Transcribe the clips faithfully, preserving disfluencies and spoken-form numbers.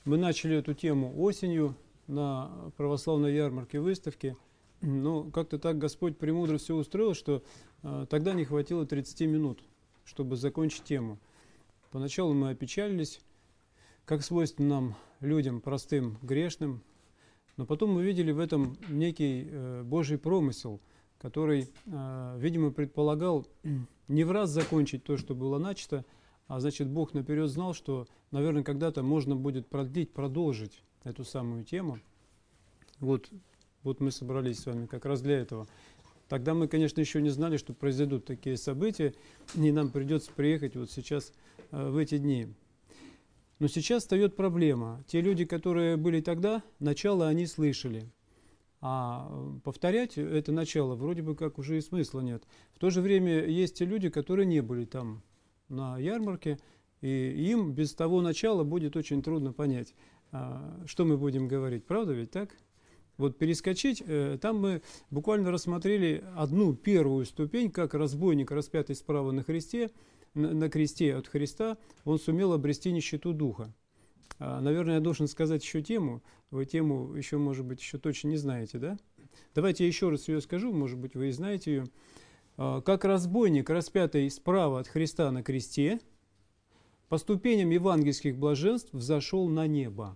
Мы начали эту тему осенью на православной ярмарке выставки. Но как-то так Господь премудро все устроил, что э, тогда не хватило тридцати минут, чтобы закончить тему. Поначалу мы опечалились, как свойственно нам, людям простым, грешным. Но потом мы видели в этом некий э, Божий промысел, который, э, видимо, предполагал не в раз закончить то, что было начато, а значит, Бог наперед знал, что, наверное, когда-то можно будет продлить, продолжить эту самую тему. Вот, вот мы собрались с вами как раз для этого. Тогда мы, конечно, еще не знали, что произойдут такие события, и нам придется приехать вот сейчас э, в эти дни. Но сейчас встает проблема. Те люди, которые были тогда, начало они слышали. А повторять это начало вроде бы как уже и смысла нет. В то же время есть те люди, которые не были там на ярмарке, и им без того начала будет очень трудно понять, что мы будем говорить. Правда ведь так? Вот перескочить, там мы буквально рассмотрели одну первую ступень, как разбойник, распятый справа на кресте, на кресте от Христа, он сумел обрести нищету духа. Наверное, я должен сказать еще тему. Вы тему еще, может быть, еще точно не знаете, да? Давайте я еще раз ее скажу, может быть, вы и знаете ее. Как разбойник, распятый справа от Христа на кресте, по ступеням евангельских блаженств взошел на небо.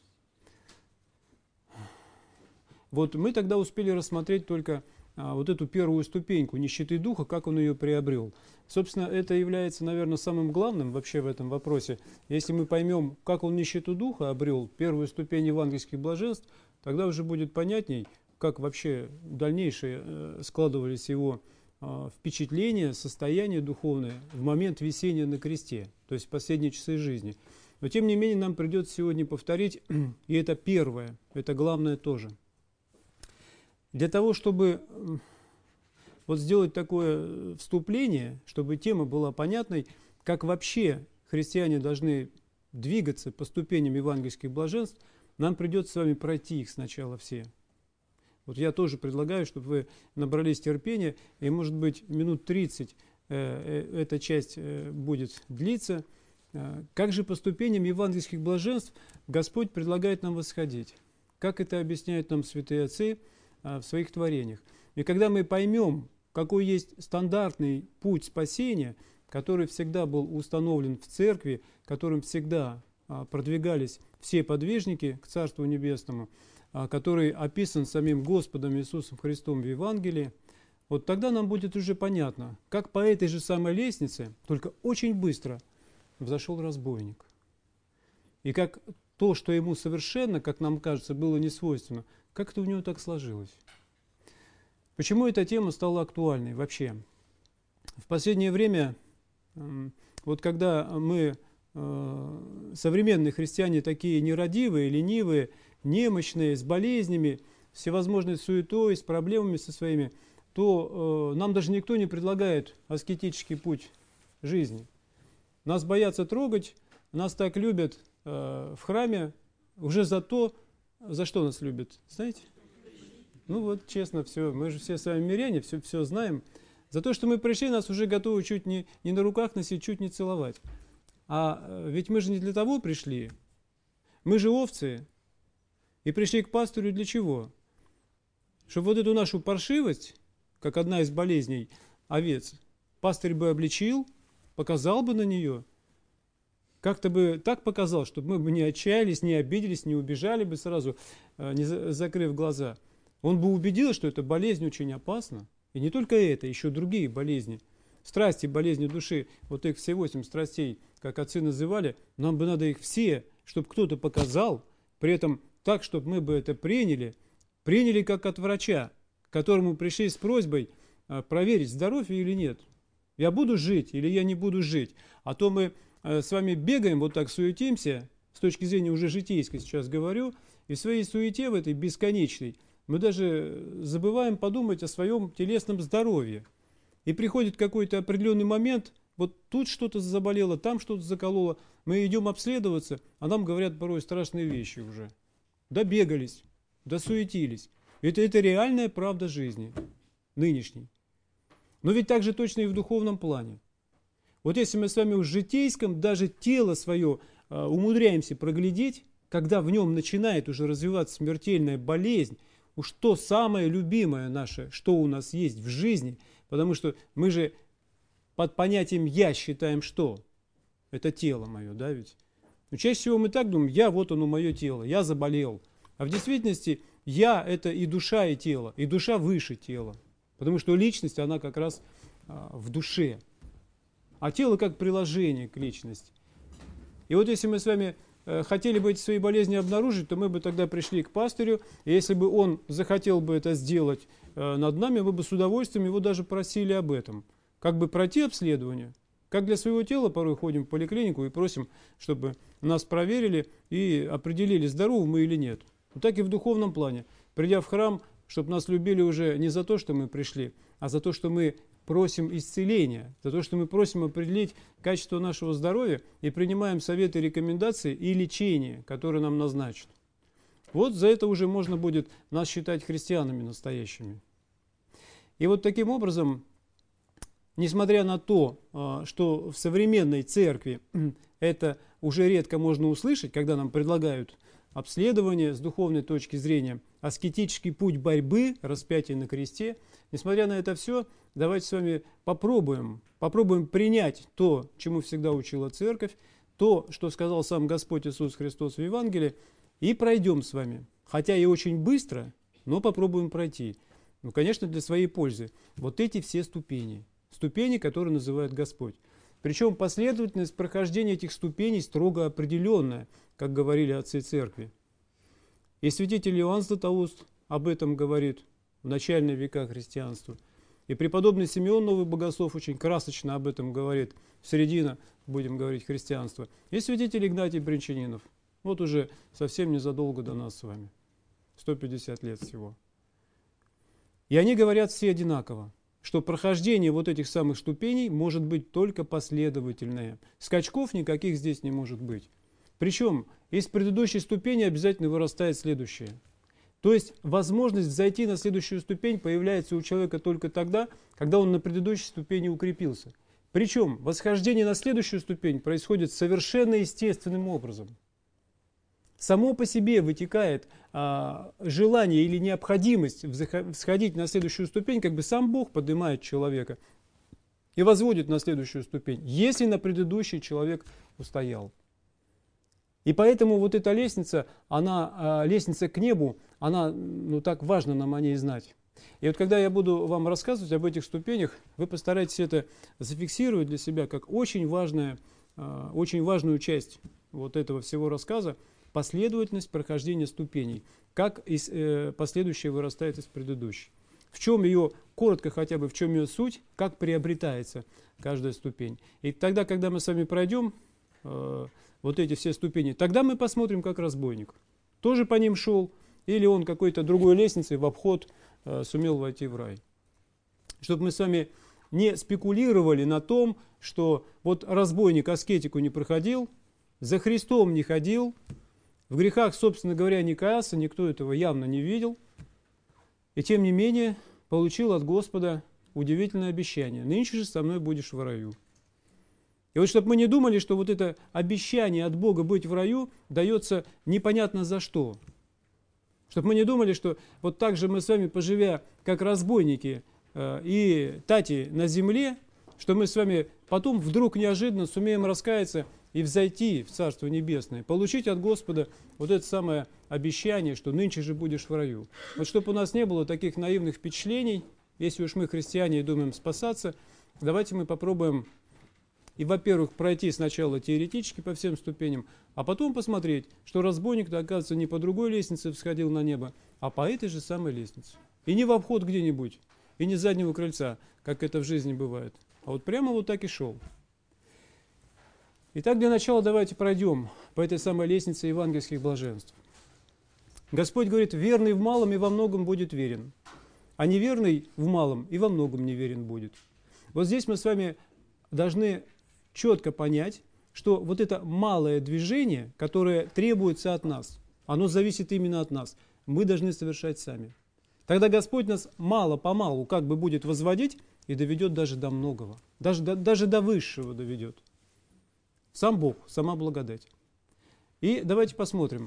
Вот мы тогда успели рассмотреть только а, вот эту первую ступеньку нищеты духа, как он ее приобрел. Собственно, это является, наверное, самым главным вообще в этом вопросе. Если мы поймем, как он нищету духа обрел, первую ступень евангельских блаженств, тогда уже будет понятней, как вообще дальнейшие э, складывались его э, впечатления, состояние духовное в момент висения на кресте, то есть в последние часы жизни. Но тем не менее нам придется сегодня повторить, и это первое, это главное тоже. Для того, чтобы вот сделать такое вступление, чтобы тема была понятной, как вообще христиане должны двигаться по ступеням евангельских блаженств, нам придется с вами пройти их сначала все. Вот я тоже предлагаю, чтобы вы набрались терпения, и, может быть, минут тридцать э, э, эта часть э, будет длиться. Э, как же по ступеням евангельских блаженств Господь предлагает нам восходить? Как это объясняют нам святые отцы в своих творениях. И когда мы поймем, какой есть стандартный путь спасения, который всегда был установлен в церкви, которым всегда продвигались все подвижники к Царству Небесному, который описан самим Господом Иисусом Христом в Евангелии, вот тогда нам будет уже понятно, как по этой же самой лестнице, только очень быстро, взошел разбойник. И как то, что ему совершенно, как нам кажется, было несвойственно, как это у него так сложилось? Почему эта тема стала актуальной вообще? В последнее время, вот когда мы, современные христиане, такие нерадивые, ленивые, немощные, с болезнями, всевозможной суетой, с проблемами со своими, то нам даже никто не предлагает аскетический путь жизни. Нас боятся трогать, нас так любят в храме уже за то, за что нас любят, знаете? Ну вот, честно, все, мы же все с вами миряне, все, все знаем. За то, что мы пришли, нас уже готовы чуть не, не на руках носить, чуть не целовать. А ведь мы же не для того пришли. Мы же овцы. И пришли к пастырю для чего? Чтобы вот эту нашу паршивость, как одна из болезней овец, пастырь бы обличил, показал бы на нее, как-то бы так показал, чтобы мы бы не отчаялись, не обиделись, не убежали бы сразу, не закрыв глаза. Он бы убедил, что эта болезнь очень опасна. И не только это, еще другие болезни. Страсти, болезни души, вот их все восемь страстей, как отцы называли, нам бы надо их все, чтобы кто-то показал, при этом так, чтобы мы бы это приняли, приняли как от врача, к которому пришли с просьбой проверить, здоровье или нет. Я буду жить или я не буду жить. А то мы с вами бегаем, вот так суетимся, с точки зрения уже житейской сейчас говорю, и в своей суете в этой бесконечной мы даже забываем подумать о своем телесном здоровье. И приходит какой-то определенный момент, вот тут что-то заболело, там что-то закололо, мы идем обследоваться, а нам говорят порой страшные вещи уже. Добегались, досуетились. Это, это реальная правда жизни, нынешней. Но ведь так же точно и в духовном плане. Вот если мы с вами в житейском даже тело свое э, умудряемся проглядеть, когда в нем начинает уже развиваться смертельная болезнь, уж то самое любимое наше, что у нас есть в жизни, потому что мы же под понятием «я» считаем что? Это тело мое, да ведь? Но чаще всего мы так думаем: я, вот оно мое тело, я заболел. А в действительности я – это и душа, и тело, и душа выше тела. Потому что личность, она как раз а, в душе. А тело как приложение к личности. И вот если мы с вами э, хотели бы эти свои болезни обнаружить, то мы бы тогда пришли к пастырю, и если бы он захотел бы это сделать э, над нами, мы бы с удовольствием его даже просили об этом. Как бы пройти обследование. Как для своего тела порой ходим в поликлинику и просим, чтобы нас проверили и определили, здоровы мы или нет. Вот так и в духовном плане. Придя в храм, чтобы нас любили уже не за то, что мы пришли, а за то, что мы просим исцеления, за то, что мы просим определить качество нашего здоровья и принимаем советы, рекомендации и лечение, которые нам назначат. Вот за это уже можно будет нас считать христианами настоящими. И вот таким образом, несмотря на то, что в современной церкви это уже редко можно услышать, когда нам предлагают обследование с духовной точки зрения, аскетический путь борьбы, распятие на кресте, несмотря на это все, давайте с вами попробуем, попробуем принять то, чему всегда учила церковь, то, что сказал сам Господь Иисус Христос в Евангелии, и пройдем с вами. Хотя и очень быстро, но попробуем пройти. Ну, конечно, для своей пользы. Вот эти все ступени. Ступени, которые называет Господь. Причем последовательность прохождения этих ступеней строго определенная, как говорили отцы церкви. И святитель Иоанн Златоуст об этом говорит в начальные века христианства. И преподобный Симеон Новый Богослов очень красочно об этом говорит, в середине, будем говорить, христианства. И святитель Игнатий Брянчанинов, вот уже совсем незадолго до нас с вами, сто пятьдесят лет всего. И они говорят все одинаково, что прохождение вот этих самых ступеней может быть только последовательное. Скачков никаких здесь не может быть. Причем из предыдущей ступени обязательно вырастает следующее. То есть возможность взойти на следующую ступень появляется у человека только тогда, когда он на предыдущей ступени укрепился. Причем восхождение на следующую ступень происходит совершенно естественным образом. Само по себе вытекает а, желание или необходимость всходить на следующую ступень, как бы сам Бог поднимает человека и возводит на следующую ступень, если на предыдущий человек устоял. И поэтому вот эта лестница, она, лестница к небу, она, ну так важно нам о ней знать. И вот когда я буду вам рассказывать об этих ступенях, вы постарайтесь это зафиксировать для себя как очень, важное, очень важную часть вот этого всего рассказа, последовательность прохождения ступеней, как из, э, последующее вырастает из предыдущей. В чем ее, коротко хотя бы, в чем ее суть, как приобретается каждая ступень. И тогда, когда мы с вами пройдем э, вот эти все ступени, тогда мы посмотрим, как разбойник. Тоже по ним шел, или он какой-то другой лестницей в обход э, сумел войти в рай. Чтобы мы с вами не спекулировали на том, что вот разбойник аскетику не проходил, за Христом не ходил, в грехах, собственно говоря, не каялся, никто этого явно не видел, и тем не менее получил от Господа удивительное обещание: «Нынче же со мной будешь в раю». И вот чтобы мы не думали, что вот это обещание от Бога быть в раю дается непонятно за что. Чтобы мы не думали, что вот так же мы с вами, поживя как разбойники э, и тати на земле, что мы с вами потом вдруг неожиданно сумеем раскаяться и взойти в Царство Небесное, получить от Господа вот это самое обещание, что нынче же будешь в раю. Вот чтобы у нас не было таких наивных впечатлений, если уж мы христиане и думаем спасаться, давайте мы попробуем и, во-первых, пройти сначала теоретически по всем ступеням, а потом посмотреть, что разбойник-то, оказывается, не по другой лестнице всходил на небо, а по этой же самой лестнице. И не в обход где-нибудь, и не с заднего крыльца, как это в жизни бывает, а вот прямо вот так и шел. Итак, для начала давайте пройдем по этой самой лестнице евангельских блаженств. Господь говорит: верный в малом и во многом будет верен, а неверный в малом и во многом неверен будет. Вот здесь мы с вами должны четко понять, что вот это малое движение, которое требуется от нас, оно зависит именно от нас. Мы должны совершать сами. Тогда Господь нас мало-помалу как бы будет возводить и доведет даже до многого, даже до, даже до высшего доведет. Сам Бог, сама благодать. И давайте посмотрим,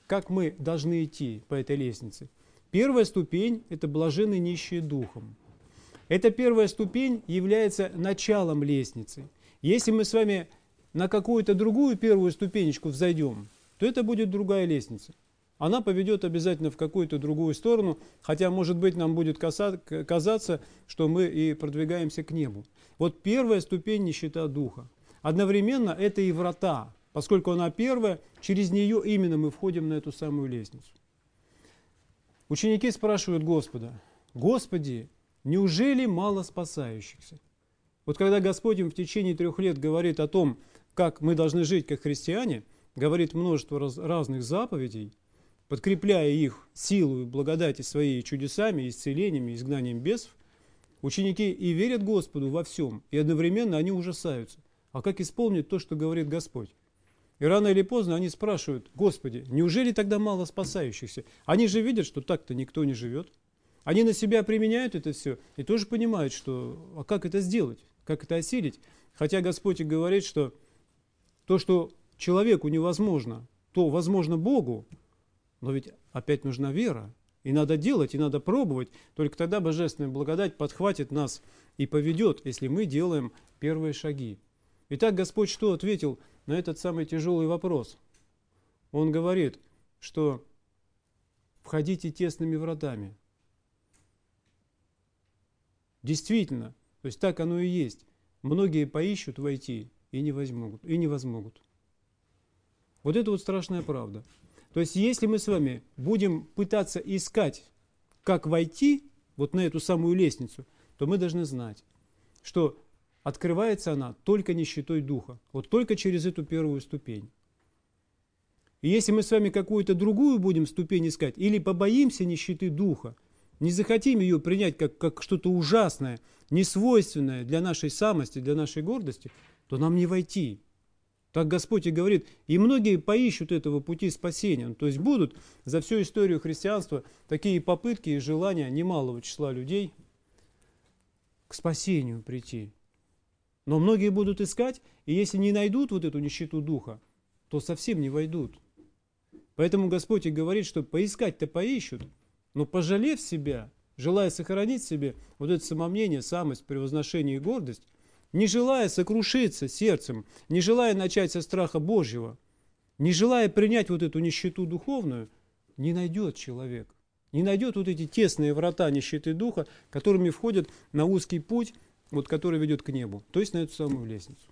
как мы должны идти по этой лестнице. Первая ступень – это блаженны нищие духом. Эта первая ступень является началом лестницы. Если мы с вами на какую-то другую первую ступенечку взойдем, то это будет другая лестница. Она поведет обязательно в какую-то другую сторону, хотя, может быть, нам будет казаться, что мы и продвигаемся к небу. Вот первая ступень – нищета духа. Одновременно это и врата, поскольку она первая, через нее именно мы входим на эту самую лестницу. Ученики спрашивают Господа: «Господи, неужели мало спасающихся?» Вот когда Господь им в течение трех лет говорит о том, как мы должны жить как христиане, говорит множество раз, разных заповедей, подкрепляя их силой, благодати своей чудесами, исцелениями, изгнанием бесов, ученики и верят Господу во всем, и одновременно они ужасаются. А как исполнить то, что говорит Господь? И рано или поздно они спрашивают: «Господи, неужели тогда мало спасающихся?» Они же видят, что так-то никто не живет. Они на себя применяют это все и тоже понимают, что а как это сделать, как это осилить. Хотя Господь и говорит, что то, что человеку невозможно, то возможно Богу, но ведь опять нужна вера. И надо делать, и надо пробовать. Только тогда божественная благодать подхватит нас и поведет, если мы делаем первые шаги. Итак, Господь что ответил на этот самый тяжелый вопрос? Он говорит, что входите тесными вратами. Действительно, то есть так оно и есть. Многие поищут войти и не возьмут, и не возмогут. Вот это вот страшная правда. То есть если мы с вами будем пытаться искать, как войти вот на эту самую лестницу, то мы должны знать, что открывается она только нищетой духа, вот только через эту первую ступень. И если мы с вами какую-то другую будем ступень искать, или побоимся нищеты духа, не захотим ее принять как, как что-то ужасное, несвойственное для нашей самости, для нашей гордости, то нам не войти. Так Господь и говорит, и многие поищут этого пути спасения. То есть будут за всю историю христианства такие попытки и желания немалого числа людей к спасению прийти. Но многие будут искать, и если не найдут вот эту нищету духа, то совсем не войдут. Поэтому Господь и говорит, что поискать-то поищут, но пожалев себя, желая сохранить в себе вот это самомнение, самость, превозношение и гордость, не желая сокрушиться сердцем, не желая начать со страха Божьего, не желая принять вот эту нищету духовную, не найдет человек. Не найдет вот эти тесные врата нищеты духа, которыми входят на узкий путь, вот, который ведет к небу, то есть на эту самую лестницу.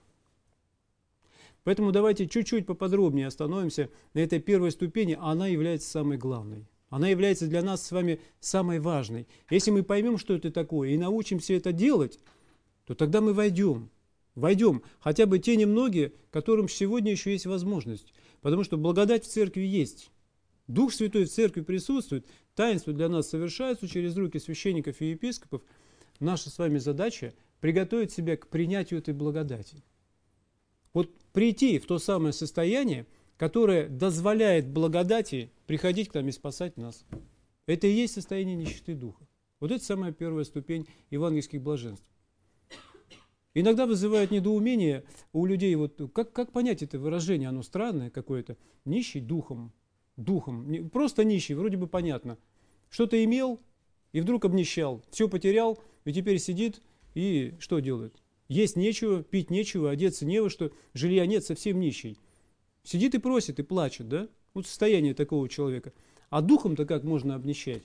Поэтому давайте чуть-чуть поподробнее остановимся на этой первой ступени, а она является самой главной. Она является для нас с вами самой важной. Если мы поймем, что это такое, и научимся это делать, то тогда мы войдем. Войдем хотя бы те немногие, которым сегодня еще есть возможность. Потому что благодать в церкви есть. Дух Святой в церкви присутствует. Таинство для нас совершается через руки священников и епископов. Наша с вами задача приготовить себя к принятию этой благодати. Вот прийти в то самое состояние, которое дозволяет благодати приходить к нам и спасать нас. Это и есть состояние нищеты духа. Вот это самая первая ступень евангельских блаженств. Иногда вызывает недоумение у людей, вот, как, как понять это выражение, оно странное какое-то, нищий духом, духом, просто нищий, вроде бы понятно. Что-то имел и вдруг обнищал, все потерял и теперь сидит и что делает? Есть нечего, пить нечего, одеться не во что, жилья нет, совсем нищий. Сидит и просит, и плачет, да? Вот состояние такого человека. А духом-то как можно обнищать?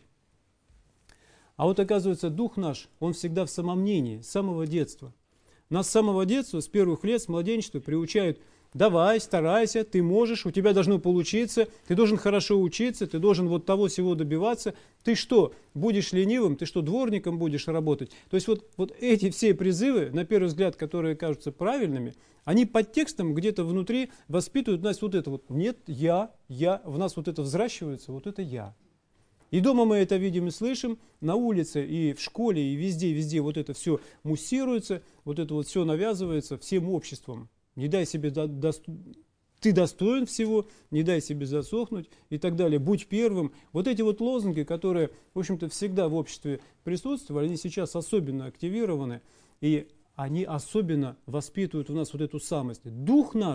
А вот оказывается, дух наш, он всегда в самомнении, с самого детства. Нас с самого детства, с первых лет, с младенчества приучают: давай, старайся, ты можешь, у тебя должно получиться, ты должен хорошо учиться, ты должен вот того всего добиваться. Ты что, будешь ленивым, ты что, дворником будешь работать? То есть вот, вот эти все призывы, на первый взгляд, которые кажутся правильными, они под текстом где-то внутри воспитывают в нас вот это вот. Нет, я, я, в нас вот это взращивается, вот это я. И дома мы это видим и слышим, на улице и в школе, и везде, везде вот это все муссируется, вот это вот все навязывается всем обществом. Не дай себе, до, до, ты достоин всего, не дай себе засохнуть и так далее, будь первым. Вот эти вот лозунги, которые, в общем-то, всегда в обществе присутствовали, они сейчас особенно активированы, и они особенно воспитывают в нас вот эту самость. Дух наш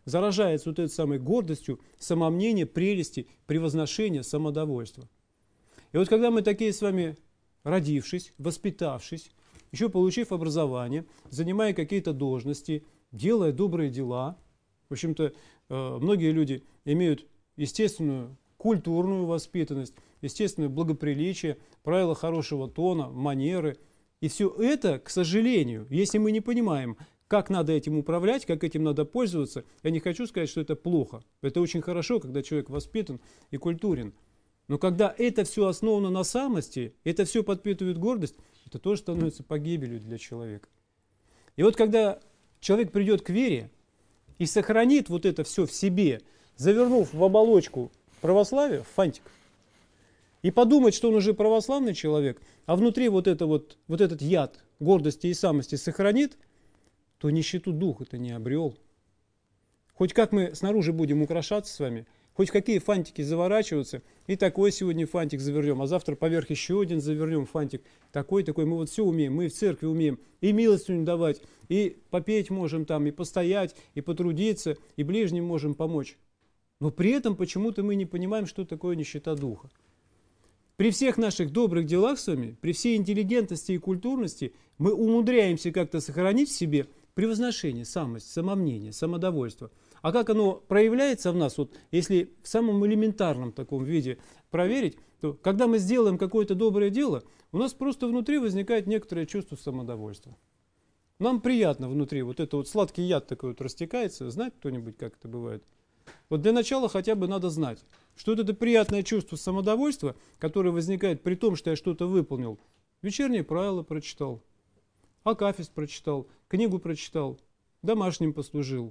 заражается вот этой самой гордостью, самомнением, прелести, превозношения, самодовольства. И вот когда мы такие с вами, родившись, воспитавшись, еще получив образование, занимая какие-то должности, делая добрые дела, в общем-то, многие люди имеют естественную культурную воспитанность, естественное благоприличие, правила хорошего тона, манеры. И все это, к сожалению, если мы не понимаем, как надо этим управлять, как этим надо пользоваться, я не хочу сказать, что это плохо. Это очень хорошо, когда человек воспитан и культурен. Но когда это все основано на самости, это все подпитывает гордость, это тоже становится погибелью для человека. И вот когда человек придет к вере и сохранит вот это все в себе, завернув в оболочку православия, в фантик, и подумать, что он уже православный человек, а внутри вот, это вот, вот этот яд гордости и самости сохранит, то нищету духа-то не обрел. Хоть как мы снаружи будем украшаться с вами, хоть какие фантики заворачиваться, и такой сегодня фантик завернем, а завтра поверх еще один завернем фантик, такой, такой, мы вот все умеем, мы в церкви умеем и милостыню давать, и попеть можем там, и постоять, и потрудиться, и ближним можем помочь. Но при этом почему-то мы не понимаем, что такое нищета духа. При всех наших добрых делах с вами, при всей интеллигентности и культурности, мы умудряемся как-то сохранить в себе превозношение, самость, самомнение, самодовольство. А как оно проявляется в нас, вот если в самом элементарном таком виде проверить, то когда мы сделаем какое-то доброе дело, у нас просто внутри возникает некоторое чувство самодовольства. Нам приятно внутри, вот это вот сладкий яд такой вот растекается. Знает кто-нибудь, как это бывает? Вот для начала хотя бы надо знать, что вот это приятное чувство самодовольства, которое возникает при том, что я что-то выполнил. Вечерние правила прочитал, акафист прочитал, книгу прочитал, домашним послужил,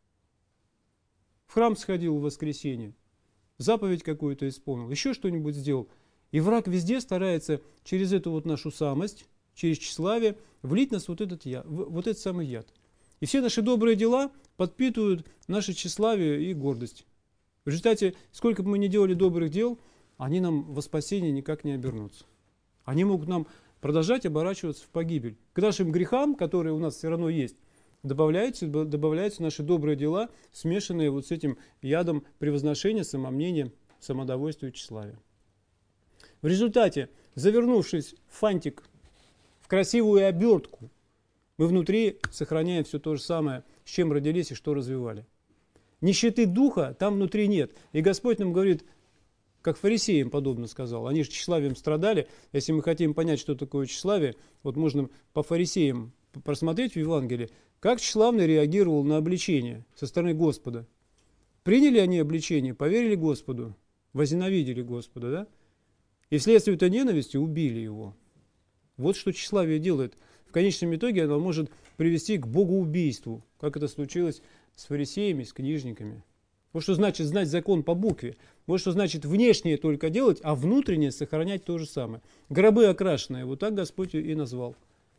в храм сходил в воскресенье, заповедь какую-то исполнил, еще что-нибудь сделал. И враг везде старается через эту вот нашу самость, через тщеславие влить в нас вот этот, яд, вот этот самый яд. И все наши добрые дела подпитывают наше тщеславие и гордость. В результате, сколько бы мы ни делали добрых дел, они нам во спасение никак не обернутся. Они могут нам продолжать оборачиваться в погибель. К нашим грехам, которые у нас все равно есть, добавляются, добавляются наши добрые дела, смешанные вот с этим ядом превозношения, самомнения, самодовольства и тщеславия. В результате, завернувшись в фантик, в красивую обертку, мы внутри сохраняем все то же самое, с чем родились и что развивали. Нищеты духа там внутри нет. И Господь нам говорит, как фарисеям подобно сказал. Они же тщеславием страдали. Если мы хотим понять, что такое тщеславие, вот можно по фарисеям просмотреть в Евангелии, как тщеславный реагировал на обличение со стороны Господа. Приняли они обличение, поверили Господу, возненавидели Господа, да? И вследствие этой ненависти убили его. Вот что тщеславие делает. В конечном итоге оно может привести к богоубийству, как это случилось с фарисеями, с книжниками. Вот что значит знать закон по букве. Вот что значит внешнее только делать, а внутреннее сохранять то же самое. Гробы окрашенные, вот так Господь и назвал.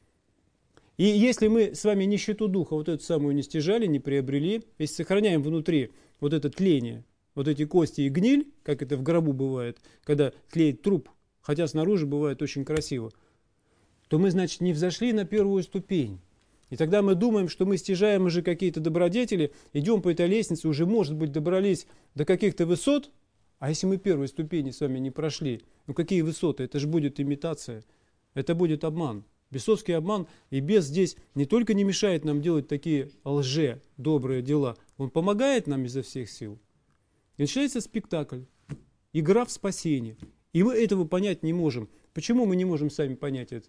И если мы с вами нищету духа вот эту самую не стяжали, не приобрели, если сохраняем внутри вот это тление, вот эти кости и гниль, как это в гробу бывает, когда тлеет труп, хотя снаружи бывает очень красиво, то мы, значит, не взошли на первую ступень. И тогда мы думаем, что мы стяжаем уже какие-то добродетели, идем по этой лестнице, уже, может быть, добрались до каких-то высот, а если мы первые ступени с вами не прошли, ну какие высоты? Это же будет имитация, это будет обман. Бесовский обман, и бес здесь не только не мешает нам делать такие лже, добрые дела, он помогает нам изо всех сил. И начинается спектакль, игра в спасение. И мы этого понять не можем. Почему мы не можем сами понять это?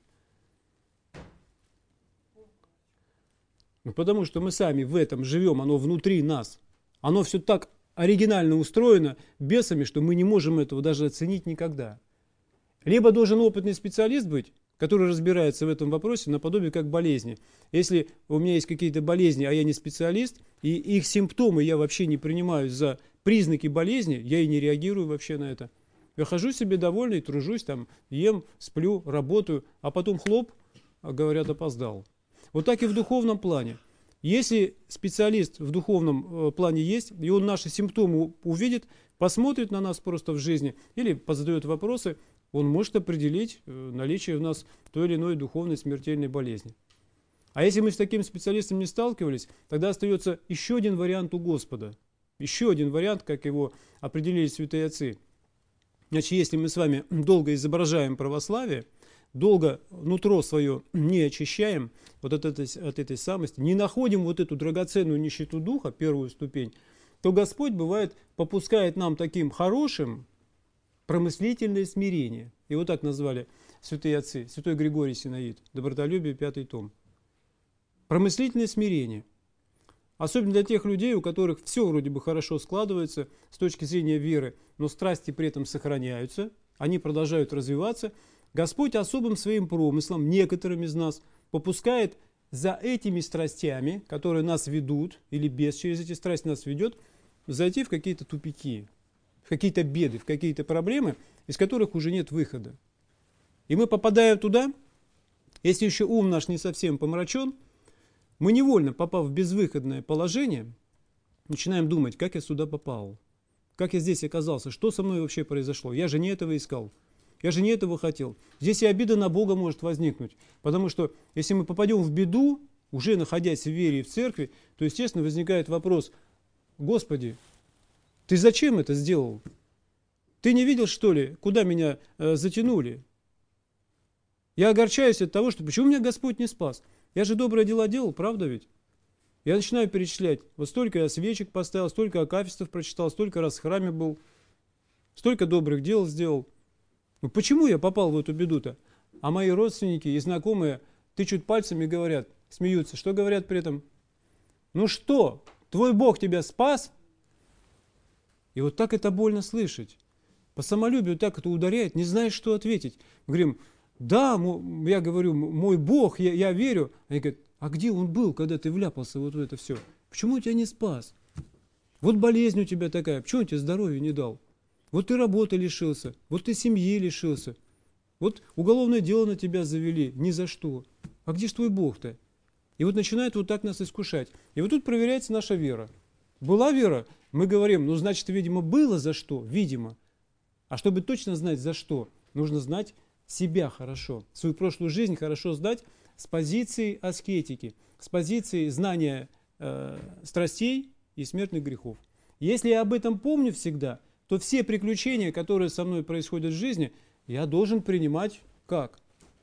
Ну, потому что мы сами в этом живем, оно внутри нас. Оно все так оригинально устроено бесами, что мы не можем этого даже оценить никогда. Либо должен опытный специалист быть, который разбирается в этом вопросе наподобие как болезни. Если у меня есть какие-то болезни, а я не специалист, и их симптомы я вообще не принимаю за признаки болезни, я и не реагирую вообще на это. Я хожу себе довольный, тружусь, там, ем, сплю, работаю, а потом хлоп, говорят, опоздал. Вот так и в духовном плане. Если специалист в духовном плане есть, и он наши симптомы увидит, посмотрит на нас просто в жизни или позадает вопросы, он может определить наличие у нас той или иной духовной смертельной болезни. А если мы с таким специалистом не сталкивались, тогда остается еще один вариант у Господа. Еще один вариант, как его определили святые отцы. Значит, если мы с вами долго изображаем православие, долго нутро свое не очищаем вот от этой, от этой самости, не находим вот эту драгоценную нищету духа, первую ступень, то Господь, бывает, попускает нам таким хорошим промыслительное смирение. И вот так назвали святые отцы, святой Григорий Синаид, добротолюбие, пятый том. Промыслительное смирение. Особенно для тех людей, у которых все вроде бы хорошо складывается с точки зрения веры, но страсти при этом сохраняются, они продолжают развиваться. Господь особым своим промыслом, некоторым из нас, попускает за этими страстями, которые нас ведут, или без через эти страсти нас ведет, зайти в какие-то тупики, в какие-то беды, в какие-то проблемы, из которых уже нет выхода. И мы попадаем туда, если еще ум наш не совсем помрачен, мы невольно, попав в безвыходное положение, начинаем думать, как я сюда попал, как я здесь оказался, что со мной вообще произошло. Я же не этого искал, я же не этого хотел. Здесь и обида на Бога может возникнуть, потому что если мы попадем в беду, уже находясь в вере и в церкви, то, естественно, возникает вопрос: Господи, ты зачем это сделал? Ты не видел, что ли, куда меня э, затянули? Я огорчаюсь от того, что почему меня Господь не спас? Я же добрые дела делал, правда ведь? Я начинаю перечислять. Вот столько я свечек поставил, столько акафистов прочитал, столько раз в храме был, столько добрых дел сделал. Ну почему я попал в эту беду-то? А мои родственники и знакомые тычут пальцами и говорят, смеются. Что говорят при этом? Ну что, твой Бог тебя спас? И вот так это больно слышать. По самолюбию так это ударяет, не знаешь, что ответить. Мы говорим, да, я говорю, мой Бог, я, я верю. Они говорят, а где он был, когда ты вляпался вот в это все? Почему он тебя не спас? Вот болезнь у тебя такая, почему он тебе здоровья не дал? Вот ты работы лишился, вот ты семьи лишился. Вот уголовное дело на тебя завели, ни за что. А где ж твой Бог-то? И вот начинает вот так нас искушать. И вот тут проверяется наша вера. Была вера? Мы говорим, ну значит, видимо, было за что, видимо. А чтобы точно знать за что, нужно знать себя хорошо, свою прошлую жизнь хорошо знать с позиции аскетики, с позиции знания э, страстей и смертных грехов. Если я об этом помню всегда, то все приключения, которые со мной происходят в жизни, я должен принимать как?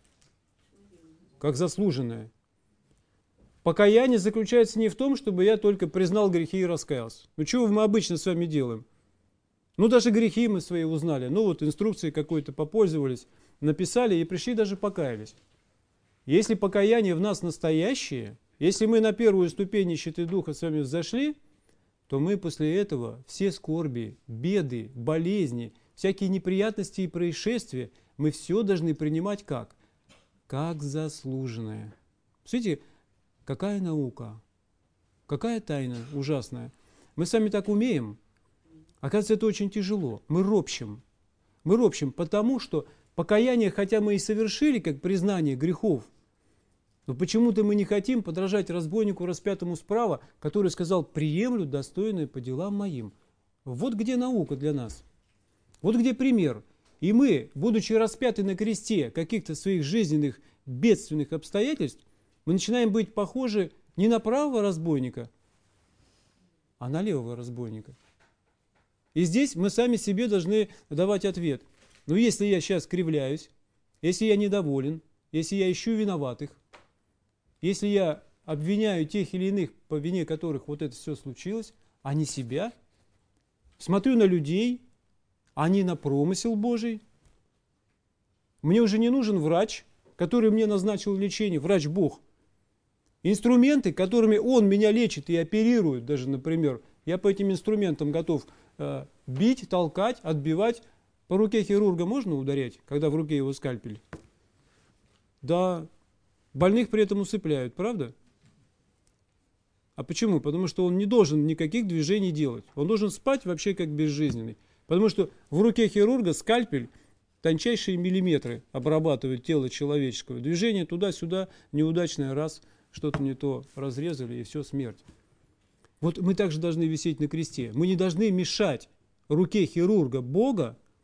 Как заслуженное. Покаяние заключается не в том, чтобы я только признал грехи и раскаялся. Ну чего мы обычно с вами делаем? Ну даже грехи мы свои узнали, ну вот инструкцией какой-то попользовались, написали и пришли даже покаялись. Если покаяние в нас настоящее, если мы на первую ступень нищеты духа с вами взошли, то мы после этого все скорби, беды, болезни, всякие неприятности и происшествия, мы все должны принимать как? Как заслуженное. Смотрите, какая наука, какая тайна ужасная. Мы сами так умеем. Оказывается, это очень тяжело. Мы ропщим. Мы ропщим, потому что покаяние, хотя мы и совершили, как признание грехов, но почему-то мы не хотим подражать разбойнику, распятому справа, который сказал, приемлю достойное по делам моим. Вот где наука для нас. Вот где пример. И мы, будучи распяты на кресте каких-то своих жизненных бедственных обстоятельств, мы начинаем быть похожи не на правого разбойника, а на левого разбойника. И здесь мы сами себе должны давать ответ. Но если я сейчас кривляюсь, если я недоволен, если я ищу виноватых, если я обвиняю тех или иных, по вине которых вот это все случилось, а не себя, смотрю на людей, а не на промысел Божий, мне уже не нужен врач, который мне назначил лечение, врач Бог. Инструменты, которыми он меня лечит и оперирует, даже, например, я по этим инструментам готов э, бить, толкать, отбивать. По руке хирурга можно ударять, когда в руке его скальпель? Да, больных при этом усыпляют, правда? А почему? Потому что он не должен никаких движений делать. Он должен спать вообще как безжизненный. Потому что в руке хирурга скальпель тончайшие миллиметры обрабатывает тело человеческого. Движение туда-сюда, неудачное раз, что-то не то разрезали, и все, смерть. Вот мы также должны висеть на кресте. Мы не должны мешать руке хирурга Бога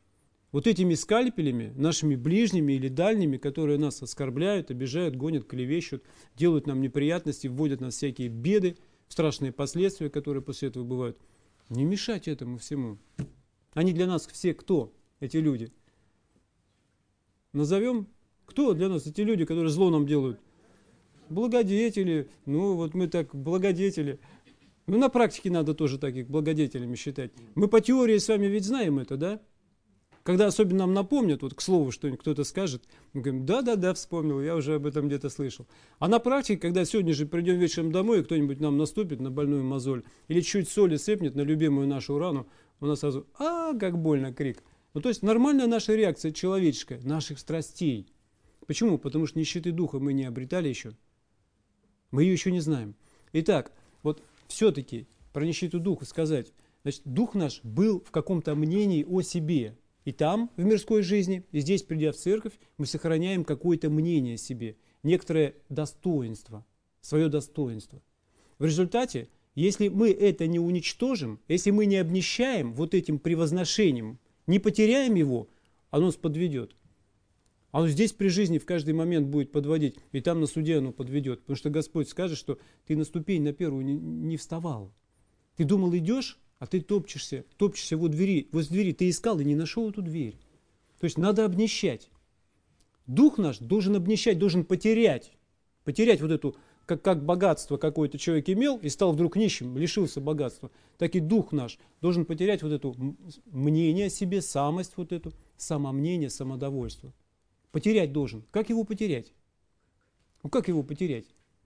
Вот этими скальпелями, нашими ближними или дальними, которые нас оскорбляют, обижают, гонят, клевещут, делают нам неприятности, вводят нас в всякие беды, в страшные последствия, которые после этого бывают. Не мешать этому всему. Они для нас все кто, эти люди? Назовем, кто для нас эти люди, которые зло нам делают? Благодетели. Ну, вот мы так, благодетели. Ну, на практике надо тоже так их благодетелями считать. Мы по теории с вами ведь знаем это, да? Когда особенно нам напомнят, вот к слову, что-нибудь кто-то скажет, мы говорим, да-да-да, вспомнил, я уже об этом где-то слышал. А на практике, когда сегодня же придем вечером домой, и кто-нибудь нам наступит на больную мозоль, или чуть соли сыпнет на любимую нашу рану, у нас сразу, а, как больно, крик. Ну, то есть нормальная наша реакция человеческая, наших страстей. Почему? Потому что нищеты духа мы не обретали еще. Мы ее еще не знаем. Итак, вот все-таки про нищету духа сказать. Значит, дух наш был в каком-то мнении о себе. И там, в мирской жизни, и здесь, придя в церковь, мы сохраняем какое-то мнение о себе, некоторое достоинство, свое достоинство. В результате, если мы это не уничтожим, если мы не обнищаем вот этим превозношением, не потеряем его, оно нас подведет. Оно здесь при жизни в каждый момент будет подводить, и там на суде оно подведет. Потому что Господь скажет, что ты на ступень на первую не, не вставал. Ты думал, идешь, а ты топчешься, топчешься вот двери, вот двери ты искал и не нашел эту дверь. То есть надо обнищать. Дух наш должен обнищать, должен потерять. Потерять вот эту, как, как богатство какое-то человек имел и стал вдруг нищим, лишился богатства. Так и дух наш должен потерять вот это мнение о себе, самость вот эту, самомнение, самодовольство. Потерять должен. Как его потерять? Ну как его потерять?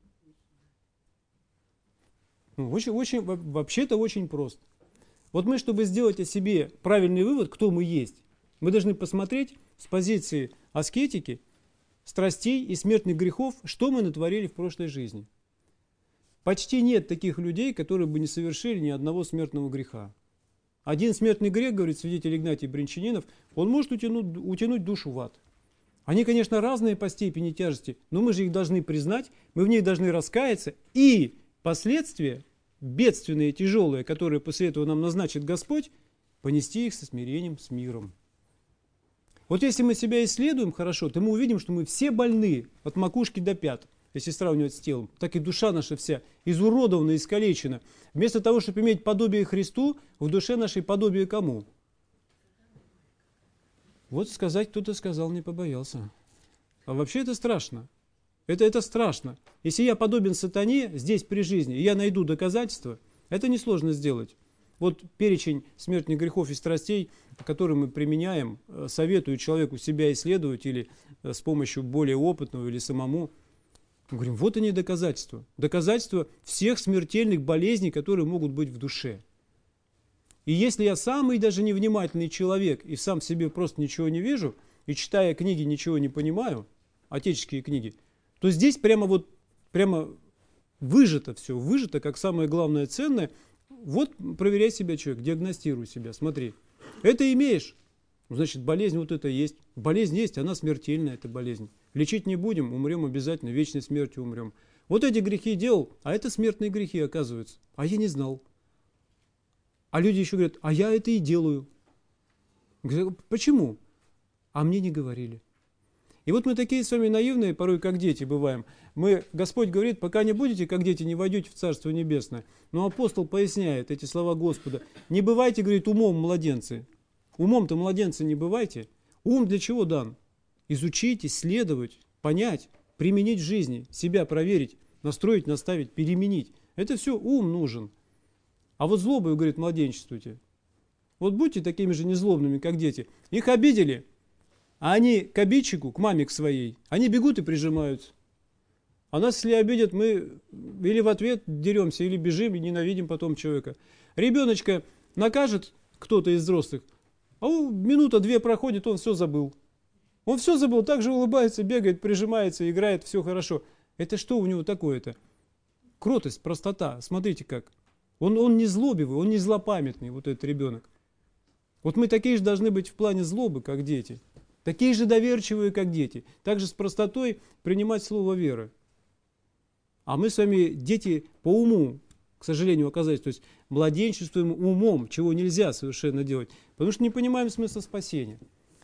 Ну, очень, очень, вообще-то очень просто. Вот мы, чтобы сделать о себе правильный вывод, кто мы есть, мы должны посмотреть с позиции аскетики, страстей и смертных грехов, что мы натворили в прошлой жизни. Почти нет таких людей, которые бы не совершили ни одного смертного греха. Один смертный грех, говорит свидетель Игнатий Брянчанинов, он может утянуть, утянуть душу в ад. Они, конечно, разные по степени тяжести, но мы же их должны признать, мы в них должны раскаяться, и последствия, бедственные, тяжелые, которые после этого нам назначит Господь, понести их со смирением, с миром. Вот если мы себя исследуем хорошо, то мы увидим, что мы все больны от макушки до пят, если сравнивать с телом. Так и душа наша вся изуродована, искалечена. Вместо того, чтобы иметь подобие Христу, в душе нашей подобие кому? Вот сказать кто-то сказал, не побоялся. А вообще это страшно. Это, это страшно. Если я подобен сатане здесь при жизни, и я найду доказательства, это несложно сделать. Вот перечень смертных грехов и страстей, которые мы применяем, советую человеку себя исследовать или с помощью более опытного или самому. Мы говорим, вот они доказательства. Доказательства всех смертельных болезней, которые могут быть в душе. И если я самый даже невнимательный человек и сам в себе просто ничего не вижу, и читая книги ничего не понимаю, отеческие книги, то здесь прямо вот прямо выжато все, выжато как самое главное ценное. Вот проверяй себя, человек, диагностируй себя, смотри. Это имеешь, значит, болезнь вот это есть. Болезнь есть, она смертельная, эта болезнь. Лечить не будем, умрем обязательно, вечной смертью умрем. Вот эти грехи делал, а это смертные грехи, оказывается. А я не знал. А люди еще говорят, а я это и делаю. Говорят, почему? А мне не говорили. И вот мы такие с вами наивные, порой как дети бываем. Мы, Господь говорит, пока не будете, как дети, не войдете в Царство Небесное. Но апостол поясняет эти слова Господа. Не бывайте, говорит, умом младенцы. Умом-то младенцы не бывайте. Ум для чего дан? Изучить, исследовать, понять, применить в жизни, себя проверить, настроить, наставить, переменить. Это все ум нужен. А вот злобой, говорит, младенчествуйте. Вот будьте такими же незлобными, как дети. Их обидели, а они к обидчику, к маме к своей, они бегут и прижимаются. А нас, если обидят, мы или в ответ деремся, или бежим и ненавидим потом человека. Ребеночка накажет кто-то из взрослых, а минута-две проходит, он все забыл. Он все забыл, так же улыбается, бегает, прижимается, играет, все хорошо. Это что у него такое-то? Кротость, простота. Смотрите как. Он, он не злобивый, он не злопамятный, вот этот ребенок. Вот мы такие же должны быть в плане злобы, как дети. Такие же доверчивые, как дети. Также с простотой принимать слово веры. А мы с вами дети по уму, к сожалению, оказались. То есть младенчествуем умом, чего нельзя совершенно делать. Потому что не понимаем смысла спасения.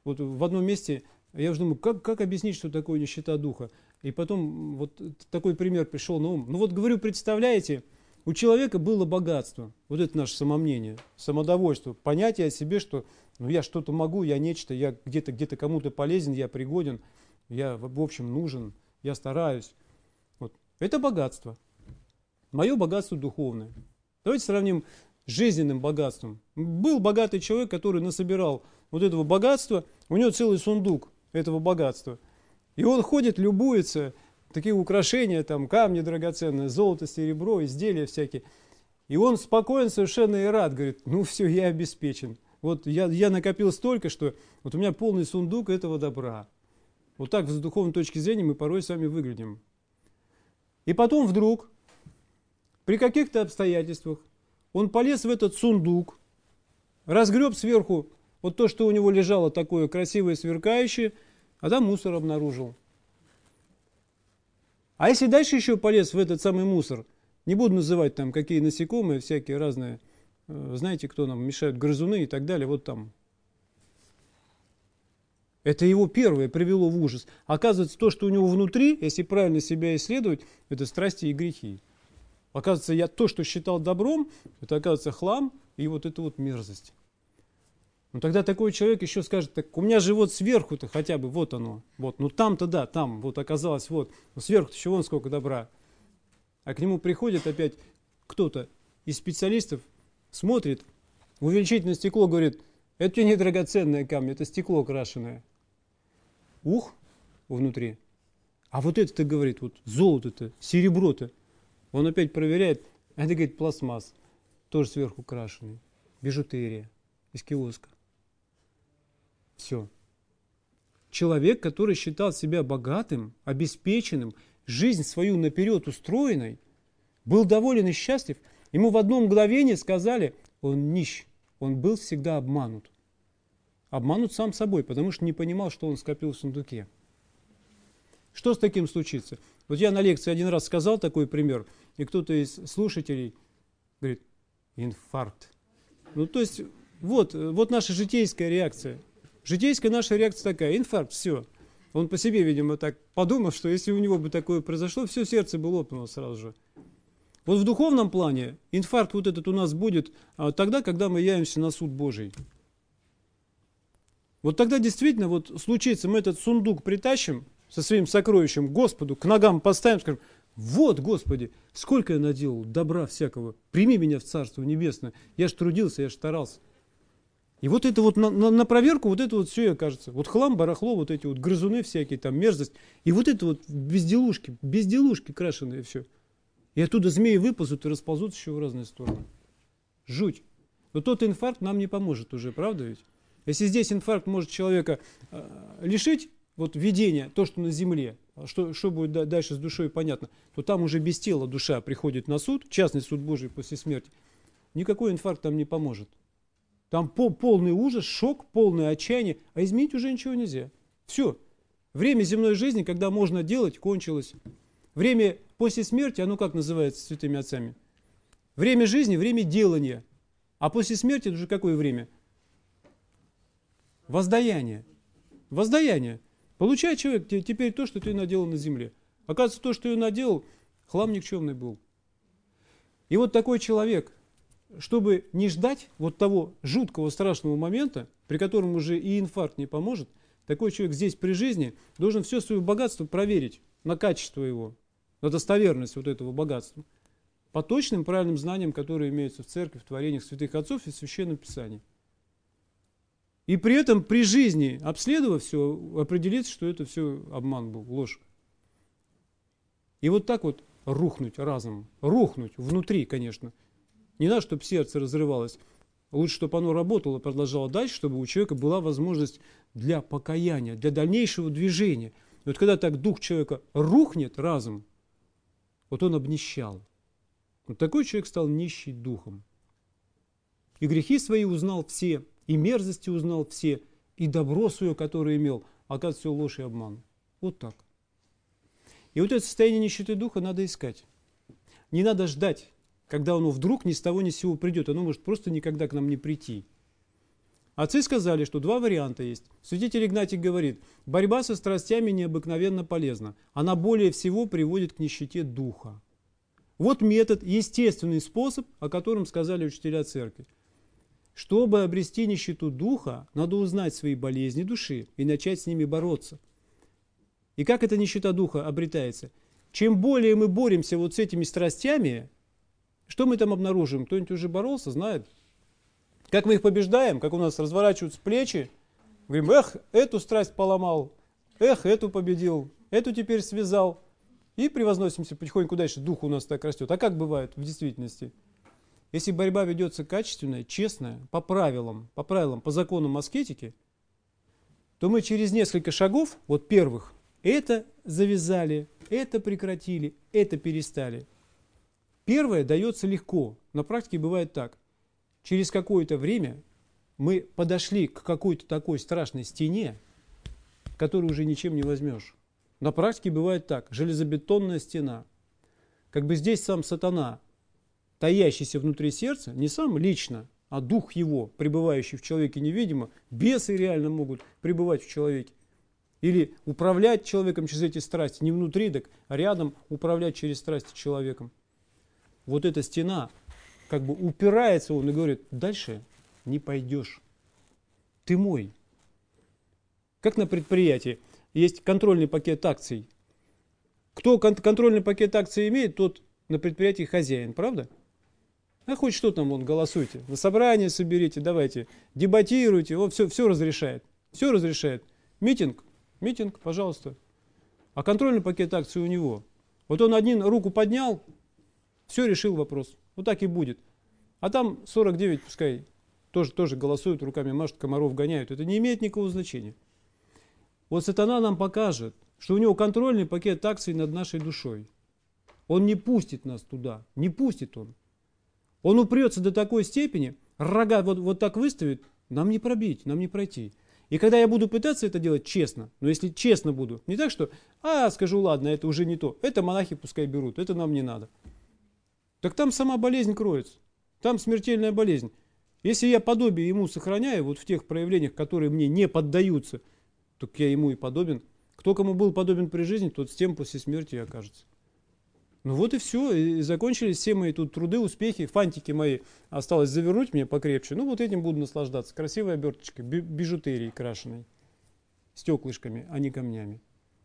вот в одном месте, я уже думаю, как, как объяснить, что такое нищета духа? И потом вот такой пример пришел на ум. Ну вот говорю, представляете, у человека было богатство, вот это наше самомнение, самодовольство, понятие о себе, что ну, я что-то могу, я нечто, я где-то где-то кому-то полезен, я пригоден, я в общем нужен, я стараюсь. Вот. Это богатство. Мое богатство духовное. Давайте сравним с жизненным богатством. Был богатый человек, который насобирал вот этого богатства, у него целый сундук этого богатства. И он ходит, любуется, такие украшения, там, камни драгоценные, золото, серебро, изделия всякие. И он спокоен совершенно и рад, говорит, ну все, я обеспечен. Вот я, я накопил столько, что вот у меня полный сундук этого добра. Вот так с духовной точки зрения мы порой с вами выглядим. И потом вдруг, при каких-то обстоятельствах, он полез в этот сундук, разгреб сверху вот то, что у него лежало такое красивое, сверкающее, а там мусор обнаружил. А если дальше еще полез в этот самый мусор, не буду называть там какие насекомые, всякие разные, знаете, кто нам мешают, грызуны и так далее, вот там. Это его первое привело в ужас. Оказывается, то, что у него внутри, если правильно себя исследовать, это страсти и грехи. Оказывается, я то, что считал добром, это оказывается хлам и вот эта вот мерзость. Ну тогда такой человек еще скажет, так у меня же вот сверху-то хотя бы, вот оно, вот, ну там-то да, там вот оказалось вот, ну сверху-то еще вон сколько добра. А к нему приходит опять кто-то из специалистов, смотрит, в увеличительное стекло говорит, это тебе не драгоценное камни, это стекло крашеное. Ух, внутри. А вот это-то говорит, вот золото-то, серебро-то. Он опять проверяет, а это, говорит, пластмасс, тоже сверху крашеный, бижутерия из киоска. Все. Человек, который считал себя богатым, обеспеченным, жизнь свою наперед устроенной, был доволен и счастлив, ему в одно мгновение сказали, он нищ, он был всегда обманут. Обманут сам собой, потому что не понимал, что он скопил в сундуке. Что с таким случится? Вот я на лекции один раз сказал такой пример, и кто-то из слушателей говорит, инфаркт. Ну, то есть, вот, вот наша житейская реакция. Житейская наша реакция такая, инфаркт, все. Он по себе, видимо, так подумал, что если у него бы такое произошло, все сердце бы лопнуло сразу же. Вот в духовном плане инфаркт вот этот у нас будет а, тогда, когда мы явимся на суд Божий. Вот тогда действительно вот случится, мы этот сундук притащим со своим сокровищем Господу, к ногам поставим, скажем, вот, Господи, сколько я наделал добра всякого, прими меня в Царство Небесное, я ж трудился, я ж старался. И вот это вот на, на, на проверку, вот это вот все и окажется. Вот хлам, барахло, вот эти вот грызуны всякие, там мерзость, и вот это вот безделушки, безделушки крашеные все. И оттуда змеи выползут и расползут еще в разные стороны. Жуть. Но тот инфаркт нам не поможет уже, правда ведь? Если здесь инфаркт может человека э, лишить вот видения, то, что на земле, что, что будет дальше с душой, понятно, то там уже без тела душа приходит на суд, частный суд Божий после смерти. Никакой инфаркт там не поможет. Там пол, полный ужас, шок, полное отчаяние, а изменить уже ничего нельзя. Все. Время земной жизни, когда можно делать, кончилось. Время после смерти, оно как называется святыми отцами? Время жизни, время делания. А после смерти это уже какое время? Воздаяние. Воздаяние. Получает человек теперь то, что ты наделал на земле. Оказывается, то, что ты наделал, хлам никчемный был. И вот такой человек, чтобы не ждать вот того жуткого, страшного момента, при котором уже и инфаркт не поможет, такой человек здесь при жизни должен все свое богатство проверить на качество его, на достоверность вот этого богатства, по точным правильным знаниям, которые имеются в церкви, в творениях святых отцов и в Священном Писании. И при этом при жизни, обследовав все, определиться, что это все обман был, ложь. И вот так вот рухнуть разом, рухнуть внутри, конечно. Не надо, чтобы сердце разрывалось. Лучше, чтобы оно работало, продолжало дальше, чтобы у человека была возможность для покаяния, для дальнейшего движения. И вот когда так дух человека рухнет разом, вот он обнищал. Вот такой человек стал нищий духом. И грехи свои узнал все, и мерзости узнал все, и добро свое, которое имел, оказывается, все ложь и обман. Вот так. И вот это состояние нищеты духа надо искать. Не надо ждать, когда оно вдруг ни с того ни с сего придет. Оно может просто никогда к нам не прийти. Отцы сказали, что два варианта есть. Святитель Игнатий говорит, борьба со страстями необыкновенно полезна. Она более всего приводит к нищете духа. Вот метод, естественный способ, о котором сказали учителя церкви. Чтобы обрести нищету духа, надо узнать свои болезни души и начать с ними бороться. И как эта нищета духа обретается? Чем более мы боремся вот с этими страстями, что мы там обнаружим? Кто-нибудь уже боролся, знает? Как мы их побеждаем, как у нас разворачиваются плечи, говорим, эх, эту страсть поломал, эх, эту победил, эту теперь связал. И превозносимся потихоньку дальше, дух у нас так растет. А как бывает в действительности? Если борьба ведется качественная, честная, по правилам, по правилам, по законам аскетики, то мы через несколько шагов, вот первых, это завязали, это прекратили, это перестали. Первое дается легко. На практике бывает так. Через какое-то время мы подошли к какой-то такой страшной стене, которую уже ничем не возьмешь. На практике бывает так. Железобетонная стена. Как бы здесь сам сатана, таящийся внутри сердца, не сам лично, а дух его, пребывающий в человеке невидимо, бесы реально могут пребывать в человеке. Или управлять человеком через эти страсти, не внутри, так а рядом управлять через страсти человеком. Вот эта стена, как бы упирается он и говорит, дальше не пойдешь, ты мой. Как на предприятии есть контрольный пакет акций. Кто кон- контрольный пакет акций имеет, тот на предприятии хозяин, правда? А хоть что там, вон, голосуйте, на собрание соберите, давайте, дебатируйте, вот все, все разрешает, все разрешает. Митинг, митинг, пожалуйста. А контрольный пакет акций у него. Вот он один руку поднял, все, решил вопрос. Вот так и будет. А там сорок девять, пускай, тоже, тоже голосуют, руками машут, комаров гоняют. Это не имеет никакого значения. Вот сатана нам покажет, что у него контрольный пакет акций над нашей душой. Он не пустит нас туда, не пустит он. Он упрется до такой степени, рога вот, вот так выставит, нам не пробить, нам не пройти. И когда я буду пытаться это делать честно, но если честно буду, не так, что, а, скажу, ладно, это уже не то, это монахи пускай берут, это нам не надо. Так там сама болезнь кроется, там смертельная болезнь. Если я подобие ему сохраняю, вот в тех проявлениях, которые мне не поддаются, так я ему и подобен. Кто кому был подобен при жизни, тот с тем после смерти и окажется. Ну вот и все, и закончились все мои тут труды, успехи, фантики мои. Осталось завернуть мне покрепче, ну вот этим буду наслаждаться. Красивая оберточка, бижутерией крашеной, стеклышками, а не камнями.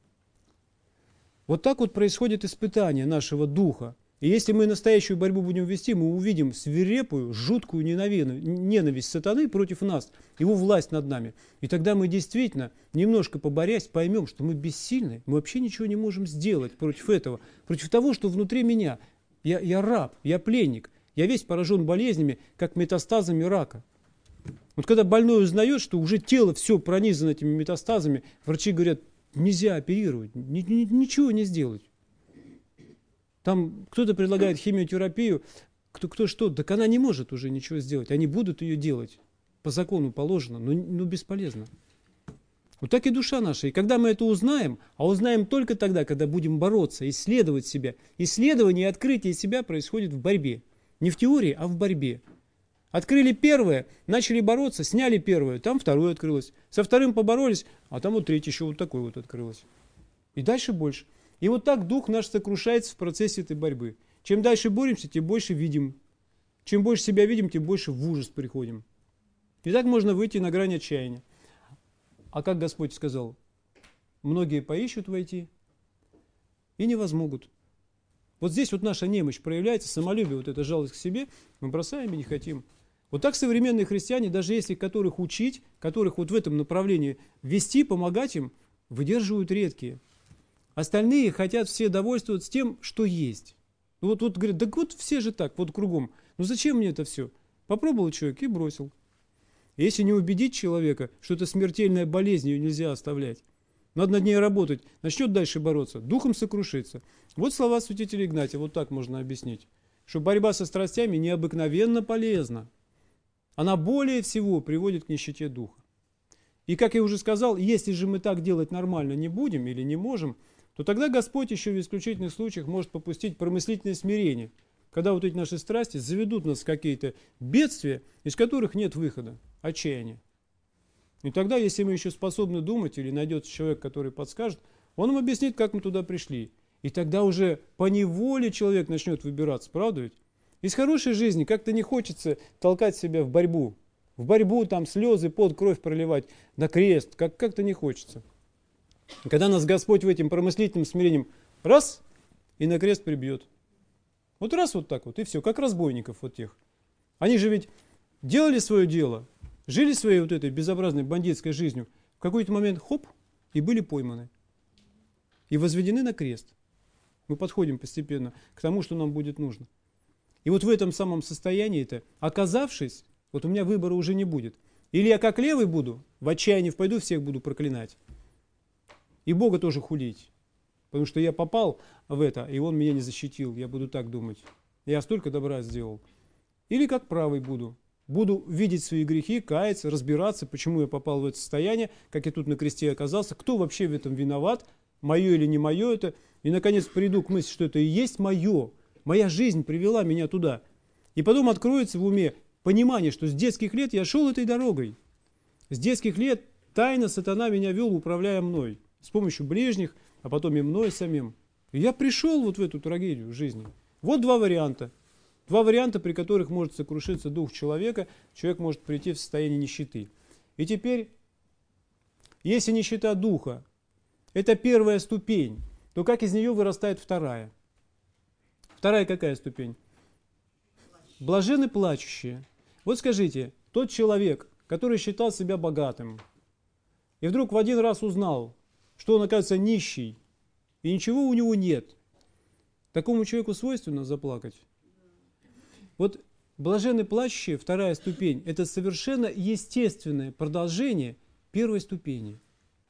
Вот так вот происходит испытание нашего духа. И если мы настоящую борьбу будем вести, мы увидим свирепую, жуткую ненависть сатаны против нас, его власть над нами. И тогда мы действительно, немножко поборясь, поймем, что мы бессильны, мы вообще ничего не можем сделать против этого, против того, что внутри меня. Я, я раб, я пленник, я весь поражен болезнями, как метастазами рака. Вот когда больной узнает, что уже тело все пронизано этими метастазами, врачи говорят, нельзя оперировать, ни, ни, ничего не сделать. Там кто-то предлагает химиотерапию, кто, кто что, так она не может уже ничего сделать. Они будут ее делать, по закону положено, но, но бесполезно. Вот так и душа наша. И когда мы это узнаем, а узнаем только тогда, когда будем бороться, исследовать себя. Исследование и открытие себя происходит в борьбе. Не в теории, а в борьбе. Открыли первое, начали бороться, сняли первое, там второе открылось. Со вторым поборолись, а там вот третье еще вот такое вот открылось. И дальше больше. И вот так дух наш сокрушается в процессе этой борьбы. Чем дальше боремся, тем больше видим. Чем больше себя видим, тем больше в ужас приходим. И так можно выйти на грань отчаяния. А как Господь сказал, многие поищут войти и не возмогут. Вот здесь вот наша немощь проявляется, самолюбие, вот эта жалость к себе, мы бросаем и не хотим. Вот так современные христиане, даже если которых учить, которых вот в этом направлении вести, помогать им, выдерживают редкие. Остальные хотят все довольствоваться тем, что есть. Вот, вот говорят, да вот все же так, вот кругом. Ну зачем мне это все? Попробовал человек и бросил. Если не убедить человека, что это смертельная болезнь, ее нельзя оставлять. Надо над ней работать. Начнет дальше бороться, духом сокрушится. Вот слова святителя Игнатия, вот так можно объяснить. Что борьба со страстями необыкновенно полезна. Она более всего приводит к нищете духа. И как я уже сказал, если же мы так делать нормально не будем или не можем, то тогда Господь еще в исключительных случаях может попустить промыслительное смирение, когда вот эти наши страсти заведут нас в какие-то бедствия, из которых нет выхода, отчаяние. И тогда, если мы еще способны думать, или найдется человек, который подскажет, он нам объяснит, как мы туда пришли. И тогда уже поневоле человек начнет выбираться, правда ведь? Из хорошей жизни как-то не хочется толкать себя в борьбу. В борьбу там слезы, пот, кровь проливать, на крест, как- как-то не хочется. Когда нас Господь в этим промыслительным смирением раз и на крест прибьет. Вот раз вот так вот, и все, как разбойников вот тех. Они же ведь делали свое дело, жили своей вот этой безобразной бандитской жизнью. В какой-то момент хоп, и были пойманы. И возведены на крест. Мы подходим постепенно к тому, что нам будет нужно. И вот в этом самом состоянии-то, оказавшись, вот у меня выбора уже не будет. Или я как левый буду, в отчаянии пойду, всех буду проклинать. И Бога тоже хулить. Потому что я попал в это, и Он меня не защитил. Я буду так думать. Я столько добра сделал. Или как правый буду. Буду видеть свои грехи, каяться, разбираться, почему я попал в это состояние, как я тут на кресте оказался, кто вообще в этом виноват, мое или не мое это. И, наконец, приду к мысли, что это и есть мое. Моя жизнь привела меня туда. И потом откроется в уме понимание, что с детских лет я шел этой дорогой. С детских лет тайно сатана меня вел, управляя мной. С помощью ближних, а потом и мной самим. И я пришел вот в эту трагедию жизни. Вот два варианта. Два варианта, при которых может сокрушиться дух человека. Человек может прийти в состояние нищеты. И теперь, если нищета духа, это первая ступень, то как из нее вырастает вторая? Вторая какая ступень? Блаженны плачущие. Вот скажите, тот человек, который считал себя богатым, и вдруг в один раз узнал, что он, оказывается, нищий, и ничего у него нет, такому человеку свойственно заплакать? Вот блаженны плачущие, вторая ступень, это совершенно естественное продолжение первой ступени.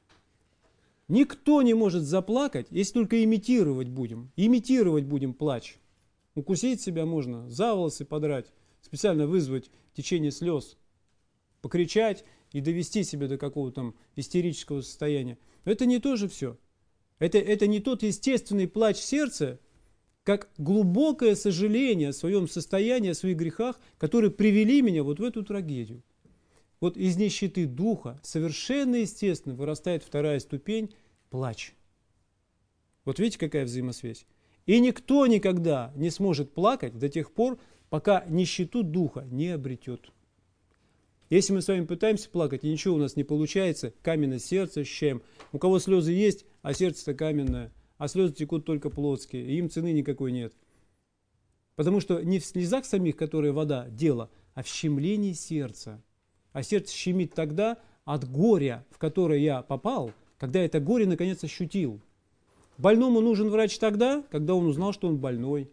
Никто не может заплакать, если только имитировать будем. Имитировать будем плач. Укусить себя можно, за волосы подрать, специально вызвать течение слез, покричать и довести себя до какого-то там истерического состояния. Но это не то же все. Это, это не тот естественный плач сердца, как глубокое сожаление о своем состоянии, о своих грехах, которые привели меня вот в эту трагедию. Вот из нищеты духа совершенно естественно вырастает вторая ступень – плач. Вот видите, какая взаимосвязь? И никто никогда не сможет плакать до тех пор, пока нищету духа не обретет. Если мы с вами пытаемся плакать, и ничего у нас не получается, каменное сердце ощущаем, у кого слезы есть, а сердце-то каменное, а слезы текут только плотские, и им цены никакой нет. Потому что не в слезах самих, которые вода, дело, а в щемлении сердца. А сердце щемит тогда от горя, в которое я попал, когда это горе наконец ощутил. Больному нужен врач тогда, когда он узнал, что он больной.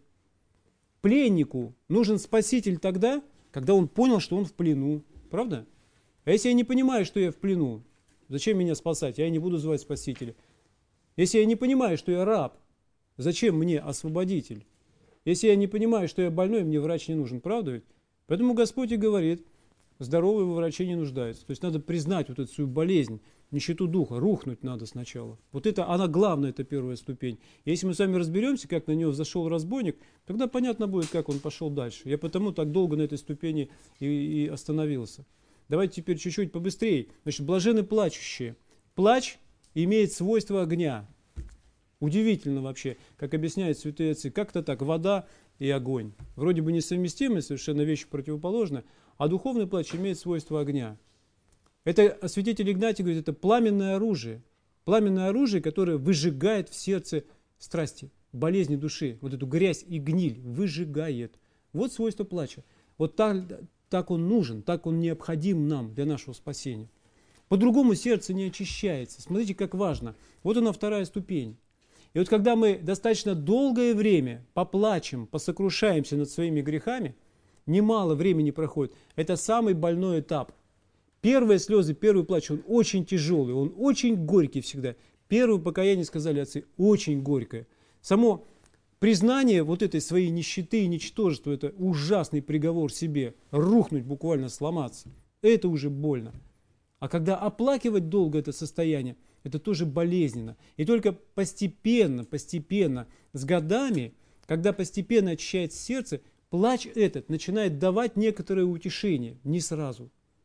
Пленнику нужен спаситель тогда, когда он понял, что он в плену. Правда? А если я не понимаю, что я в плену, зачем меня спасать? Я не буду звать спасителя. Если я не понимаю, что я раб, зачем мне освободитель? Если я не понимаю, что я больной, мне врач не нужен. Правда ведь? Поэтому Господь и говорит, здоровый во враче не нуждается. То есть надо признать вот эту свою болезнь, нищету духа, рухнуть надо сначала. Вот это, она главная, это первая ступень. Если мы с вами разберемся, как на него взошел разбойник, тогда понятно будет, как он пошел дальше. Я потому так долго на этой ступени и, и остановился. Давайте теперь чуть-чуть побыстрее. Значит, блаженны плачущие. Плач имеет свойство огня. Удивительно вообще, как объясняют святые отцы, как-то так, вода и огонь. Вроде бы несовместимые, совершенно вещи противоположны, а духовный плач имеет свойство огня. Это святитель Игнатий говорит, это пламенное оружие. Пламенное оружие, которое выжигает в сердце страсти, болезни души. Вот эту грязь и гниль выжигает. Вот свойство плача. Вот так, так он нужен, так он необходим нам для нашего спасения. По-другому сердце не очищается. Смотрите, как важно. Вот она вторая ступень. И вот когда мы достаточно долгое время поплачем, посокрушаемся над своими грехами, немало времени проходит. Это самый больной этап. Первые слезы, первый плач, он очень тяжелый, он очень горький всегда. Первое покаяние, сказали отцы, очень горькое. Само признание вот этой своей нищеты и ничтожества, это ужасный приговор себе, рухнуть буквально, сломаться. Это уже больно. А когда оплакивать долго это состояние, это тоже болезненно. И только постепенно, постепенно, с годами, когда постепенно очищается сердце, плач этот начинает давать некоторое утешение, не сразу.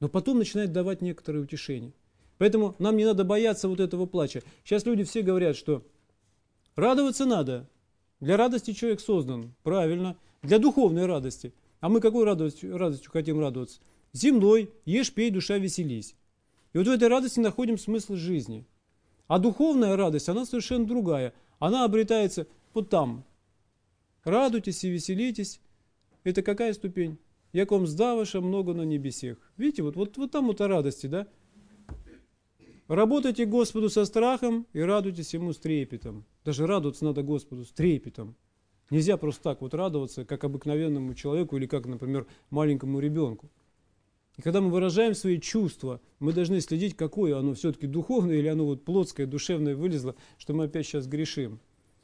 но потом начинает давать некоторое утешение. Поэтому нам не надо бояться вот этого плача. Сейчас люди все говорят, что радоваться надо. Для радости человек создан. Правильно. Для духовной радости. А мы какой радостью, радостью хотим радоваться? Земной. Ешь, пей, душа, веселись. И вот в этой радости находим смысл жизни. А духовная радость, она совершенно другая. Она обретается вот там. Радуйтесь и веселитесь. Это какая ступень? Яком сдаваша много на небесех. Видите, вот, вот, вот там вот о радости, да? Работайте Господу со страхом и радуйтесь Ему с трепетом. Даже радоваться надо Господу с трепетом. Нельзя просто так вот радоваться, как обыкновенному человеку или как, например, маленькому ребенку. И когда мы выражаем свои чувства, мы должны следить, какое оно все-таки духовное или оно вот плотское, душевное вылезло, что мы опять сейчас грешим.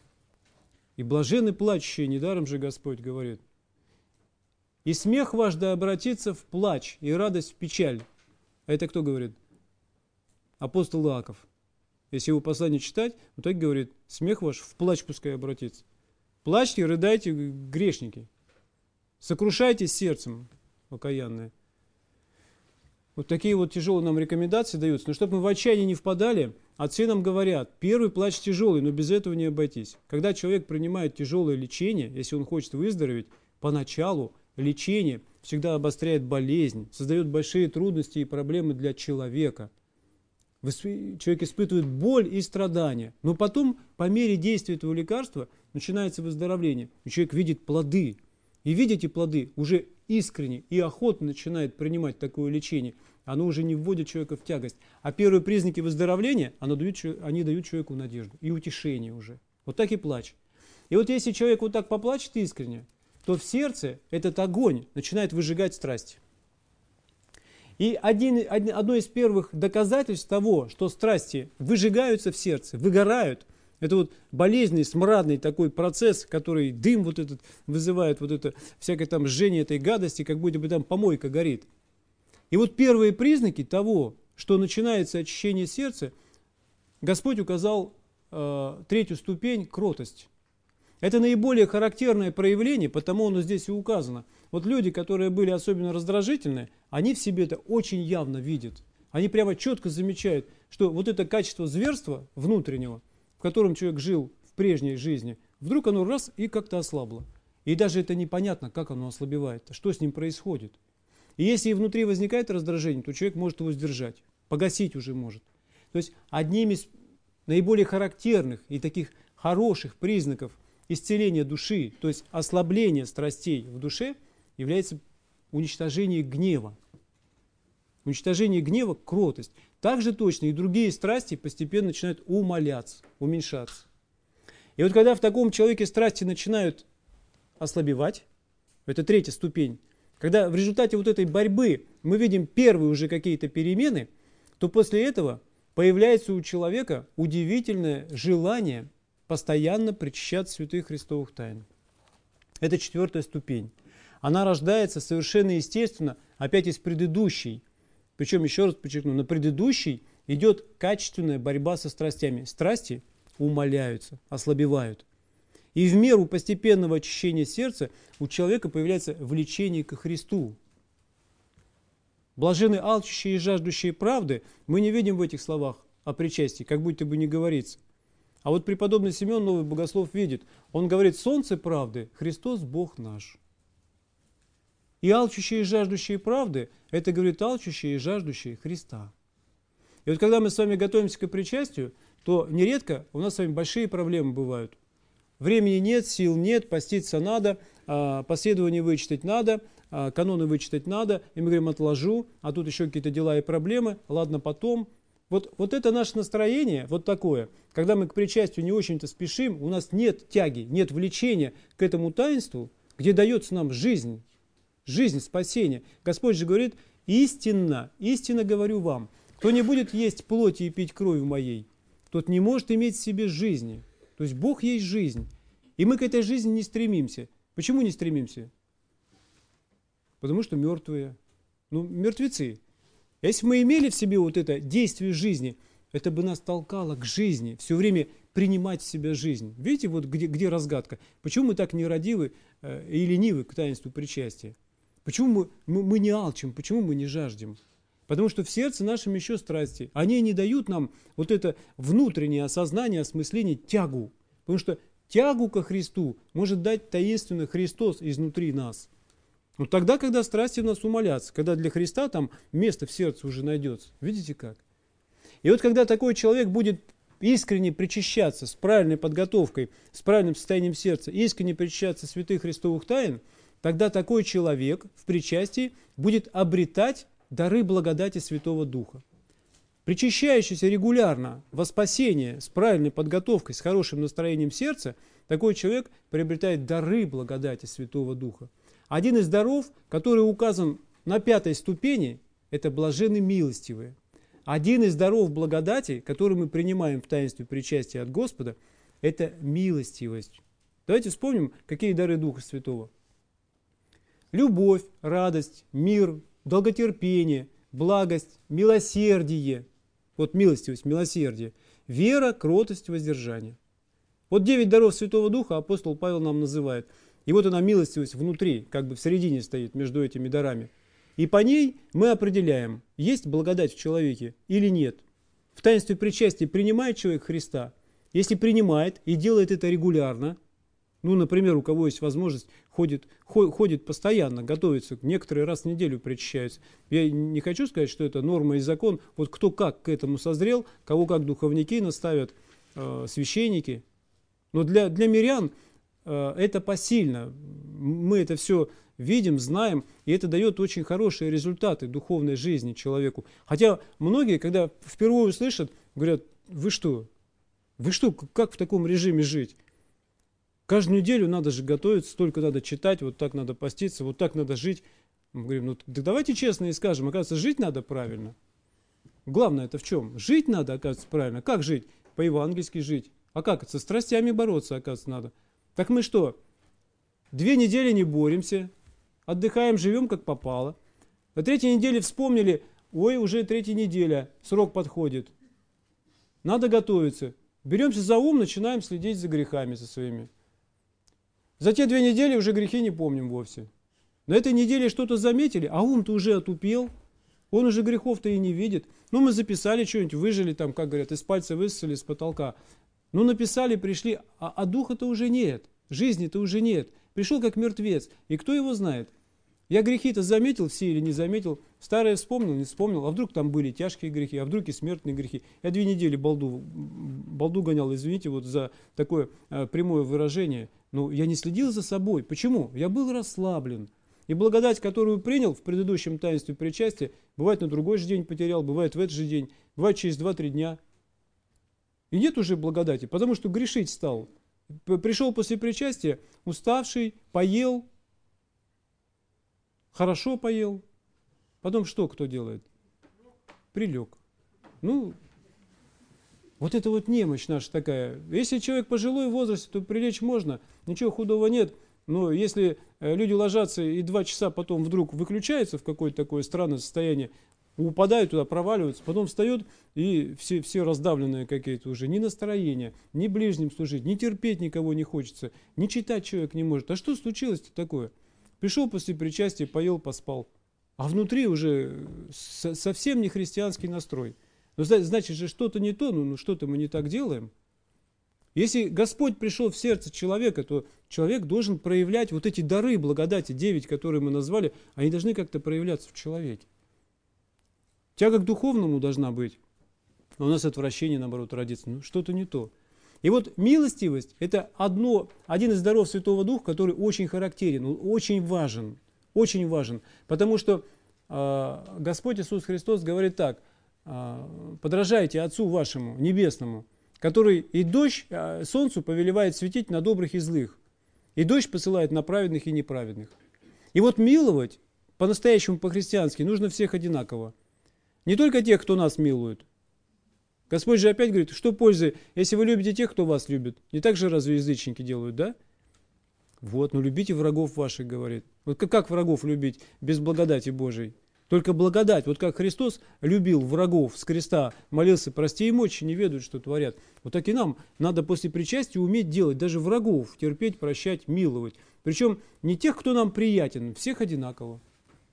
И блаженны плачущие, недаром же Господь говорит. И смех ваш да обратится в плач, и радость в печаль. А это кто говорит? Апостол Иаков. Если его послание читать, вот так говорит, смех ваш в плач пускай обратится. Плачьте, рыдайте, грешники. Сокрушайтесь сердцем, окаянные. Вот такие вот тяжелые нам рекомендации даются. Но чтобы мы в отчаяние не впадали, отцы нам говорят, первый плач тяжелый, но без этого не обойтись. Когда человек принимает тяжелое лечение, если он хочет выздороветь, поначалу лечение всегда обостряет болезнь, создает большие трудности и проблемы для человека. Человек испытывает боль и страдания. Но потом, по мере действия этого лекарства, начинается выздоровление. И человек видит плоды. И видя эти плоды, уже искренне и охотно начинает принимать такое лечение. Оно уже не вводит человека в тягость. А первые признаки выздоровления, оно дают, они дают человеку надежду и утешение уже. Вот так и плач. И вот если человек вот так поплачет искренне, то в сердце этот огонь начинает выжигать страсть. И один, один, одно из первых доказательств того, что страсти выжигаются в сердце, выгорают, это вот болезненный, смрадный такой процесс, который дым вот этот вызывает, вот это всякое там жжение этой гадости, как будто бы там помойка горит. И вот первые признаки того, что начинается очищение сердца, Господь указал э, третью ступень – кротость. Это наиболее характерное проявление, потому оно здесь и указано. Вот люди, которые были особенно раздражительны, они в себе это очень явно видят. Они прямо четко замечают, что вот это качество зверства внутреннего, в котором человек жил в прежней жизни, вдруг оно раз и как-то ослабло. И даже это непонятно, как оно ослабевает, что с ним происходит. И если внутри возникает раздражение, то человек может его сдержать, погасить уже может. То есть одним из наиболее характерных и таких хороших признаков исцеления души, то есть ослабление страстей в душе, является уничтожение гнева. Уничтожение гнева – кротость. Также точно и другие страсти постепенно начинают умаляться, уменьшаться. И вот когда в таком человеке страсти начинают ослабевать, это третья ступень, когда в результате вот этой борьбы мы видим первые уже какие-то перемены, то после этого появляется у человека удивительное желание постоянно причащать святых Христовых тайн. Это четвертая ступень. Она рождается совершенно естественно, опять из предыдущей. Причем, еще раз подчеркну, на предыдущей идет качественная борьба со страстями. Страсти умаляются, ослабевают. И в меру постепенного очищения сердца у человека появляется влечение ко Христу. Блаженны алчущие и жаждущие правды, мы не видим в этих словах о причастии, как будто бы не говорится. А вот преподобный Симеон, новый богослов, видит. Он говорит, солнце правды, Христос Бог наш. И алчущие и жаждущие правды, это, говорит, алчущие и жаждущие Христа. И вот когда мы с вами готовимся к причастию, то нередко у нас с вами большие проблемы бывают. Времени нет, сил нет, поститься надо, последование вычитать надо, каноны вычитать надо. И мы говорим, отложу, а тут еще какие-то дела и проблемы, ладно, потом. Вот, вот это наше настроение, вот такое, когда мы к причастию не очень-то спешим, у нас нет тяги, нет влечения к этому таинству, где дается нам жизнь, жизнь, спасение. Господь же говорит, истинно, истинно говорю вам, кто не будет есть плоти и пить крови моей, тот не может иметь в себе жизни. То есть Бог есть жизнь, и мы к этой жизни не стремимся. Почему не стремимся? Потому что мертвые, ну, мертвецы. Если бы мы имели в себе вот это действие жизни, это бы нас толкало к жизни, все время принимать в себя жизнь. Видите, вот где, где разгадка? Почему мы так нерадивы э, и ленивы к таинству причастия? Почему мы, мы, мы не алчим, почему мы не жаждем? Потому что в сердце нашем еще страсти. Они не дают нам вот это внутреннее осознание, осмысление, тягу. Потому что тягу ко Христу может дать таинственный Христос изнутри нас. Но тогда, когда страсти в нас умолятся, когда для Христа там место в сердце уже найдется. Видите как? И вот когда такой человек будет искренне причащаться с правильной подготовкой, с правильным состоянием сердца, искренне причащаться святых Христовых тайн, тогда такой человек в причастии будет обретать дары благодати Святого Духа. Причащающийся регулярно во спасение с правильной подготовкой, с хорошим настроением сердца, такой человек приобретает дары благодати Святого Духа. Один из даров, который указан на пятой ступени, это блаженны милостивые. Один из даров благодати, который мы принимаем в таинстве причастия от Господа, это милостивость. Давайте вспомним, какие дары Духа Святого. Любовь, радость, мир, долготерпение, благость, милосердие. Вот милостивость, милосердие. Вера, кротость, воздержание. Вот девять даров Святого Духа апостол Павел нам называет. И вот она, милостивость, внутри, как бы в середине стоит между этими дарами. И по ней мы определяем, есть благодать в человеке или нет. В таинстве причастия принимает человек Христа. Если принимает и делает это регулярно, ну, например, у кого есть возможность, ходит, ходит постоянно, готовится, некоторые раз в неделю причащаются. Я не хочу сказать, что это норма и закон. Вот кто как к этому созрел, кого как духовники наставят, э, священники. Но для, для мирян э, это посильно. Мы это все видим, знаем, и это дает очень хорошие результаты духовной жизни человеку. Хотя многие, когда впервые услышат, говорят: вы что? Вы что, как в таком режиме жить? Каждую неделю надо же готовиться, столько надо читать, вот так надо поститься, вот так надо жить. Мы говорим: ну да давайте честно и скажем, оказывается, жить надо правильно. Главное это в чем? Жить надо, оказывается, правильно. Как жить? По-евангельски жить. А как? Со страстями бороться, оказывается, надо. Так мы что? Две недели не боремся, отдыхаем, живем как попало. На третьей неделе вспомнили: ой, уже третья неделя, срок подходит. Надо готовиться. Беремся за ум, начинаем следить за грехами со своими. За те две недели уже грехи не помним вовсе. На этой неделе что-то заметили, а ум-то уже отупел. Он уже грехов-то и не видит. Ну, мы записали что-нибудь, выжили там, как говорят, из пальца высосали, с потолка. Ну, написали, пришли, а, а духа-то уже нет. Жизни-то уже нет. Пришел как мертвец. И кто его знает? Я грехи-то заметил все или не заметил. Старое вспомнил, не вспомнил. А вдруг там были тяжкие грехи, а вдруг и смертные грехи. Я две недели балду, балду гонял, извините, вот за такое а, прямое выражение. Но я не следил за собой. Почему? Я был расслаблен. И благодать, которую принял в предыдущем таинстве причастия, бывает на другой же день потерял, бывает в этот же день, бывает через два-три дня. И нет уже благодати, потому что грешить стал. Пришел после причастия, уставший, поел, хорошо поел. Потом что кто делает? Прилег. Ну, вот это вот немощь наша такая. Если человек пожилой в возрасте, то прилечь можно, ничего худого нет. Но если люди ложатся и два часа потом вдруг выключаются в какое-то такое странное состояние, упадают туда, проваливаются, потом встают и все, все раздавленные какие-то уже. Ни настроения, ни ближним служить, ни терпеть никого не хочется, ни читать человек не может. А что случилось-то такое? Пришел после причастия, поел, поспал. А внутри уже совсем не христианский настрой. Ну, значит же, что-то не то, ну, ну что-то мы не так делаем. Если Господь пришел в сердце человека, то человек должен проявлять вот эти дары благодати, девять, которые мы назвали, они должны как-то проявляться в человеке. Тяга к духовному должна быть, а у нас отвращение, наоборот, родится. Ну, что-то не то. И вот милостивость – это одно, один из даров Святого Духа, который очень характерен, очень важен, очень важен. Потому что э, Господь Иисус Христос говорит так: э, подражайте Отцу вашему, Небесному, который и дождь, э, солнцу повелевает светить на добрых и злых, и дождь посылает на праведных и неправедных. И вот миловать по-настоящему, по-христиански, нужно всех одинаково. Не только тех, кто нас милует. Господь же опять говорит: что пользы, если вы любите тех, кто вас любит? Не так же разве язычники делают, да? Вот, ну любите врагов ваших, говорит. Вот как, как врагов любить без благодати Божией? Только благодать, вот как Христос любил врагов с креста, молился: прости им, отче, не ведают, что творят. Вот так и нам надо после причастия уметь делать, даже врагов, терпеть, прощать, миловать. Причем не тех, кто нам приятен, всех одинаково.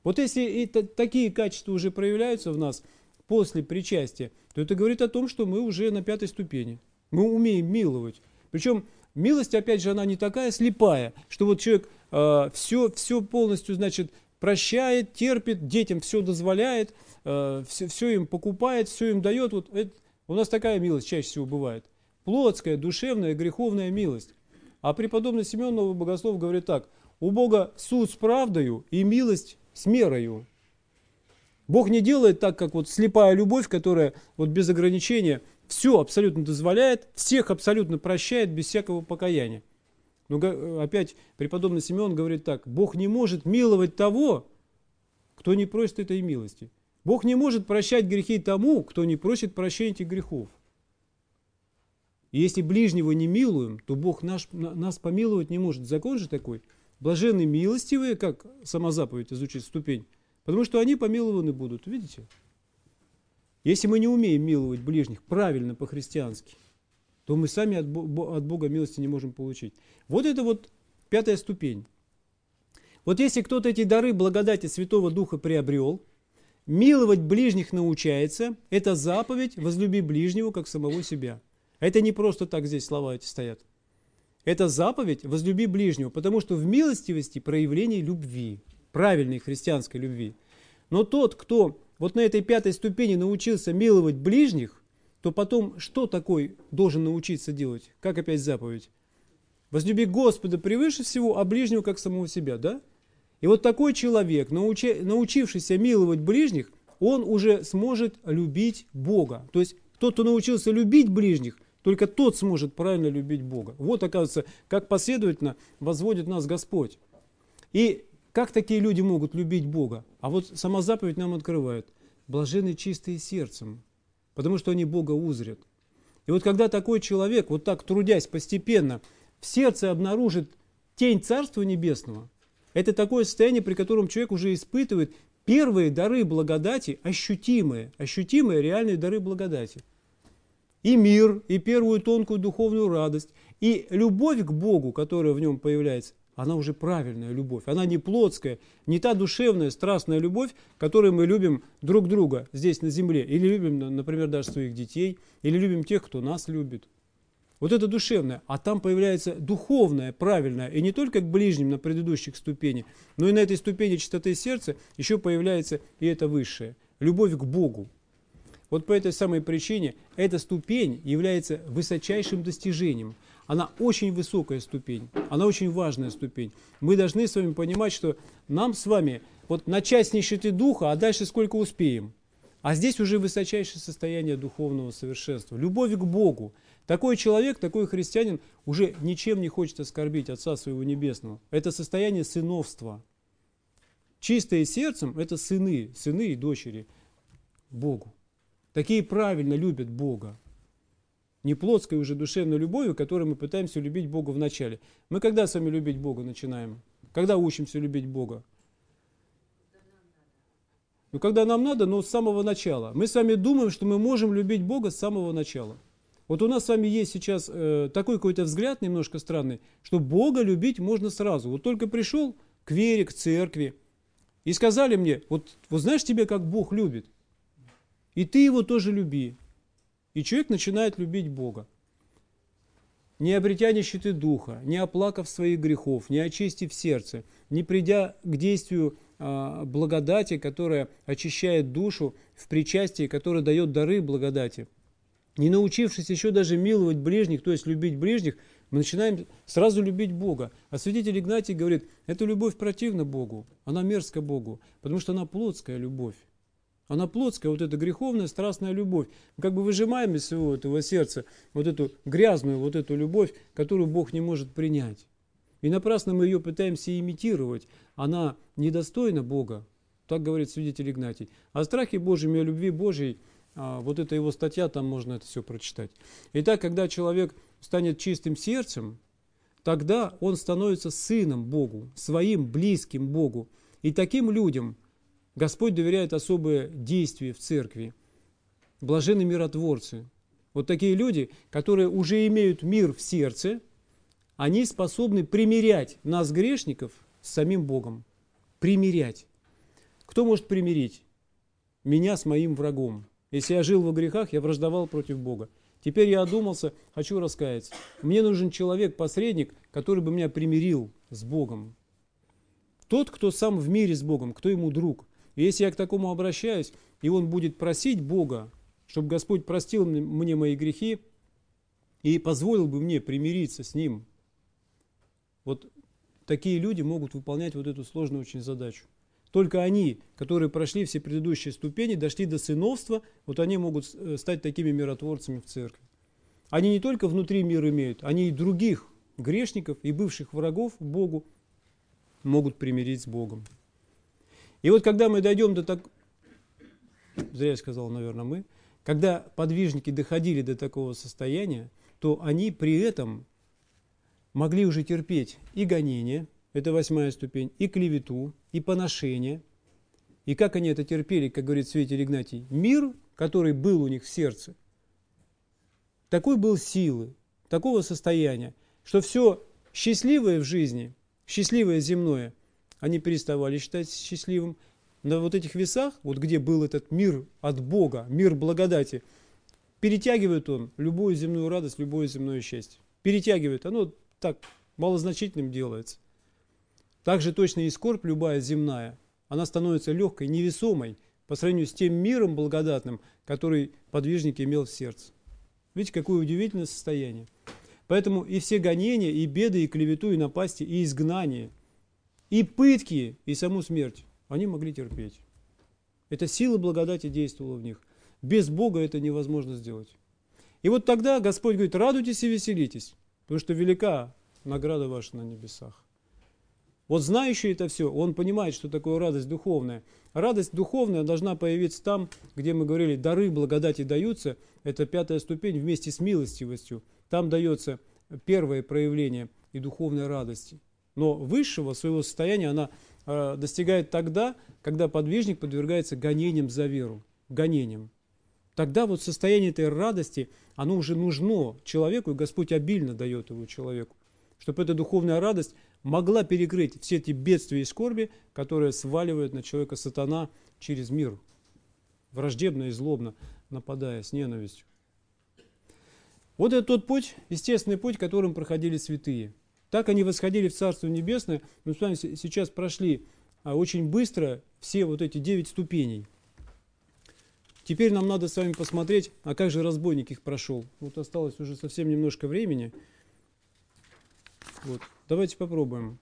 Вот если и такие качества уже проявляются в нас после причастия, то это говорит о том, что мы уже на пятой ступени. Мы умеем миловать. Причем милость, опять же, она не такая слепая, что вот человек э, все, все полностью, значит, прощает, терпит, детям все дозволяет, э, все, все им покупает, все им дает. Вот это, у нас такая милость чаще всего бывает. Плотская, душевная, греховная милость. А преподобный Симеон Новый Богослов говорит так: у Бога суд с правдою и милость с мерою. Бог не делает так, как вот слепая любовь, которая вот без ограничения все абсолютно дозволяет, всех абсолютно прощает без всякого покаяния. Но опять преподобный Симеон говорит так: Бог не может миловать того, кто не просит этой милости. Бог не может прощать грехи тому, кто не просит прощения этих грехов. И если ближнего не милуем, то Бог наш, нас помиловать не может. Закон же такой: блаженны милостивые, как сама заповедь изучить ступень, потому что они помилованы будут. Видите? Если мы не умеем миловать ближних правильно по-христиански, то мы сами от Бога милости не можем получить. Вот это вот пятая ступень. Вот если кто-то эти дары благодати Святого Духа приобрел, миловать ближних научается, это заповедь: возлюби ближнего, как самого себя. Это не просто так здесь слова эти стоят. Это заповедь: возлюби ближнего, потому что в милостивости проявление любви, правильной христианской любви. Но тот, кто вот на этой пятой ступени научился миловать ближних, то потом что такой должен научиться делать? Как опять заповедь? Возлюби Господа превыше всего, а ближнего как самого себя, да? И вот такой человек, научи, научившийся миловать ближних, он уже сможет любить Бога. То есть тот, кто научился любить ближних, только тот сможет правильно любить Бога. Вот, оказывается, как последовательно возводит нас Господь. И как такие люди могут любить Бога? А вот сама заповедь нам открывает: блаженны чистые сердцем, потому что они Бога узрят. И вот когда такой человек, вот так трудясь постепенно, в сердце обнаружит тень Царства Небесного, это такое состояние, при котором человек уже испытывает первые дары благодати, ощутимые, ощутимые реальные дары благодати. И мир, и первую тонкую духовную радость, и любовь к Богу, которая в нем появляется, она уже правильная любовь. Она не плотская, не та душевная, страстная любовь, которой мы любим друг друга здесь на земле. Или любим, например, даже своих детей, или любим тех, кто нас любит. Вот это душевное. А там появляется духовное, правильное. И не только к ближним на предыдущих ступенях, но и на этой ступени чистоты сердца еще появляется и это высшее. Любовь к Богу. Вот по этой самой причине эта ступень является высочайшим достижением. Она очень высокая ступень, она очень важная ступень. Мы должны с вами понимать, что нам с вами вот начать с нищеты духа, а дальше сколько успеем. А здесь уже высочайшее состояние духовного совершенства. Любовь к Богу. Такой человек, такой христианин уже ничем не хочет оскорбить Отца Своего Небесного. Это состояние сыновства. Чистые сердцем – это сыны, сыны и дочери Богу. Такие правильно любят Бога. Не плотской уже душевной любовью, которой мы пытаемся любить Бога в начале. Мы когда с вами любить Бога начинаем? Когда учимся любить Бога? Ну, когда нам надо, но с самого начала. Мы с вами думаем, что мы можем любить Бога с самого начала. Вот у нас с вами есть сейчас э, такой какой-то взгляд немножко странный, что Бога любить можно сразу. Вот только пришел к вере, к церкви, и сказали мне: вот, вот знаешь тебе, как Бог любит? И ты его тоже люби. И человек начинает любить Бога. Не обретя нищеты духа, не оплакав своих грехов, не очистив сердце, не придя к действию э, благодати, которая очищает душу, в причастии, которое дает дары благодати, не научившись еще даже миловать ближних, то есть любить ближних, мы начинаем сразу любить Бога. А святитель Игнатий говорит: эта любовь противна Богу, она мерзка Богу, потому что она плотская любовь. Она плотская, вот эта греховная, страстная любовь. Мы как бы выжимаем из своего этого сердца вот эту грязную, вот эту любовь, которую Бог не может принять. И напрасно мы ее пытаемся имитировать. Она недостойна Бога, так говорит святитель Игнатий. О страхе Божьем и о любви Божьей, вот это его статья, там можно это все прочитать. Итак, когда человек станет чистым сердцем, тогда он становится сыном Богу, своим близким Богу. И таким людям Господь доверяет особое действие в церкви. Блаженны миротворцы. Вот такие люди, которые уже имеют мир в сердце, они способны примирять нас, грешников, с самим Богом. Примирять. Кто может примирить меня с моим врагом? Если я жил во грехах, я враждовал против Бога. Теперь я одумался, хочу раскаяться. Мне нужен человек-посредник, который бы меня примирил с Богом. Тот, кто сам в мире с Богом, кто ему друг. И если я к такому обращаюсь, и он будет просить Бога, чтобы Господь простил мне мои грехи и позволил бы мне примириться с Ним, вот такие люди могут выполнять вот эту сложную очень задачу. Только они, которые прошли все предыдущие ступени, дошли до сыновства, вот они могут стать такими миротворцами в церкви. Они не только внутри мир имеют, они и других грешников, и бывших врагов Богу могут примирить с Богом. И вот когда мы дойдем до так... Зря я сказал, наверное, мы. Когда подвижники доходили до такого состояния, то они при этом могли уже терпеть и гонение, это восьмая ступень, и клевету, и поношение. И как они это терпели, как говорит святитель Игнатий, мир, который был у них в сердце, такой был силы, такого состояния, что все счастливое в жизни, счастливое земное, они переставали считать счастливым. На вот этих весах, вот где был этот мир от Бога, мир благодати, перетягивает он любую земную радость, любое земное счастье. Перетягивает, оно так малозначительным делается. Также точно и скорбь любая земная, она становится легкой, невесомой по сравнению с тем миром благодатным, который подвижник имел в сердце. Видите, какое удивительное состояние. Поэтому и все гонения, и беды, и клевету, и напасти, и изгнание, и пытки, и саму смерть они могли терпеть. Эта сила благодати действовала в них. Без Бога это невозможно сделать. И вот тогда Господь говорит, радуйтесь и веселитесь, потому что велика награда ваша на небесах. Вот знающий это все, он понимает, что такое радость духовная. Радость духовная должна появиться там, где мы говорили, дары благодати даются. Это пятая ступень вместе с милостивостью. Там дается первое проявление и духовной радости. Но высшего своего состояния она э, достигает тогда, когда подвижник подвергается гонениям за веру. Гонениям. Тогда вот состояние этой радости, оно уже нужно человеку, и Господь обильно дает его человеку. Чтобы эта духовная радость могла перекрыть все эти бедствия и скорби, которые сваливает на человека сатана через мир, враждебно и злобно нападая с ненавистью. Вот это тот путь, естественный путь, которым проходили святые. Так они восходили в Царство Небесное. Мы с вами сейчас прошли очень быстро все вот эти девять ступеней. Теперь нам надо с вами посмотреть, а как же разбойник их прошел. Вот осталось уже совсем немножко времени. Вот. Давайте попробуем.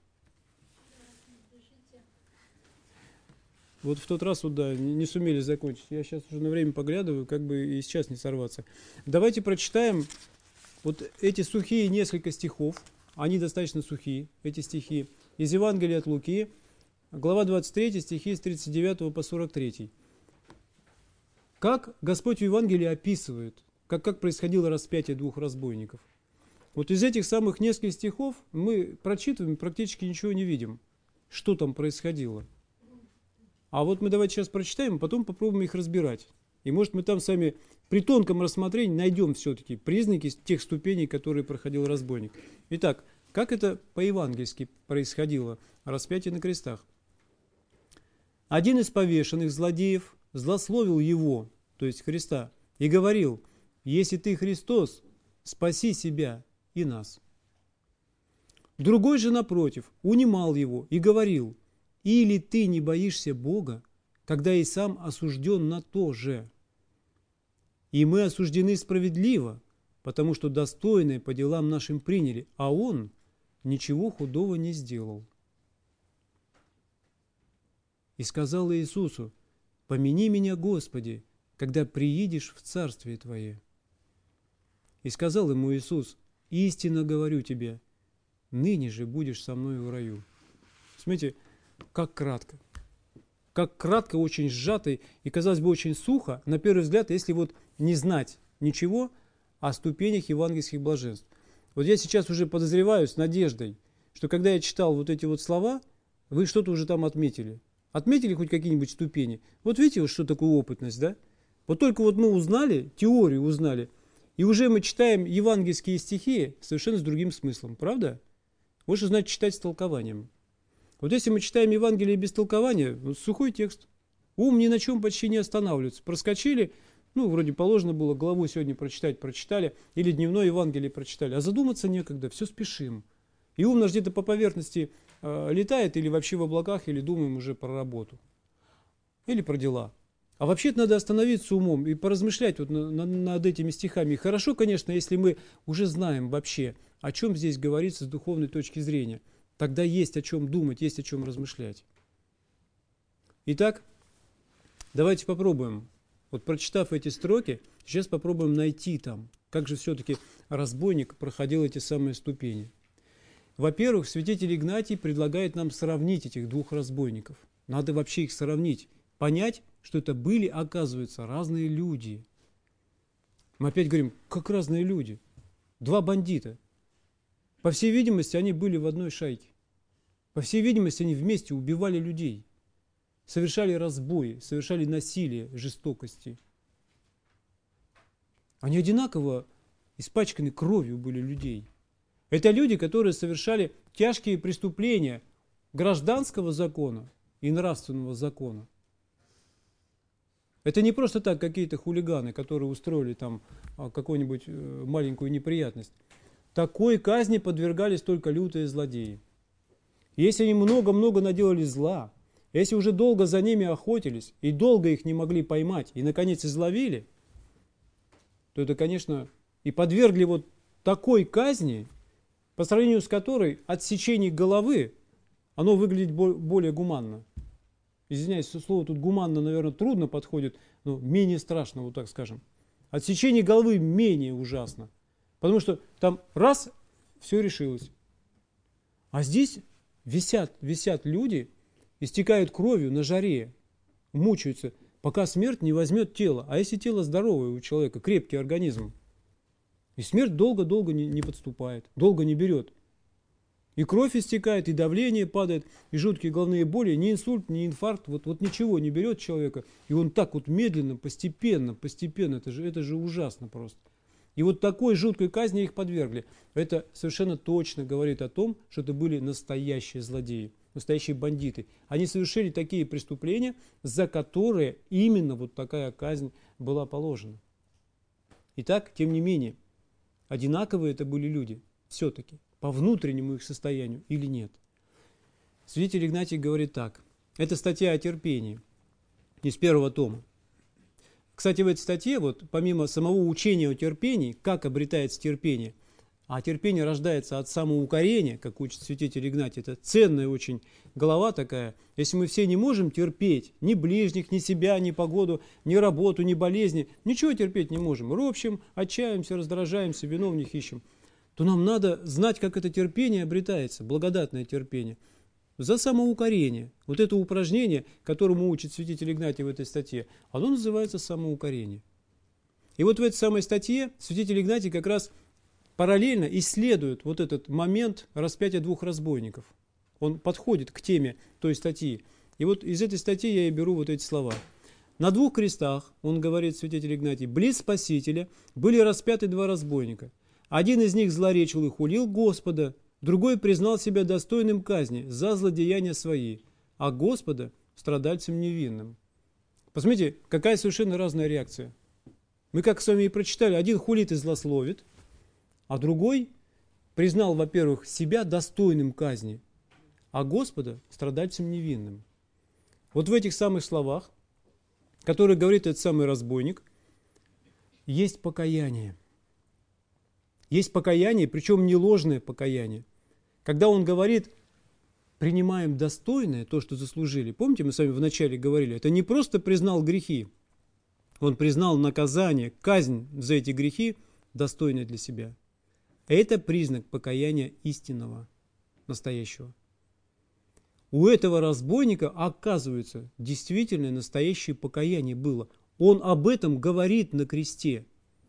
Вот в тот раз вот, да, не сумели закончить. Я сейчас уже на время поглядываю, как бы и сейчас не сорваться. Давайте прочитаем вот эти сухие несколько стихов. Они достаточно сухие, эти стихи. Из Евангелия от Луки, глава двадцать три, стихи с тридцать девятого по сорок три. Как Господь в Евангелии описывает, как, как происходило распятие двух разбойников. Вот из этих самых нескольких стихов мы прочитываем, практически ничего не видим, что там происходило. А вот мы давайте сейчас прочитаем, а потом попробуем их разбирать. И может мы там с вами при тонком рассмотрении найдем все-таки признаки тех ступеней, которые проходил разбойник. Итак, как это по-евангельски происходило, распятие на крестах? Один из повешенных злодеев злословил его, то есть Христа, и говорил, если ты Христос, спаси себя и нас. Другой же, напротив, унимал его и говорил, или ты не боишься Бога, когда и сам осужден на то же. И мы осуждены справедливо, потому что достойные по делам нашим приняли, а он ничего худого не сделал. И сказал Иисусу, помяни меня, Господи, когда приидешь в Царствие Твое. И сказал ему Иисус, истинно говорю тебе, ныне же будешь со мной в раю. Смотрите, как кратко. Как кратко, очень сжато и, казалось бы, очень сухо, на первый взгляд, если вот не знать ничего о ступенях евангельских блаженств. Вот я сейчас уже подозреваю с надеждой, что когда я читал вот эти вот слова, вы что-то уже там отметили. Отметили хоть какие-нибудь ступени? Вот видите, вот что такое опытность, да? Вот только вот мы узнали, теорию узнали, и уже мы читаем евангельские стихи совершенно с другим смыслом, правда? Вот что значит читать с толкованием. Вот если мы читаем Евангелие без толкования, вот сухой текст, Ум ни на чем почти не останавливается. Проскочили, ну, вроде положено было главу сегодня прочитать, прочитали, или дневное Евангелие прочитали, а задуматься некогда, все спешим. И ум наш где-то по поверхности э, летает, или вообще в облаках, или думаем уже про работу, или про дела. А вообще-то надо остановиться умом и поразмышлять вот на, на, над этими стихами. И хорошо, конечно, если мы уже знаем вообще, о чем здесь говорится с духовной точки зрения. Тогда есть о чем думать, есть о чем размышлять. Итак, давайте попробуем. Вот прочитав эти строки, сейчас попробуем найти там, как же все-таки разбойник проходил эти самые ступени. Во-первых, святитель Игнатий предлагает нам сравнить этих двух разбойников. Надо вообще их сравнить, понять, что это были, оказывается, разные люди. Мы опять говорим, как разные люди? Два бандита. По всей видимости, они были в одной шайке. По всей видимости, они вместе убивали людей. Совершали разбои, совершали насилие, жестокости. Они одинаково испачканы кровью были людей. Это люди, которые совершали тяжкие преступления гражданского закона и нравственного закона. Это не просто так какие-то хулиганы, которые устроили там какую-нибудь маленькую неприятность. Такой казни подвергались только лютые злодеи. Если они много-много наделали зла, если уже долго за ними охотились и долго их не могли поймать и, наконец, изловили, то это, конечно, и подвергли вот такой казни, по сравнению с которой отсечение головы, оно выглядит более гуманно. Извиняюсь, слово тут гуманно, наверное, трудно подходит, но менее страшно, вот так скажем. Отсечение головы менее ужасно, потому что там раз, все решилось. А здесь висят, висят люди, истекают кровью на жаре, мучаются, пока смерть не возьмет тело. А если тело здоровое у человека, крепкий организм, и смерть долго-долго не, не подступает, долго не берет. И кровь истекает, и давление падает, и жуткие головные боли, ни инсульт, ни инфаркт, вот, вот ничего не берет человека. И он так вот медленно, постепенно, постепенно, это же, это же ужасно просто. И вот такой жуткой казни их подвергли. Это совершенно точно говорит о том, что это были настоящие злодеи, настоящие бандиты. Они совершили такие преступления, за которые именно вот такая казнь была положена. Итак, тем не менее, одинаковые это были люди, все-таки, по внутреннему их состоянию или нет. Святитель Игнатий говорит так. Это статья о терпении из первого тома. Кстати, в этой статье, вот, помимо самого учения о терпении, как обретается терпение, а терпение рождается от самоукорения, как учит святитель Игнатий, это ценная очень глава такая. Если мы все не можем терпеть ни ближних, ни себя, ни погоду, ни работу, ни болезни, ничего терпеть не можем, ропщим, отчаиваемся, раздражаемся, виновных ищем, то нам надо знать, как это терпение обретается, благодатное терпение. За самоукорение. Вот это упражнение, которому учит святитель Игнатий в этой статье, оно называется самоукорение. И вот в этой самой статье святитель Игнатий как раз параллельно исследует вот этот момент распятия двух разбойников. Он подходит к теме той статьи. И вот из этой статьи я и беру вот эти слова. На двух крестах, он говорит, святитель Игнатий, близ Спасителя были распяты два разбойника. Один из них злоречил и хулил Господа, другой признал себя достойным казни за злодеяния свои, а Господа страдальцем невинным. Посмотрите, какая совершенно разная реакция. Мы, как с вами и прочитали, один хулит и злословит, а другой признал, во-первых, себя достойным казни, а Господа страдальцем невинным. Вот в этих самых словах, которые говорит этот самый разбойник, есть покаяние. Есть покаяние, причем не ложное покаяние. Когда он говорит, принимаем достойное, то, что заслужили. Помните, мы с вами вначале говорили, это не просто признал грехи, он признал наказание, казнь за эти грехи, достойное для себя. Это признак покаяния истинного, настоящего. У этого разбойника, оказывается, действительно настоящее покаяние было. Он об этом говорит на кресте.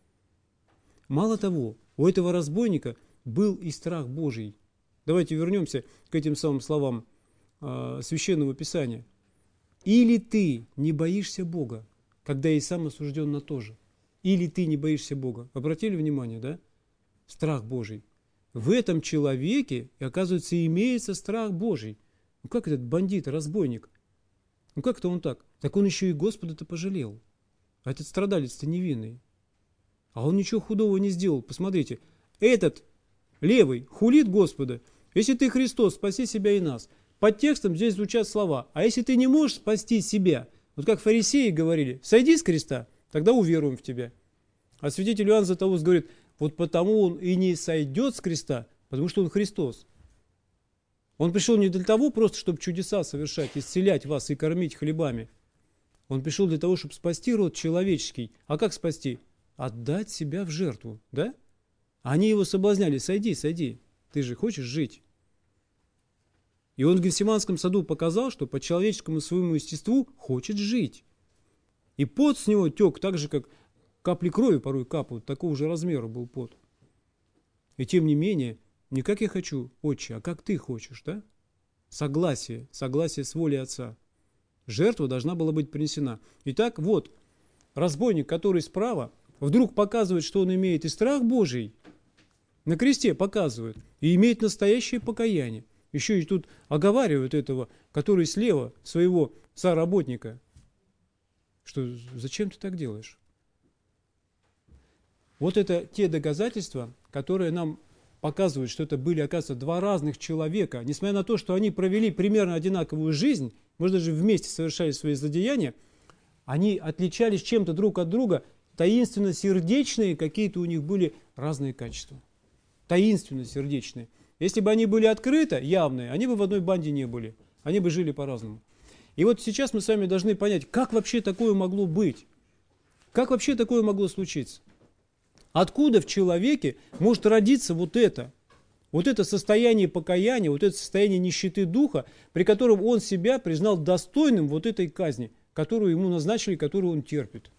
Мало того, у этого разбойника был и страх Божий. Давайте вернемся к этим самым словам э, Священного Писания. Или ты не боишься Бога, когда и сам осужден на то же. Или ты не боишься Бога. Обратили внимание, да? Страх Божий. В этом человеке, оказывается, имеется страх Божий. Ну как этот бандит, разбойник? Ну как-то он так? Так он еще и Господа-то пожалел. А этот страдалец-то невинный. А он ничего худого не сделал. Посмотрите, этот левый хулит Господа. Если ты Христос, спаси себя и нас. Под текстом здесь звучат слова. А если ты не можешь спасти себя, вот как фарисеи говорили, сойди с креста, тогда уверуем в тебя. А святитель Иоанн Златоуст говорит, вот потому он и не сойдет с креста, потому что он Христос. Он пришел не для того просто, чтобы чудеса совершать, исцелять вас и кормить хлебами. Он пришел для того, чтобы спасти род человеческий. А как спасти? Отдать себя в жертву, да? Они его соблазняли, сойди, сойди, ты же хочешь жить. И он в Гефсиманском саду показал, что по человеческому своему естеству хочет жить. И пот с него тек так же, как капли крови порой капают, такого же размера был пот. И тем не менее, не как я хочу, Отче, а как ты хочешь, да? Согласие, согласие с волей Отца. Жертва должна была быть принесена. Итак, вот, разбойник, который справа, вдруг показывает, что он имеет и страх Божий, на кресте показывает, и имеет настоящее покаяние. Еще и тут оговаривают этого, который слева, своего соработника, что зачем ты так делаешь? Вот это те доказательства, которые нам показывают, что это были, оказывается, два разных человека. Несмотря на то, что они провели примерно одинаковую жизнь, может, даже вместе совершали свои злодеяния, они отличались чем-то друг от друга, таинственно сердечные, какие-то у них были разные качества. Таинственно сердечные. Если бы они были открыто, явные, они бы в одной банде не были. Они бы жили по-разному. И вот сейчас мы с вами должны понять, как вообще такое могло быть? Как вообще такое могло случиться? Откуда в человеке может родиться вот это? Вот это состояние покаяния, вот это состояние нищеты духа, при котором он себя признал достойным вот этой казни, которую ему назначили, которую он терпит.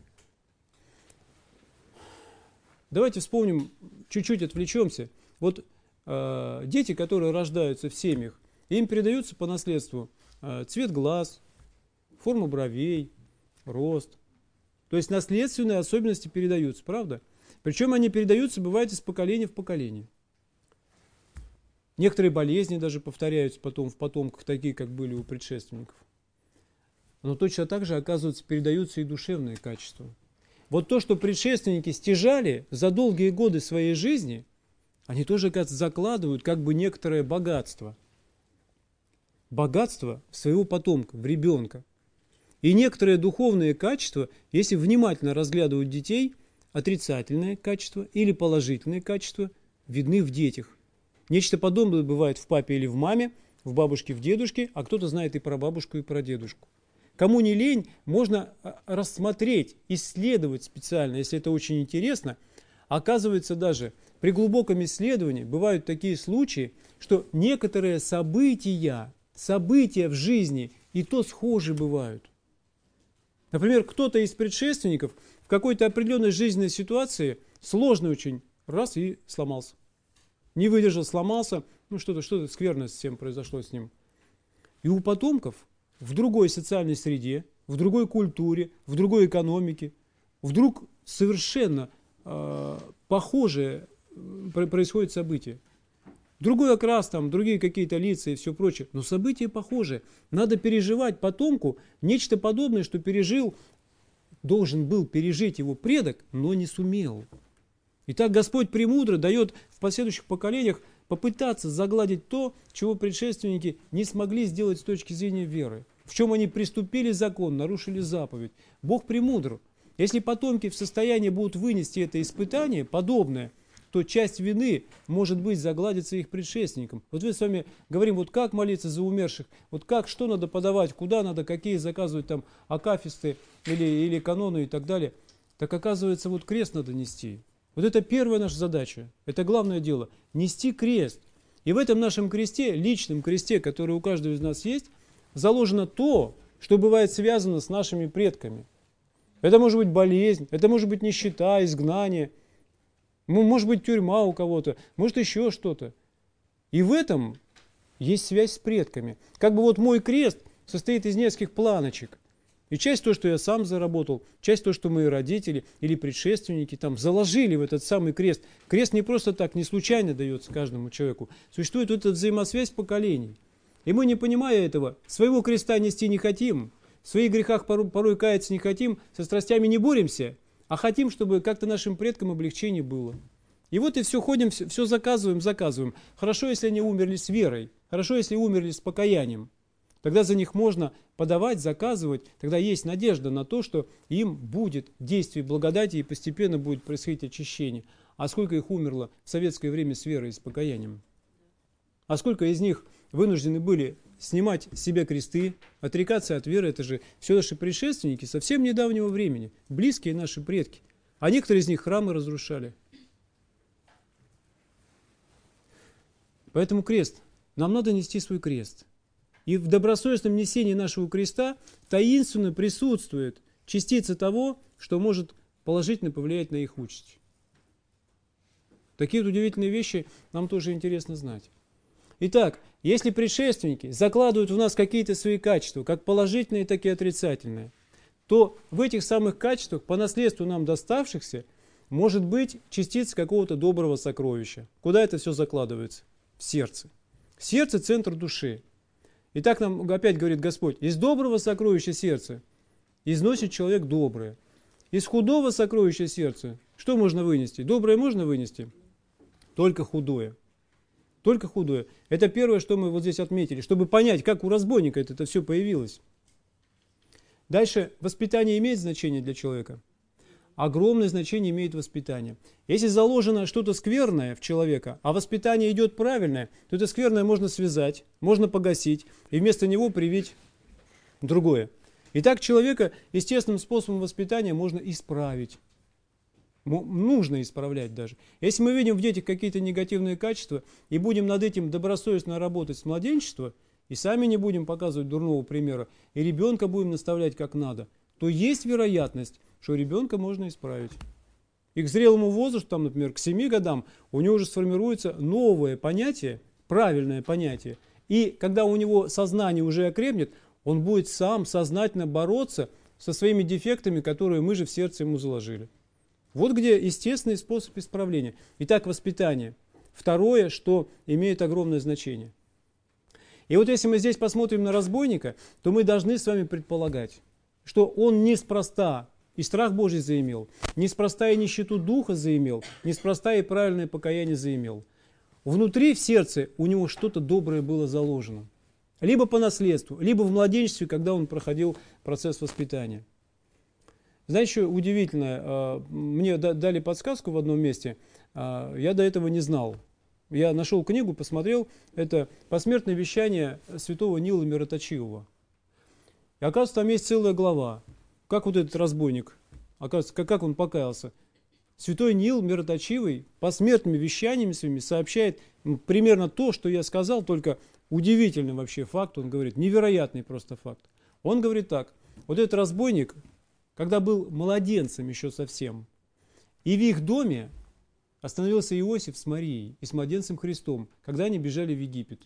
Давайте вспомним, чуть-чуть отвлечемся. Вот э, дети, которые рождаются в семьях, им передаются по наследству э, цвет глаз, форма бровей, рост. То есть наследственные особенности передаются, правда? Причем они передаются, бывает, из поколения в поколение. Некоторые болезни даже повторяются потом в потомках, такие, как были у предшественников. Но точно так же, оказывается, передаются и душевные качества. Вот то, что предшественники стяжали за долгие годы своей жизни, они тоже, оказывается, закладывают как бы некоторое богатство. Богатство в своего потомка, в ребенка. И некоторые духовные качества, если внимательно разглядывать детей, отрицательные качества или положительные качества видны в детях. Нечто подобное бывает в папе или в маме, в бабушке, в дедушке, а кто-то знает и про бабушку, и про дедушку. Кому не лень, можно рассмотреть, исследовать специально, если это очень интересно. Оказывается, даже при глубоком исследовании бывают такие случаи, что некоторые события, события в жизни и то схожи бывают. Например, кто-то из предшественников в какой-то определенной жизненной ситуации, сложной очень, раз и сломался. Не выдержал, сломался, ну что-то, что-то скверное совсем произошло с ним. И у потомков в другой социальной среде, в другой культуре, в другой экономике, вдруг совершенно э, похожее происходит событие. Другой окрас, там, другие какие-то лица и все прочее. Но события похожие. Надо переживать потомку нечто подобное, что пережил, должен был пережить его предок, но не сумел. Итак, Господь премудро дает в последующих поколениях попытаться загладить то, чего предшественники не смогли сделать с точки зрения веры. В чем они приступили закон, нарушили заповедь. Бог премудр. Если потомки в состоянии будут вынести это испытание, подобное, то часть вины, может быть, загладится их предшественникам. Вот мы с вами говорим, вот как молиться за умерших, вот как, что надо подавать, куда надо, какие заказывать там акафисты или, или каноны и так далее. Так оказывается, вот крест надо нести. Вот это первая наша задача, это главное дело, нести крест. И в этом нашем кресте, личном кресте, который у каждого из нас есть, заложено то, что бывает связано с нашими предками. Это может быть болезнь, это может быть нищета, изгнание, может быть тюрьма у кого-то, может еще что-то. И в этом есть связь с предками. Как бы вот мой крест состоит из нескольких планочек. И часть то, что я сам заработал, часть то, что мои родители или предшественники там заложили в этот самый крест. Крест не просто так, не случайно дается каждому человеку. Существует вот эта взаимосвязь поколений. И мы, не понимая этого, своего креста нести не хотим, в своих грехах порой, порой каяться не хотим, со страстями не боремся, а хотим, чтобы как-то нашим предкам облегчение было. И вот и все ходим, все, все заказываем, заказываем. Хорошо, если они умерли с верой, хорошо, если умерли с покаянием. Тогда за них можно подавать, заказывать, тогда есть надежда на то, что им будет действие благодати и постепенно будет происходить очищение. А сколько их умерло в советское время с верой и с покаянием? А сколько из них вынуждены были снимать с себя кресты, отрекаться от веры? Это же все наши предшественники совсем недавнего времени, близкие наши предки. А некоторые из них храмы разрушали. Поэтому крест. Нам надо нести свой крест. И в добросовестном несении нашего креста таинственно присутствует частица того, что может положительно повлиять на их участь. Такие вот удивительные вещи нам тоже интересно знать. Итак, если предшественники закладывают в нас какие-то свои качества, как положительные, так и отрицательные, то в этих самых качествах, по наследству нам доставшихся, может быть частица какого-то доброго сокровища. Куда это все закладывается? В сердце. Сердце – центр души. И так нам опять говорит Господь: из доброго сокровища сердца износит человек доброе. Из худого сокровища сердца что можно вынести? Доброе можно вынести? Только худое. Только худое. Это первое, что мы вот здесь отметили, чтобы понять, как у разбойника это, это все появилось. Дальше, воспитание имеет значение для человека? Огромное значение имеет воспитание. Если заложено что-то скверное в человека, а воспитание идет правильное, то это скверное можно связать, можно погасить и вместо него привить другое. Итак, человека естественным способом воспитания можно исправить. Нужно исправлять даже. Если мы видим в детях какие-то негативные качества и будем над этим добросовестно работать с младенчества, и сами не будем показывать дурного примера, и ребенка будем наставлять как надо, то есть вероятность, что ребенка можно исправить. И к зрелому возрасту, там, например, к семи годам, у него уже сформируется новое понятие, правильное понятие. И когда у него сознание уже окрепнет, он будет сам сознательно бороться со своими дефектами, которые мы же в сердце ему заложили. Вот где естественный способ исправления. Итак, воспитание. Второе, что имеет огромное значение. И вот если мы здесь посмотрим на разбойника, то мы должны с вами предполагать, что он неспроста и страх Божий заимел, неспроста и нищету духа заимел, неспроста и правильное покаяние заимел. Внутри, в сердце, у него что-то доброе было заложено. Либо по наследству, либо в младенчестве, когда он проходил процесс воспитания. Знаете, что удивительное? Мне дали подсказку в одном месте, я до этого не знал. Я нашел книгу, посмотрел, это «Посмертное вещание святого Нила Мироточивого». И оказывается, там есть целая глава. Как вот этот разбойник, оказывается, как, как он покаялся. Святой Нил Мироточивый посмертными вещаниями своими сообщает примерно то, что я сказал, только удивительный вообще факт, он говорит, невероятный просто факт. Он говорит так: вот этот разбойник, когда был младенцем еще совсем, и в их доме остановился Иосиф с Марией и с младенцем Христом, когда они бежали в Египет.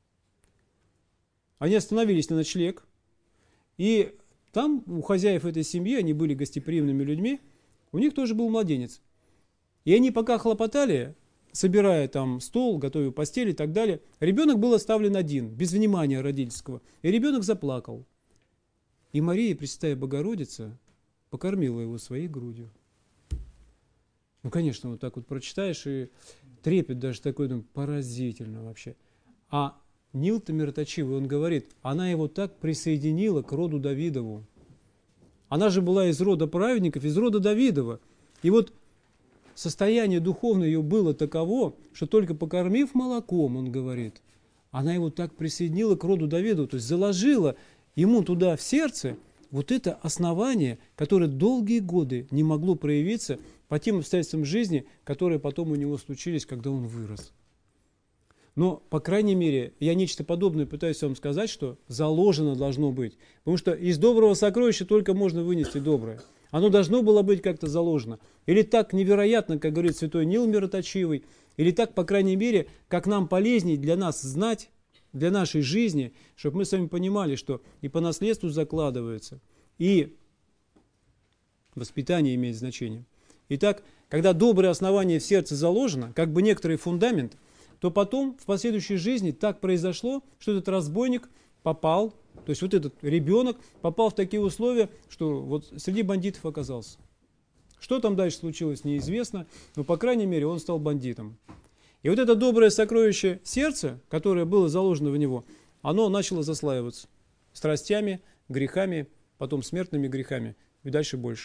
Они остановились на ночлег, и там у хозяев этой семьи, они были гостеприимными людьми, у них тоже был младенец. И они пока хлопотали, собирая там стол, готовя постель и так далее, ребенок был оставлен один, без внимания родительского, и ребенок заплакал. И Мария, Пресвятая Богородица, покормила его своей грудью. Ну, конечно, вот так вот прочитаешь, и трепет даже такой, ну, поразительно вообще. А Нил-то Мироточивый, он говорит, она его так присоединила к роду Давидову. Она же была из рода праведников, из рода Давидова. И вот состояние духовное ее было таково, что только покормив молоком, он говорит, она его так присоединила к роду Давидову, то есть заложила ему туда в сердце вот это основание, которое долгие годы не могло проявиться по тем обстоятельствам жизни, которые потом у него случились, когда он вырос. Но, по крайней мере, я нечто подобное пытаюсь вам сказать, что заложено должно быть. Потому что из доброго сокровища только можно вынести доброе. Оно должно было быть как-то заложено. Или так невероятно, как говорит святой Нил Мироточивый, или так, по крайней мере, как нам полезнее для нас знать, для нашей жизни, чтобы мы с вами понимали, что и по наследству закладывается, и воспитание имеет значение. Итак, когда доброе основание в сердце заложено, как бы некоторый фундамент, то потом в последующей жизни так произошло, что этот разбойник попал, то есть вот этот ребенок попал в такие условия, что вот среди бандитов оказался. Что там дальше случилось, неизвестно, но, по крайней мере, он стал бандитом. И вот это доброе сокровище сердца, которое было заложено в него, оно начало заслаиваться страстями, грехами, потом смертными грехами и дальше больше.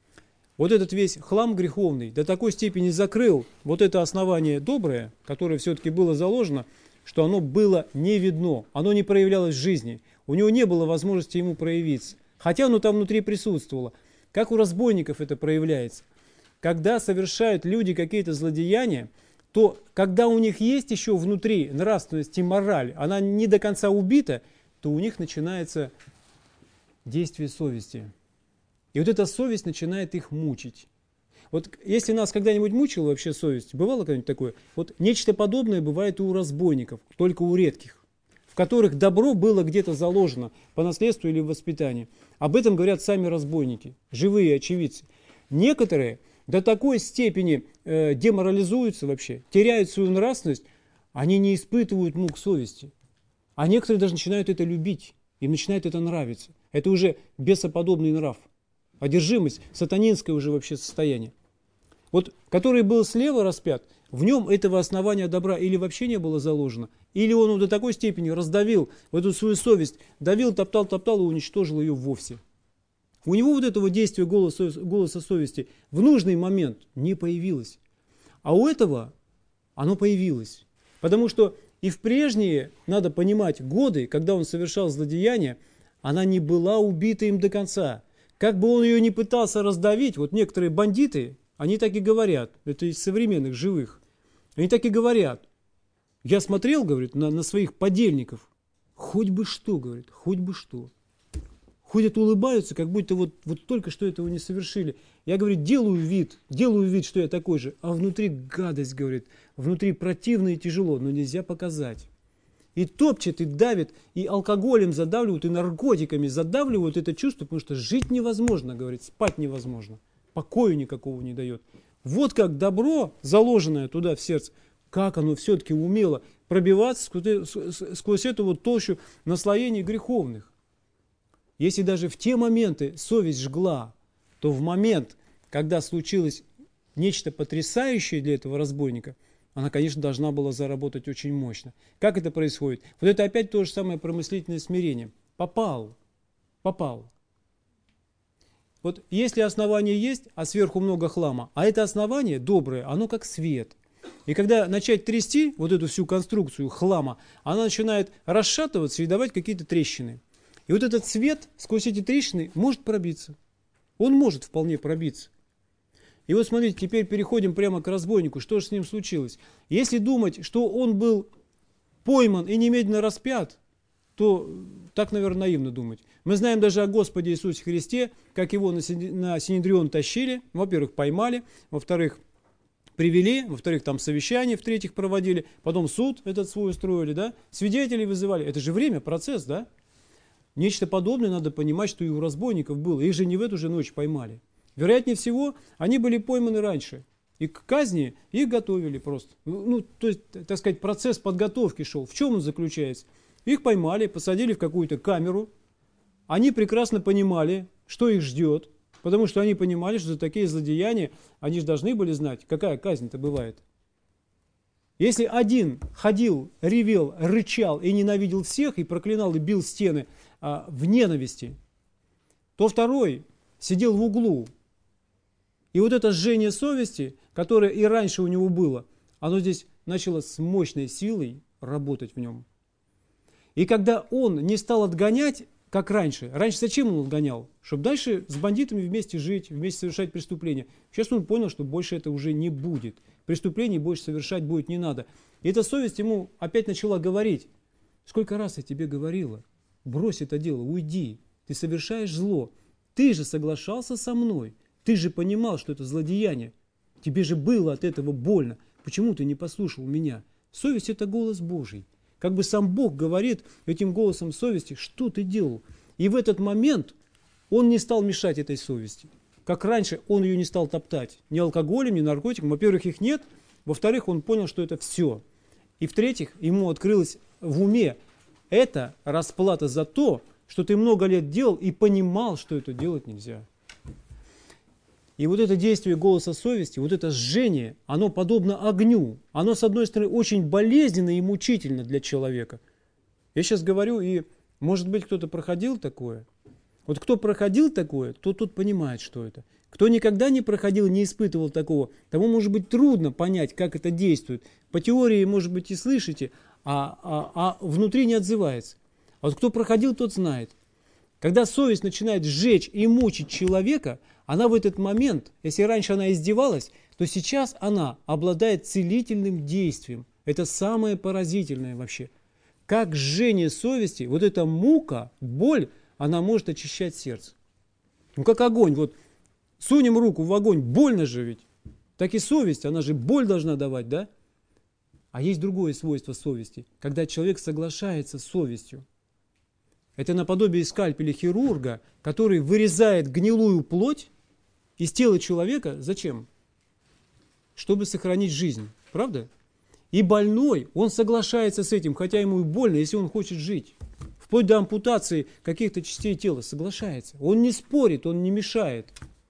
Вот этот весь хлам греховный до такой степени закрыл вот это основание доброе, которое все-таки было заложено, что оно было не видно, оно не проявлялось в жизни. У него не было возможности ему проявиться. Хотя оно там внутри присутствовало. Как у разбойников это проявляется? Когда совершают люди какие-то злодеяния, то когда у них есть еще внутри нравственность и мораль, она не до конца убита, то у них начинается действие совести. И вот эта совесть начинает их мучить. Вот если нас когда-нибудь мучила вообще совесть, бывало когда-нибудь такое? Вот нечто подобное бывает и у разбойников, только у редких, в которых добро было где-то заложено по наследству или в воспитании. Об этом говорят сами разбойники, живые очевидцы. Некоторые до такой степени э, деморализуются вообще, теряют свою нравственность, они не испытывают мук совести. А некоторые даже начинают это любить, им начинает это нравиться. Это уже бесоподобный нрав. Одержимость, сатанинское уже вообще состояние. Вот, который был слева распят, в нем этого основания добра или вообще не было заложено, или он до такой степени раздавил в эту свою совесть, давил, топтал, топтал и уничтожил ее вовсе. У него вот этого действия голоса, голоса совести в нужный момент не появилось. А у этого оно появилось. Потому что и в прежние, надо понимать, годы, когда он совершал злодеяние, она не была убита им до конца. Как бы он ее ни пытался раздавить, вот некоторые бандиты, они так и говорят, это из современных живых, они так и говорят. Я смотрел, говорит, на, на своих подельников, хоть бы что, говорит, хоть бы что. Ходят, улыбаются, как будто вот, вот только что этого не совершили. Я, говорит, делаю вид, делаю вид, что я такой же, а внутри гадость, говорит, внутри противно и тяжело, но нельзя показать. И топчет, и давит, и алкоголем задавливают, и наркотиками задавливают это чувство, потому что жить невозможно, говорит, спать невозможно, покоя никакого не дает. Вот как добро, заложенное туда в сердце, как оно все-таки умело пробиваться сквозь, сквозь эту вот толщу наслоений греховных. Если даже в те моменты совесть жгла, то в момент, когда случилось нечто потрясающее для этого разбойника, она, конечно, должна была заработать очень мощно. Как это происходит? Вот это опять то же самое промыслительное смирение. Попал, попал. Вот если основание есть, а сверху много хлама, а это основание доброе, оно как свет. И когда начать трясти вот эту всю конструкцию хлама, она начинает расшатываться и давать какие-то трещины. И вот этот свет сквозь эти трещины может пробиться. Он может вполне пробиться. И вот смотрите, теперь переходим прямо к разбойнику. Что же с ним случилось? Если думать, что он был пойман и немедленно распят, то так, наверное, наивно думать. Мы знаем даже о Господе Иисусе Христе, как его на Синедрион тащили. Во-первых, поймали, во-вторых, привели, во-вторых, там совещание, в-третьих, проводили, потом суд этот свой устроили, да? Свидетелей вызывали. Это же время, процесс, да? Нечто подобное надо понимать, что и у разбойников было. Их же не в эту же ночь поймали. Вероятнее всего, они были пойманы раньше. И к казни их готовили просто. Ну, то есть, так сказать, процесс подготовки шел. В чем он заключается? Их поймали, посадили в какую-то камеру. Они прекрасно понимали, что их ждет. Потому что они понимали, что за такие злодеяния они же должны были знать, какая казнь-то бывает. Если один ходил, ревел, рычал и ненавидел всех, и проклинал, и бил стены а, в ненависти, то второй сидел в углу. И вот это жжение совести, которое и раньше у него было, оно здесь начало с мощной силой работать в нем. И когда он не стал отгонять, как раньше, раньше зачем он отгонял? Чтобы дальше с бандитами вместе жить, вместе совершать преступления. Сейчас он понял, что больше это уже не будет. Преступлений больше совершать будет не надо. И эта совесть ему опять начала говорить: сколько раз я тебе говорила, брось это дело, уйди, ты совершаешь зло. Ты же соглашался со мной, ты же понимал, что это злодеяние. Тебе же было от этого больно. Почему ты не послушал меня? Совесть – это голос Божий. Как бы сам Бог говорит этим голосом совести, что ты делал. И в этот момент он не стал мешать этой совести. Как раньше он ее не стал топтать. Ни алкоголем, ни наркотиком. Во-первых, их нет. Во-вторых, он понял, что это все. И в-третьих, ему открылось в уме, это расплата за то, что ты много лет делал и понимал, что это делать нельзя. И вот это действие голоса совести, вот это жжение, оно подобно огню. Оно, с одной стороны, очень болезненно и мучительно для человека. Я сейчас говорю, и, может быть, кто-то проходил такое. Вот кто проходил такое, то тут понимает, что это. Кто никогда не проходил, не испытывал такого, тому, может быть, трудно понять, как это действует. По теории, может быть, и слышите, а, а, а внутри не отзывается. А вот кто проходил, тот знает. Когда совесть начинает сжечь и мучить человека, она в этот момент, если раньше она издевалась, то сейчас она обладает целительным действием. Это самое поразительное вообще. Как жжение совести, вот эта мука, боль, она может очищать сердце. Ну как огонь, вот сунем руку в огонь, больно же ведь. Так и совесть, она же боль должна давать, да? А есть другое свойство совести, когда человек соглашается с совестью. Это наподобие скальпеля хирурга, который вырезает гнилую плоть из тела человека. Зачем? Чтобы сохранить жизнь. Правда? И больной, он соглашается с этим, хотя ему и больно, если он хочет жить. Вплоть до ампутации каких-то частей тела соглашается. Он не спорит, он не мешает.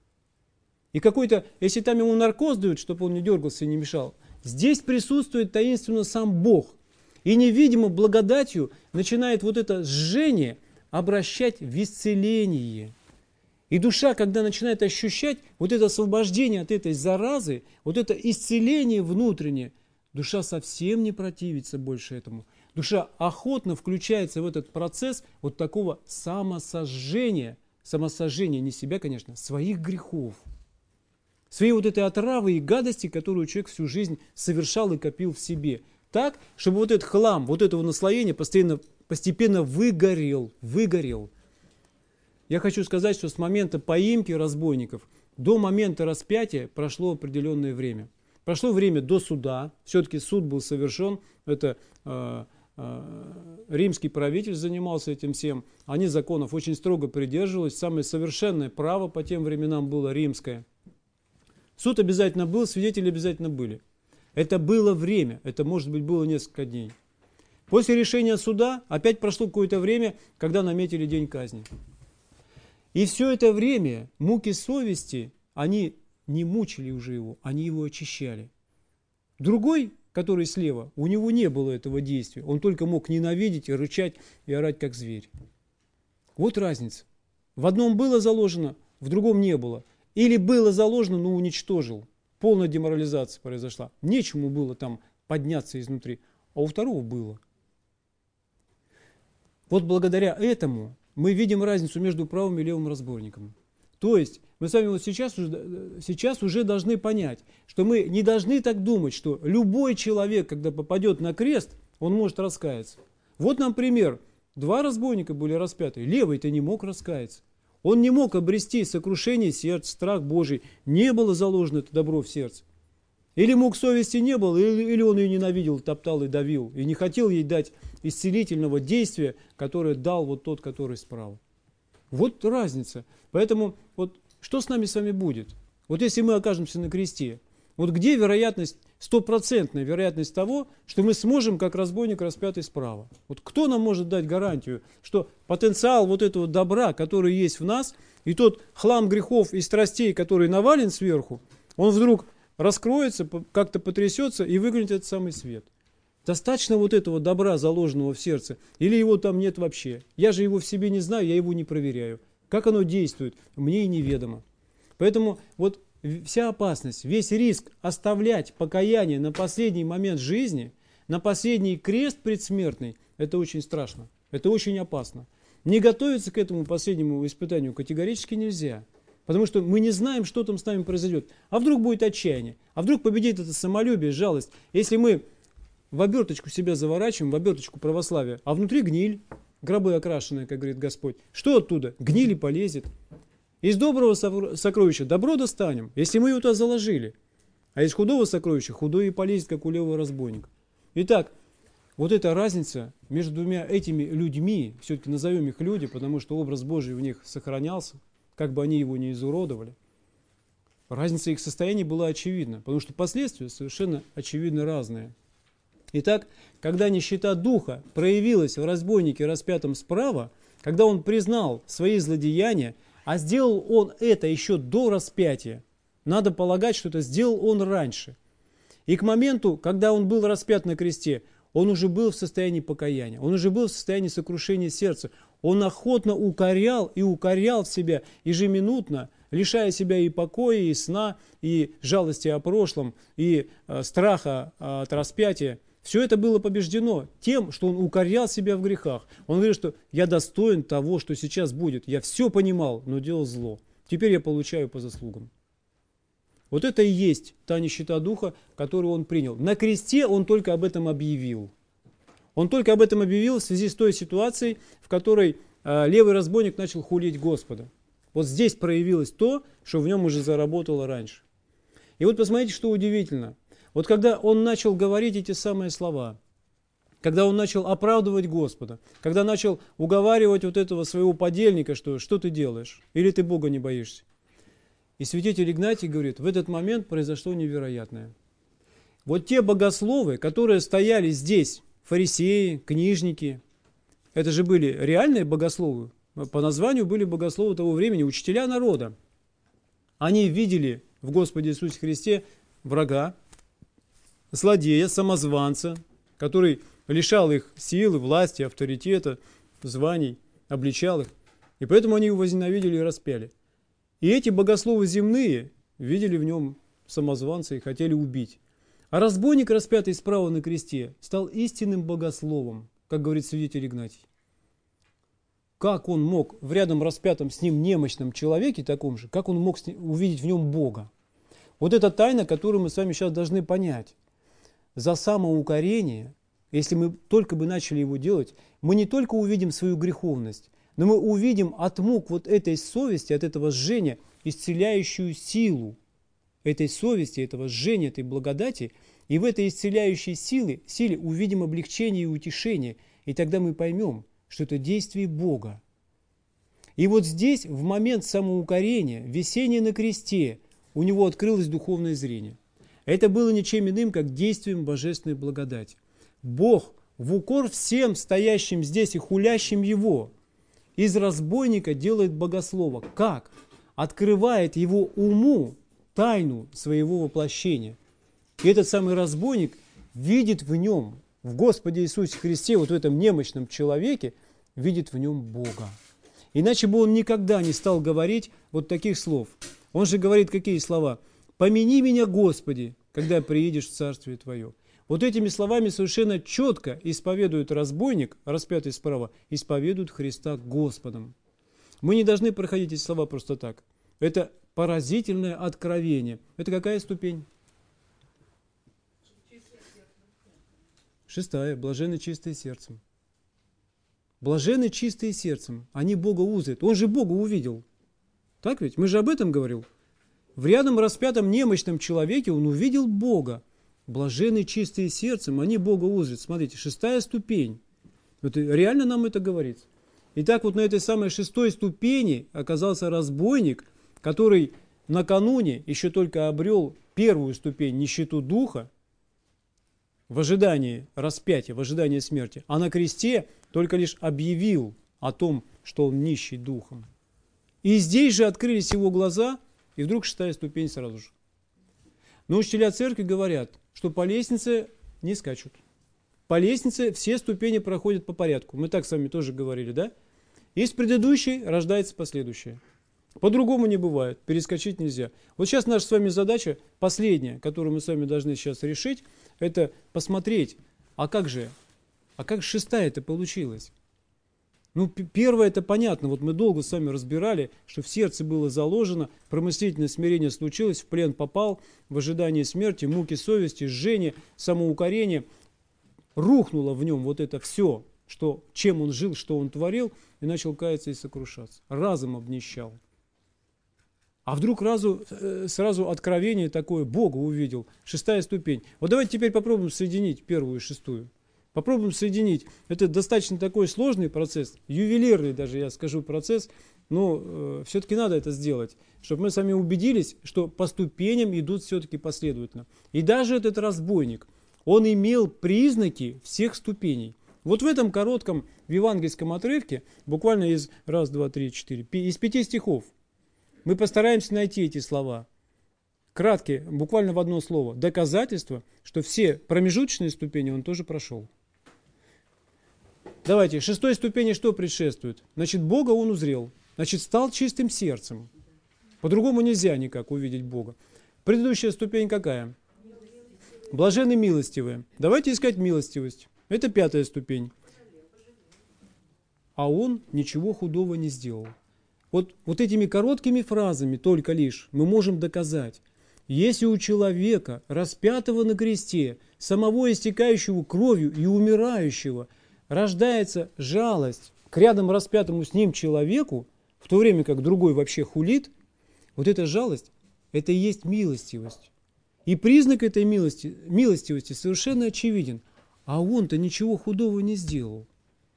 И какой-то, если там ему наркоз дают, чтобы он не дергался и не мешал, здесь присутствует таинственно сам Бог. И невидимо благодатью начинает вот это жжение обращать в исцеление. И душа, когда начинает ощущать вот это освобождение от этой заразы, вот это исцеление внутреннее, душа совсем не противится больше этому. Душа охотно включается в этот процесс вот такого самосожжения, самосожжения не себя, конечно, своих грехов. Своей вот этой отравы и гадости, которую человек всю жизнь совершал и копил в себе. Так, чтобы вот этот хлам, вот этого наслоения постоянно, постепенно выгорел, выгорел. Я хочу сказать, что с момента поимки разбойников до момента распятия прошло определенное время. Прошло время до суда, все-таки суд был совершен, это э, э, римский правитель занимался этим всем, они законов очень строго придерживались, самое совершенное право по тем временам было римское. Суд обязательно был, свидетели обязательно были. Это было время, это, может быть, было несколько дней. После решения суда опять прошло какое-то время, когда наметили день казни. И все это время муки совести, они не мучили уже его, они его очищали. Другой, который слева, у него не было этого действия. Он только мог ненавидеть и рычать и орать, как зверь. Вот разница. В одном было заложено, в другом не было. Или было заложено, но уничтожил. Полная деморализация произошла. Нечему было там подняться изнутри. А у второго было. Вот благодаря этому мы видим разницу между правым и левым разбойником. То есть мы с вами вот сейчас уже, сейчас уже должны понять, что мы не должны так думать, что любой человек, когда попадет на крест, он может раскаяться. Вот нам пример. Два разбойника были распяты. Левый-то не мог раскаяться. Он не мог обрести сокрушение сердца, страх Божий. Не было заложено это добро в сердце. Или мук совести не было, или, или он ее ненавидел, топтал и давил. И не хотел ей дать исцелительного действия, которое дал вот тот, который справа. Вот разница. Поэтому вот что с нами с вами будет? Вот если мы окажемся на кресте, вот где вероятность, стопроцентная вероятность того, что мы сможем, как разбойник, распятый справа? Вот кто нам может дать гарантию, что потенциал вот этого добра, который есть в нас, и тот хлам грехов и страстей, который навален сверху, он вдруг раскроется, как-то потрясется и выглянет этот самый свет. Достаточно вот этого добра, заложенного в сердце, или его там нет вообще. Я же его в себе не знаю, я его не проверяю. Как оно действует, мне и неведомо. Поэтому вот вся опасность, весь риск оставлять покаяние на последний момент жизни, на последний крест предсмертный, это очень страшно, это очень опасно. Не готовиться к этому последнему испытанию категорически нельзя. Потому что мы не знаем, что там с нами произойдет. А вдруг будет отчаяние? А вдруг победит это самолюбие, жалость? Если мы в оберточку себя заворачиваем, в оберточку православия, а внутри гниль, гробы окрашенные, как говорит Господь. Что оттуда? Гниль полезет. Из доброго сокровища добро достанем, если мы его туда заложили. А из худого сокровища худое и полезет, как у левого разбойника. Итак, вот эта разница между двумя этими людьми, все-таки назовем их люди, потому что образ Божий в них сохранялся, как бы они его не изуродовали, разница их состояния была очевидна, потому что последствия совершенно очевидно разные. Итак, когда нищета духа проявилась в разбойнике, распятом справа, когда он признал свои злодеяния, а сделал он это еще до распятия, надо полагать, что это сделал он раньше. И к моменту, когда он был распят на кресте, он уже был в состоянии покаяния, он уже был в состоянии сокрушения сердца. Он охотно укорял и укорял в себя ежеминутно, лишая себя и покоя, и сна, и жалости о прошлом, и э, страха э, от распятия. Все это было побеждено тем, что он укорял себя в грехах. Он говорит, что я достоин того, что сейчас будет. Я все понимал, но делал зло. Теперь я получаю по заслугам. Вот это и есть та нищета духа, которую он принял. На кресте он только об этом объявил. Он только об этом объявил в связи с той ситуацией, в которой э, левый разбойник начал хулить Господа. Вот здесь проявилось то, что в нем уже заработало раньше. И вот посмотрите, что удивительно. Вот когда он начал говорить эти самые слова, когда он начал оправдывать Господа, когда начал уговаривать вот этого своего подельника, что что ты делаешь, или ты Бога не боишься. И святитель Игнатий говорит, в этот момент произошло невероятное. Вот те богословы, которые стояли здесь, фарисеи, книжники, это же были реальные богословы, по названию были богословы того времени, учителя народа. Они видели в Господе Иисусе Христе врага, злодея, самозванца, который лишал их силы, власти, авторитета, званий, обличал их. И поэтому они его возненавидели и распяли. И эти богословы земные видели в нем самозванца и хотели убить. А разбойник, распятый справа на кресте, стал истинным богословом, как говорит святитель Игнатий. Как он мог в рядом распятом с ним немощном человеке, таком же, как он мог увидеть в нем Бога? Вот эта тайна, которую мы с вами сейчас должны понять. За самоукорение, если мы только бы начали его делать, мы не только увидим свою греховность, но мы увидим от мук вот этой совести, от этого жжения, исцеляющую силу этой совести, этого жжения, этой благодати. И в этой исцеляющей силе, силе увидим облегчение и утешение. И тогда мы поймем, что это действие Бога. И вот здесь, в момент самоукорения, висения на кресте, у него открылось духовное зрение. Это было ничем иным, как действием божественной благодати. Бог в укор всем стоящим здесь и хулящим Его из разбойника делает богослова. Как? Открывает его уму тайну своего воплощения. И этот самый разбойник видит в нем, в Господе Иисусе Христе, вот в этом немощном человеке, видит в нем Бога. Иначе бы он никогда не стал говорить вот таких слов. Он же говорит какие слова? «Помяни меня, Господи, когда приедешь в Царствие Твое». Вот этими словами совершенно четко исповедует разбойник, распятый справа, исповедует Христа Господом. Мы не должны проходить эти слова просто так. Это поразительное откровение. Это какая ступень? Шестая. Блаженны чистые сердцем. Блаженны чистые сердцем. Они Бога узрят. Он же Бога увидел. Так ведь? Мы же об этом говорил. В рядом распятом немощном человеке он увидел Бога. Блаженны чистые сердцем, они Бога узрят. Смотрите, шестая ступень. Вот реально нам это говорит. Итак, вот на этой самой шестой ступени оказался разбойник, который накануне еще только обрел первую ступень, нищету духа, в ожидании распятия, в ожидании смерти, а на кресте только лишь объявил о том, что он нищий духом. И здесь же открылись его глаза, и вдруг шестая ступень сразу же. Но учителя церкви говорят, что по лестнице не скачут. По лестнице все ступени проходят по порядку. Мы так с вами тоже говорили, да? Из предыдущей рождается последующее. По-другому не бывает, перескочить нельзя. Вот сейчас наша с вами задача, последняя, которую мы с вами должны сейчас решить, это посмотреть, а как же, а как шестая это получилась? Ну, первое это понятно, вот мы долго с вами разбирали, что в сердце было заложено, промыслительное смирение случилось, в плен попал, в ожидании смерти, муки совести, жжение, самоукорение. Рухнуло в нем вот это все, что, чем он жил, что он творил, и начал каяться и сокрушаться. Разом обнищал. А вдруг разу, сразу откровение такое, Бога увидел, шестая ступень. Вот давайте теперь попробуем соединить первую и шестую. Попробуем соединить. Это достаточно такой сложный процесс, ювелирный даже, я скажу, процесс, но э, все-таки надо это сделать, чтобы мы сами убедились, что по ступеням идут все-таки последовательно. И даже этот разбойник, Он имел признаки всех ступеней. Вот в этом коротком в евангельском отрывке, буквально из раз, два, три, четыре, из пяти стихов, мы постараемся найти эти слова. Краткие, буквально в одно слово. Доказательство, что все промежуточные ступени он тоже прошел. Давайте, шестой ступени что предшествует? Значит, Бога он узрел. Значит, стал чистым сердцем. По-другому нельзя никак увидеть Бога. Предыдущая ступень какая? Блаженны милостивые. Давайте искать милостивость. Это пятая ступень. А он ничего худого не сделал. Вот, вот этими короткими фразами только лишь мы можем доказать, если у человека, распятого на кресте, самого истекающего кровью и умирающего, рождается жалость к рядом распятому с ним человеку, в то время как другой вообще хулит, вот эта жалость, это и есть милостивость. И признак этой милости, милостивости совершенно очевиден. А он-то ничего худого не сделал.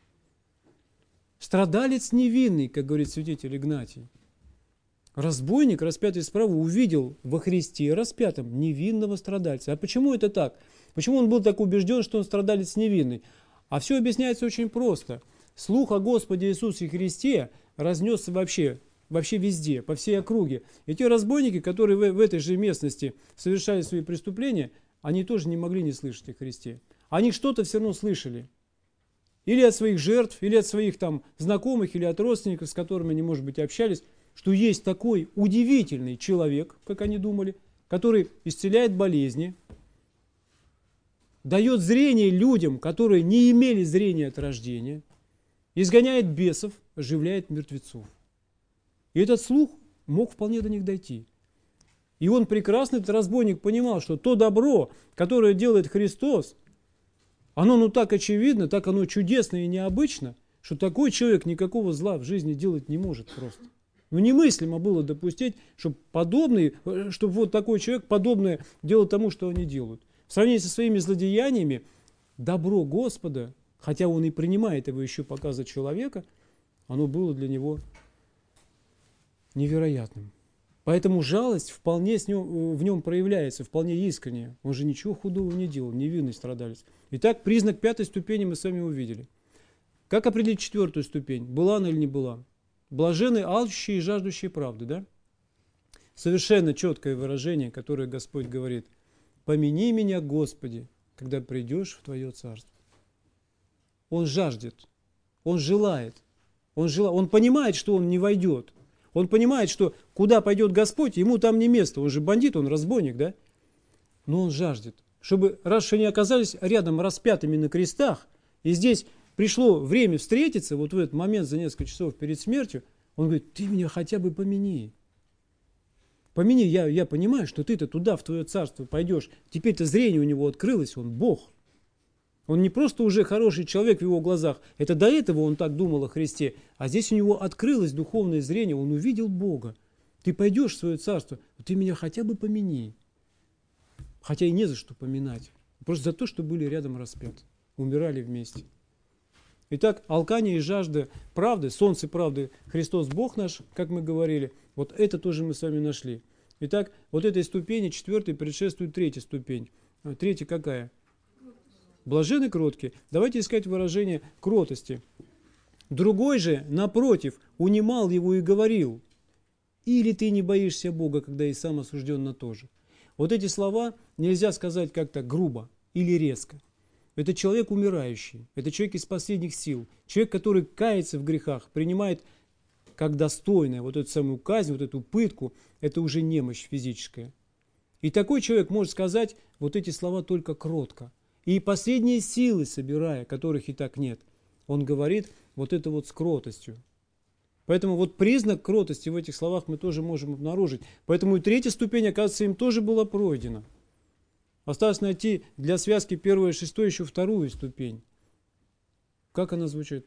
Страдалец невинный, как говорит святитель Игнатий. Разбойник, распятый справа, увидел во Христе распятом невинного страдальца. А почему это так? Почему он был так убежден, что он страдалец невинный? А все объясняется очень просто. Слух о Господе Иисусе Христе разнесся вообще, вообще везде, по всей округе. И те разбойники, которые в, в этой же местности совершали свои преступления, они тоже не могли не слышать о Христе. Они что-то все равно слышали. Или от своих жертв, или от своих там знакомых, или от родственников, с которыми они, может быть, общались, что есть такой удивительный человек, как они думали, который исцеляет болезни, дает зрение людям, которые не имели зрения от рождения, изгоняет бесов, оживляет мертвецов. И этот слух мог вполне до них дойти. И он прекрасно, этот разбойник, понимал, что то добро, которое делает Христос, оно ну так очевидно, так оно чудесно и необычно, что такой человек никакого зла в жизни делать не может просто. Ну немыслимо было допустить, чтобы подобный, чтобы вот такой человек подобное делал тому, что они делают. В сравнении со своими злодеяниями, добро Господа, хотя он и принимает его еще пока за человека, оно было для него невероятным. Поэтому жалость вполне с нем, в нем проявляется, вполне искренне. Он же ничего худого не делал, невинный страдалец. Итак, признак пятой ступени мы с вами увидели. Как определить четвертую ступень? Была она или не была? Блаженны алчущие и жаждущие правды, да? Совершенно четкое выражение, которое Господь говорит. «Помяни меня, Господи, когда придешь в Твое Царство». Он жаждет, он желает, он, жела... он понимает, что он не войдет. Он понимает, что куда пойдет Господь, ему там не место. Он же бандит, он разбойник, да? Но он жаждет, чтобы, раз что они оказались рядом распятыми на крестах, и здесь пришло время встретиться, вот в этот момент за несколько часов перед смертью, он говорит, ты меня хотя бы помяни. Помяни, я, я понимаю, что ты-то туда, в твое царство пойдешь. Теперь-то зрение у него открылось, он Бог. Он не просто уже хороший человек в его глазах, это до этого он так думал о Христе, а здесь у него открылось духовное зрение, он увидел Бога. Ты пойдешь в свое царство, ты меня хотя бы помяни. Хотя и не за что поминать, просто за то, что были рядом распяты, умирали вместе. Итак, алкание и жажда правды, солнце правды, Христос Бог наш, как мы говорили, вот это тоже мы с вами нашли. Итак, вот этой ступени, четвертой, предшествует третья ступень. Третья какая? Блаженны кроткие. Давайте искать выражение кротости. Другой же, напротив, унимал его и говорил, или ты не боишься Бога, когда и сам осужден на то же. Вот эти слова нельзя сказать как-то грубо или резко. Это человек умирающий, это человек из последних сил, человек, который кается в грехах, принимает как достойное вот эту самую казнь, вот эту пытку, это уже немощь физическая. И такой человек может сказать вот эти слова только кротко. И последние силы собирая, которых и так нет, он говорит вот это вот с кротостью. Поэтому вот признак кротости в этих словах мы тоже можем обнаружить. Поэтому и третья ступень, оказывается, им тоже была пройдена. Осталось найти для связки первой и шестой еще вторую ступень. Как она звучит?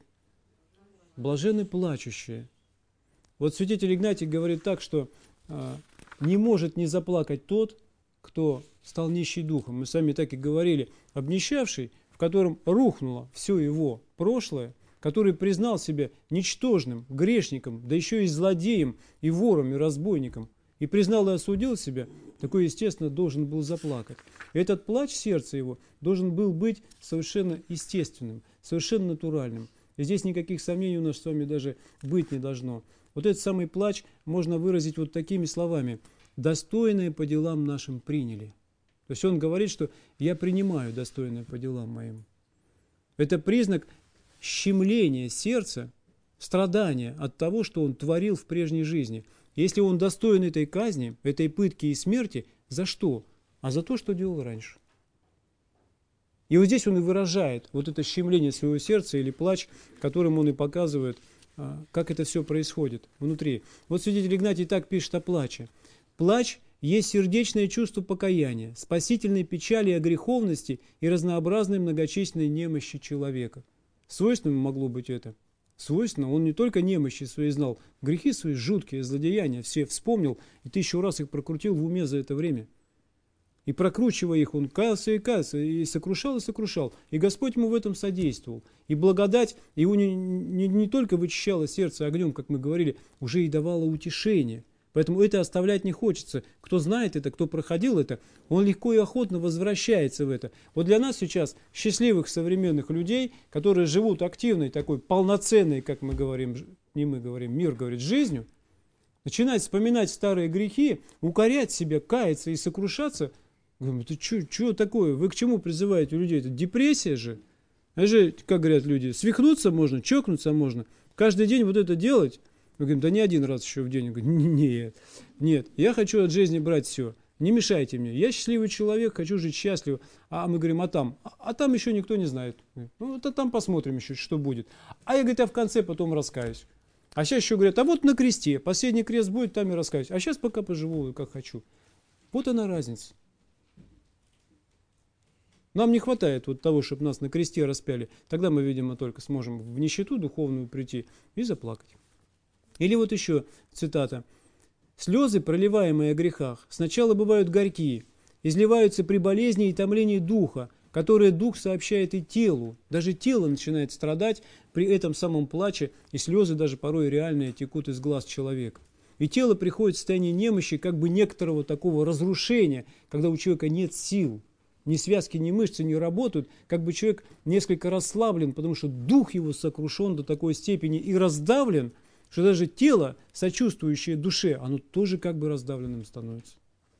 Блаженны плачущие. Вот святитель Игнатий говорит так, что а, не может не заплакать тот, кто стал нищий духом. Мы с вами так и говорили. Обнищавший, в котором рухнуло все его прошлое, который признал себя ничтожным, грешником, да еще и злодеем, и вором, и разбойником, и признал и осудил себя, такой, естественно, должен был заплакать. Этот плач сердца его должен был быть совершенно естественным, совершенно натуральным. И здесь никаких сомнений у нас с вами даже быть не должно. Вот этот самый плач можно выразить вот такими словами: «достойное по делам нашим приняли». То есть он говорит, что «я принимаю достойное по делам моим». Это признак щемления сердца, страдания от того, что он творил в прежней жизни. Если он достоин этой казни, этой пытки и смерти, за что? А за то, что делал раньше. И вот здесь он и выражает вот это щемление своего сердца или плач, которым он и показывает, как это все происходит внутри. Вот святитель Игнатий так пишет о плаче. «Плач есть сердечное чувство покаяния, спасительной печали о греховности и разнообразной многочисленной немощи человека». Свойственным могло быть это. Свойственно, он не только немощи свои знал, грехи свои жуткие, злодеяния все вспомнил и тысячу раз их прокрутил в уме за это время. И прокручивая их, он каялся и каялся, и сокрушал, и сокрушал. И Господь ему в этом содействовал. И благодать его не, не, не только вычищала сердце огнем, как мы говорили, уже и давала утешение. Поэтому это оставлять не хочется. Кто знает это, кто проходил это, он легко и охотно возвращается в это. Вот для нас сейчас, счастливых современных людей, которые живут активной, такой полноценной, как мы говорим, не мы говорим, мир говорит, жизнью, начинать вспоминать старые грехи, укорять себя, каяться и сокрушаться. Говорим, это что такое? Вы к чему призываете людей? Это депрессия же. Это же, как говорят люди, свихнуться можно, чокнуться можно. Каждый день вот это делать. Мы говорим, да не один раз еще в день. Он говорит, нет, нет, я хочу от жизни брать все. Не мешайте мне. Я счастливый человек, хочу жить счастливо. А мы говорим, а там? А, а там еще никто не знает. Ну, это там посмотрим еще, что будет. А я, говорит, а в конце потом раскаюсь. А сейчас еще говорят, а вот на кресте, последний крест будет, там и раскаюсь. А сейчас пока поживу, как хочу. Вот она разница. Нам не хватает вот того, чтобы нас на кресте распяли. Тогда мы, видимо, только сможем в нищету духовную прийти и заплакать. Или вот еще цитата. «Слезы, проливаемые о грехах, сначала бывают горькие, изливаются при болезни и томлении духа, которые дух сообщает и телу. Даже тело начинает страдать при этом самом плаче, и слезы даже порой реальные текут из глаз человека. И тело приходит в состояние немощи, как бы некоторого такого разрушения, когда у человека нет сил. Ни связки, ни мышцы не работают, как бы человек несколько расслаблен, потому что дух его сокрушен до такой степени и раздавлен, что даже тело, сочувствующее душе, оно тоже как бы раздавленным становится.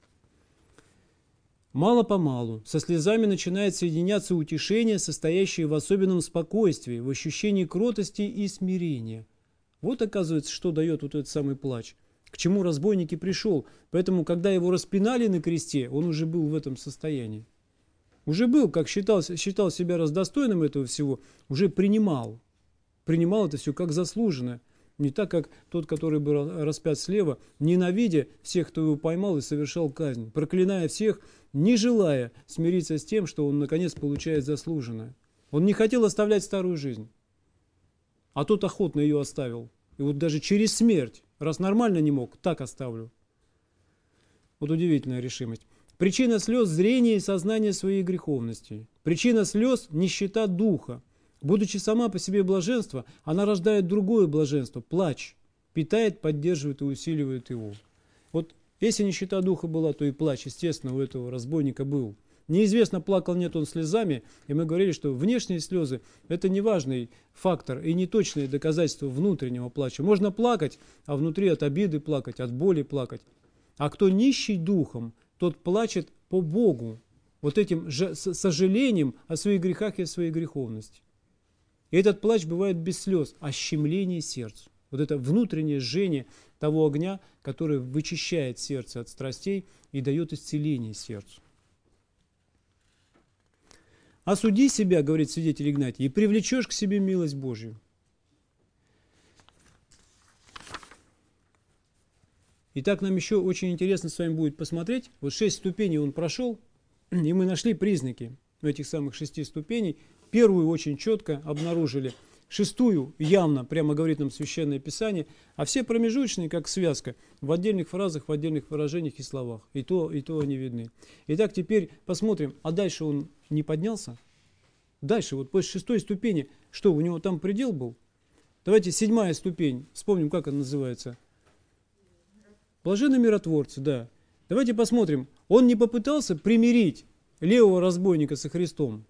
Мало-помалу со слезами начинает соединяться утешение, состоящее в особенном спокойствии, в ощущении кротости и смирения. Вот, оказывается, что дает вот этот самый плач. К чему разбойник и пришел. Поэтому, когда его распинали на кресте, он уже был в этом состоянии. Уже был, как считал, считал себя раздостойным этого всего, уже принимал. Принимал это все как заслуженное. Не так, как тот, который был распят слева, ненавидя всех, кто его поймал и совершал казнь, проклиная всех, не желая смириться с тем, что он, наконец, получает заслуженное. Он не хотел оставлять старую жизнь, а тот охотно ее оставил. И вот даже через смерть, раз нормально не мог, так оставлю. Вот удивительная решимость. Причина слез – зрение и сознание своей греховности. Причина слез – нищета духа. Будучи сама по себе блаженство, она рождает другое блаженство – плач, питает, поддерживает и усиливает его. Вот если нищета духа была, то и плач, естественно, у этого разбойника был. Неизвестно, плакал нет он слезами, и мы говорили, что внешние слезы – это не важный фактор и не точное доказательство внутреннего плача. Можно плакать, а внутри от обиды плакать, от боли плакать. А кто нищий духом, тот плачет по Богу, вот этим же сожалением о своих грехах и о своей греховности. И этот плач бывает без слез, а щемление сердцу. Вот это внутреннее жжение того огня, который вычищает сердце от страстей и дает исцеление сердцу. «Осуди себя, — говорит святитель Игнатий, — и привлечешь к себе милость Божью». Итак, нам еще очень интересно с вами будет посмотреть. Вот шесть ступеней он прошел, и мы нашли признаки этих самых шести ступеней. Первую очень четко обнаружили, шестую явно, прямо говорит нам Священное Писание, а все промежуточные, как связка, в отдельных фразах, в отдельных выражениях и словах. И то, и то они видны. Итак, теперь посмотрим, а дальше он не поднялся? Дальше, вот после шестой ступени, что, у него там предел был? Давайте седьмая ступень, вспомним, как она называется. Блаженные миротворцы, да. Давайте посмотрим. Он не попытался примирить левого разбойника со Христом.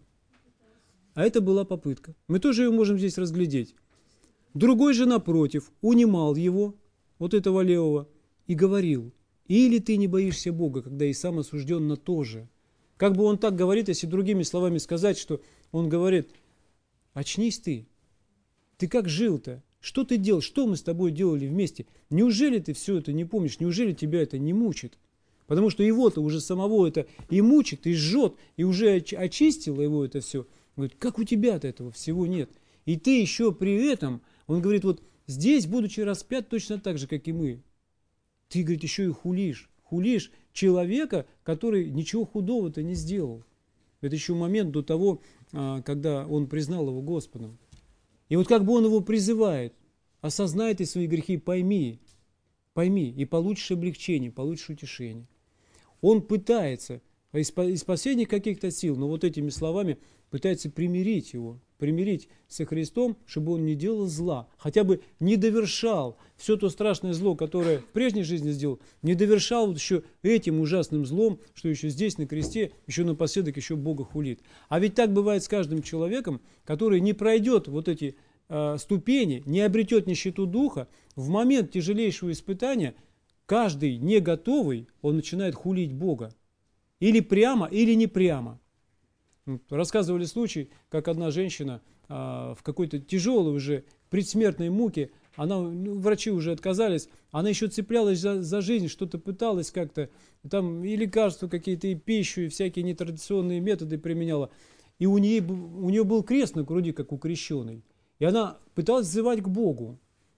А это была попытка. Мы тоже ее можем здесь разглядеть. Другой же, напротив, унимал его, вот этого левого, и говорил: или ты не боишься Бога, когда и сам осужден на то же. Как бы он так говорит, если другими словами сказать, что он говорит: очнись ты, ты как жил-то, что ты делал, что мы с тобой делали вместе, неужели ты все это не помнишь, неужели тебя это не мучит? Потому что его-то уже самого это и мучит, и жжет, и уже очистило его это все. Он говорит: как у тебя-то этого всего нет? И ты еще при этом, он говорит, вот здесь, будучи распят точно так же, как и мы, ты, говорит, еще и хулишь, хулишь человека, который ничего худого-то не сделал. Это еще момент до того, когда он признал его Господом. И вот как бы он его призывает: осознай ты свои грехи, пойми, пойми, и получишь облегчение, получишь утешение. Он пытается из, из последних каких-то сил, но вот этими словами пытается примирить его, примирить со Христом, чтобы он не делал зла, хотя бы не довершал все то страшное зло, которое в прежней жизни сделал, не довершал вот еще этим ужасным злом, что еще здесь на кресте, еще напоследок еще Бога хулит. А ведь так бывает с каждым человеком, который не пройдет вот эти э, ступени, не обретет нищету духа, в момент тяжелейшего испытания каждый не готовый, он начинает хулить Бога. Или прямо, или не прямо. Рассказывали случай, как одна женщина а, в какой-то тяжелой уже предсмертной муке, она, ну, врачи уже отказались, она еще цеплялась за, за жизнь, что-то пыталась как-то, там и лекарства какие-то, и пищу, и всякие нетрадиционные методы применяла. И у нее, у нее был крест на груди, как у крещеной. И она пыталась взывать к Богу.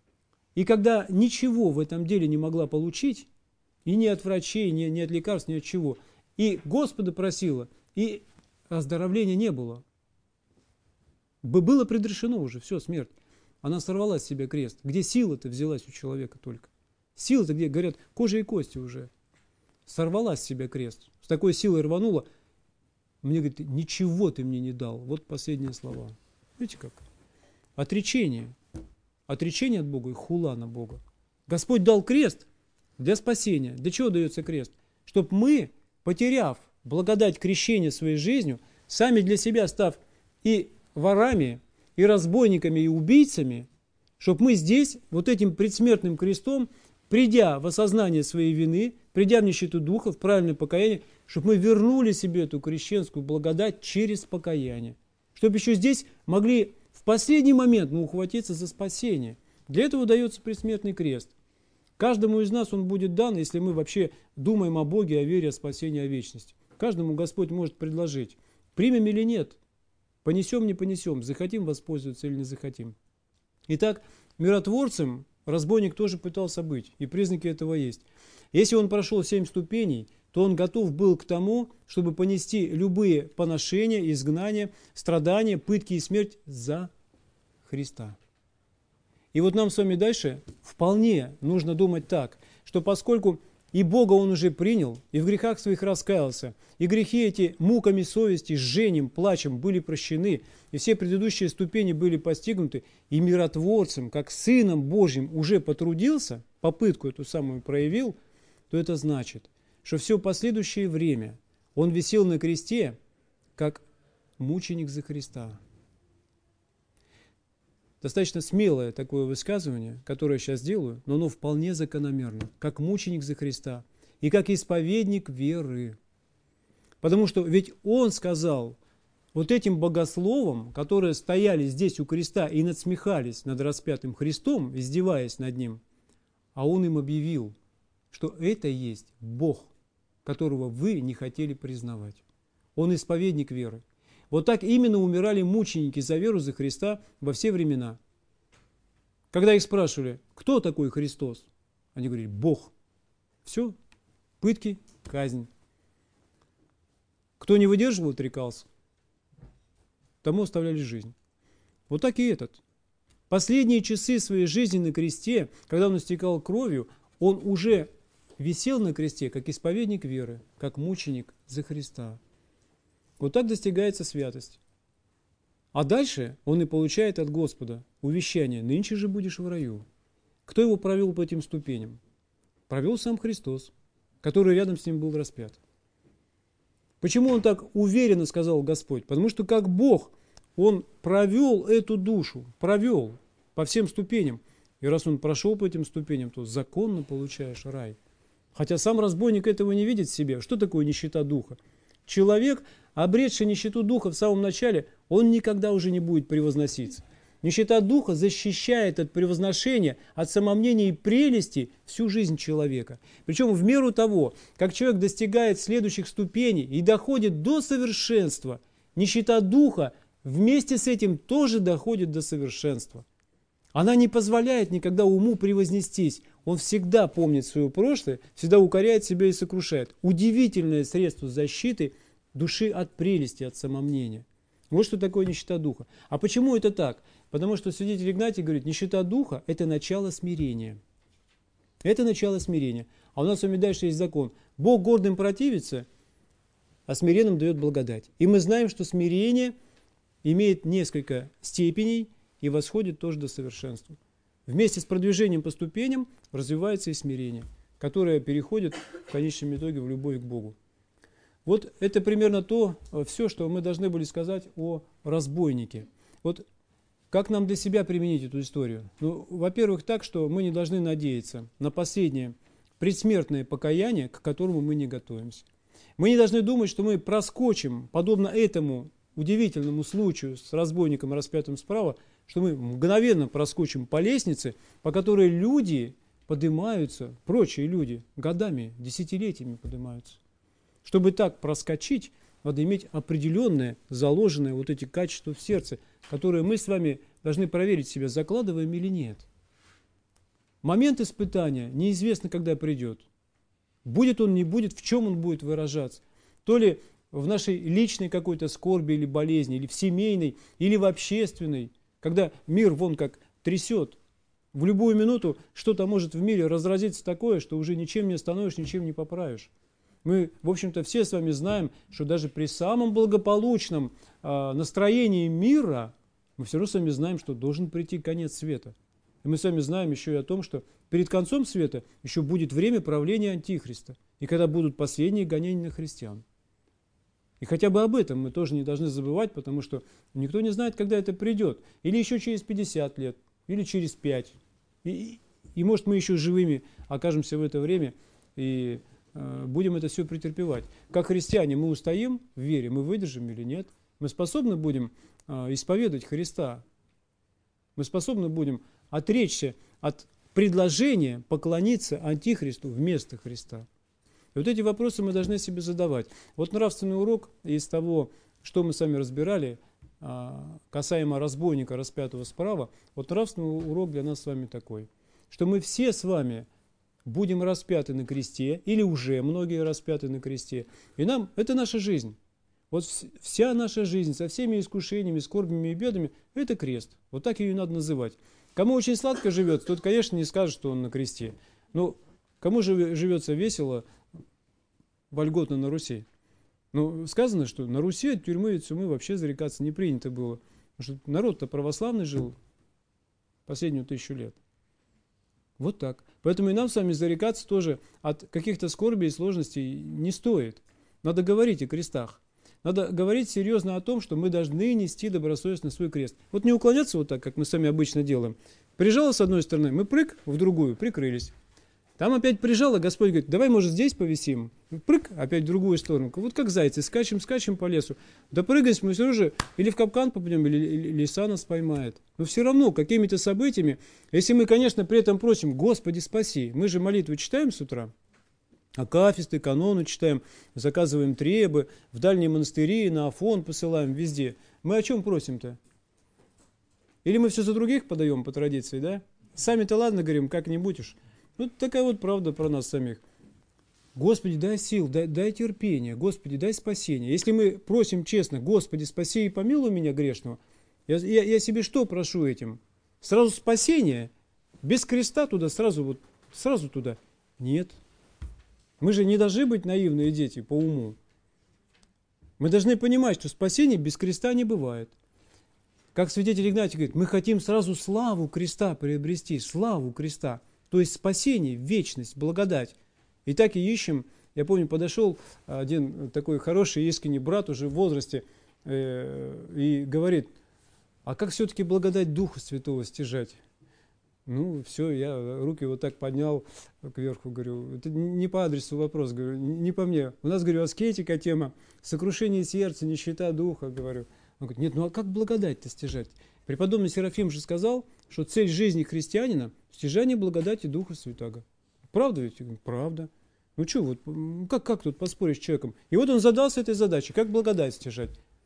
И когда ничего в этом деле не могла получить, и ни от врачей, ни, ни от лекарств, ни от чего, и Господа просила, и оздоровления не было. Было предрешено уже, все, смерть. Она сорвала с себя крест. Где сила-то взялась у человека только? Сила-то где? Говорят, кожа и кости уже. Сорвала с себя крест. С такой силой рванула. Мне говорит: ничего ты мне не дал. Вот последние слова. Видите как? Отречение. Отречение от Бога и хула на Бога. Господь дал крест для спасения. Для чего дается крест? Чтоб мы, потеряв благодать крещения своей жизнью, сами для себя став и ворами, и разбойниками, и убийцами, чтобы мы здесь, вот этим предсмертным крестом, придя в осознание своей вины, придя в нищету духа, в правильное покаяние, чтобы мы вернули себе эту крещенскую благодать через покаяние. Чтобы еще здесь могли в последний момент мы ухватиться за спасение. Для этого дается предсмертный крест. Каждому из нас он будет дан, если мы вообще думаем о Боге, о вере, о спасении, о вечности. Каждому Господь может предложить: примем или нет, понесем, не понесем, захотим воспользоваться или не захотим. Итак, миротворцем разбойник тоже пытался быть, и признаки этого есть. Если он прошел семь ступеней, то он готов был к тому, чтобы понести любые поношения, изгнания, страдания, пытки и смерть за Христа. И вот нам с вами дальше вполне нужно думать так, что поскольку и Бога он уже принял, и в грехах своих раскаялся, и грехи эти муками совести, жжением, плачем были прощены, и все предыдущие ступени были постигнуты, и миротворцем, как Сыном Божьим, уже потрудился, попытку эту самую проявил, то это значит, что все последующее время он висел на кресте, как мученик за Христа. Достаточно смелое такое высказывание, которое я сейчас делаю, но оно вполне закономерно, как мученик за Христа и как исповедник веры. Потому что ведь он сказал вот этим богословам, которые стояли здесь у креста и надсмехались над распятым Христом, издеваясь над ним, а он им объявил, что это и есть Бог, которого вы не хотели признавать. Он исповедник веры. Вот так именно умирали мученики за веру за Христа во все времена. Когда их спрашивали: кто такой Христос? Они говорили: Бог. Все, пытки, казнь. Кто не выдерживал, отрекался, тому оставляли жизнь. Вот так и этот. Последние часы своей жизни на кресте, когда он истекал кровью, он уже висел на кресте, как исповедник веры, как мученик за Христа. Вот так достигается святость. А дальше он и получает от Господа увещание: нынче же будешь в раю. Кто его провел по этим ступеням? Провел сам Христос. который рядом с ним был распят. Почему он так уверенно сказал Господь? Потому что как Бог, он провел эту душу, провел по всем ступеням. И раз он прошел по этим ступеням, то законно получаешь рай. Хотя сам разбойник этого не видит в себе. Что такое нищета духа? Человек, обретший нищету духа в самом начале, он никогда уже не будет превозноситься. Нищета духа защищает от превозношения, от самомнения и прелести всю жизнь человека. Причем в меру того, как человек достигает следующих ступеней и доходит до совершенства, нищета духа вместе с этим тоже доходит до совершенства. Она не позволяет никогда уму превознестись. Он всегда помнит свое прошлое, всегда укоряет себя и сокрушает. Удивительное средство защиты души от прелести, от самомнения. Вот что такое нищета духа. А почему это так? Потому что святитель Игнатий говорит, нищета духа – это начало смирения. Это начало смирения. А у нас с вами дальше есть закон. Бог гордым противится, а смиренным дает благодать. И мы знаем, что смирение имеет несколько степеней и восходит тоже до совершенства. Вместе с продвижением по ступеням развивается и смирение, которое переходит в конечном итоге в любовь к Богу. Вот это примерно то, все, что мы должны были сказать о разбойнике. Вот как нам для себя применить эту историю? Ну, во-первых, так, что мы не должны надеяться на последнее предсмертное покаяние, к которому мы не готовимся. Мы не должны думать, что мы проскочим, подобно этому удивительному случаю с разбойником, распятым справа, что мы мгновенно проскочим по лестнице, по которой люди поднимаются, прочие люди, годами, десятилетиями поднимаются. Чтобы так проскочить, надо иметь определенное, заложенное вот эти качества в сердце, которые мы с вами должны проверить себя, закладываем или нет. Момент испытания неизвестно, когда придет. Будет он, не будет, в чем он будет выражаться. То ли в нашей личной какой-то скорби или болезни, или в семейной, или в общественной, когда мир вон как трясет. В любую минуту что-то может в мире разразиться такое, что уже ничем не остановишь, ничем не поправишь. Мы, в общем-то, все с вами знаем, что даже при самом благополучном э, настроении мира мы все равно с вами знаем, что должен прийти конец света. И мы с вами знаем еще и о том, что перед концом света еще будет время правления Антихриста, и когда будут последние гонения на христиан. И хотя бы об этом мы тоже не должны забывать, потому что никто не знает, когда это придет. Или еще через пятьдесят лет, или через пять. И, и может мы еще живыми окажемся в это время и э, будем это все претерпевать. Как христиане мы устоим в вере, мы выдержим или нет? Мы способны будем э, исповедать Христа? Мы способны будем отречься от предложения поклониться Антихристу вместо Христа? И вот эти вопросы мы должны себе задавать. Вот нравственный урок из того, что мы с вами разбирали, касаемо разбойника, распятого справа, вот нравственный урок для нас с вами такой, что мы все с вами будем распяты на кресте, или уже многие распяты на кресте, и нам, это наша жизнь. Вот вся наша жизнь со всеми искушениями, скорбями и бедами, это крест. Вот так ее и надо называть. Кому очень сладко живется, тот, конечно, не скажет, что он на кресте. Но кому же живется весело, вольготно на Руси? Ну, сказано, что на Руси от тюрьмы и цумы вообще зарекаться не принято было. Потому что народ-то православный жил последнюю тысячу лет. Вот так. Поэтому и нам с вами зарекаться тоже от каких-то скорбей и сложностей не стоит. Надо говорить о крестах. Надо говорить серьезно о том, что мы должны нести добросовестно свой крест. Вот не уклоняться вот так, как мы сами обычно делаем. Прижало с одной стороны, мы прыг, в другую, прикрылись. Там опять прижало, Господь говорит, давай, может, здесь повисим. Прыг, опять в другую сторону. Вот как зайцы, скачем, скачем по лесу. Да прыгать мы все равно или в капкан попадем, или, или лиса нас поймает. Но все равно, какими-то событиями, если мы, конечно, при этом просим, Господи, спаси. Мы же молитву читаем с утра, акафисты, каноны читаем, заказываем требы, в дальние монастыри, на Афон посылаем, везде. Мы о чем просим-то? Или мы все за других подаем по традиции, да? Сами-то ладно, говорим, как-нибудь уж. Ну, такая вот правда про нас самих. Господи, дай сил, дай, дай терпения, Господи, дай спасения. Если мы просим честно, Господи, спаси и помилуй меня грешного, я, я, я себе что прошу этим? Сразу спасение? Без креста туда, сразу вот, сразу туда? Нет. Мы же не должны быть наивные дети по уму. Мы должны понимать, что спасение без креста не бывает. Как святитель Игнатий говорит, мы хотим сразу славу креста приобрести, славу креста. То есть спасение, вечность, благодать. И так и ищем. Я помню, подошел один такой хороший, искренний брат уже в возрасте э, и говорит: а как все-таки благодать Духа Святого стяжать? Ну, все, я руки вот так поднял кверху, говорю, это не по адресу вопрос, говорю, не по мне. У нас, говорю, аскетика тема, сокрушение сердца, нищета духа, говорю. Он говорит: нет, ну а как благодать-то стяжать? Преподобный Серафим же сказал, что цель жизни христианина – стяжание благодати Духа Святаго. Правда ведь? Я говорю: правда. Ну что, вот как, как тут поспорить с человеком? И вот он задался этой задачей, как благодать стяжать?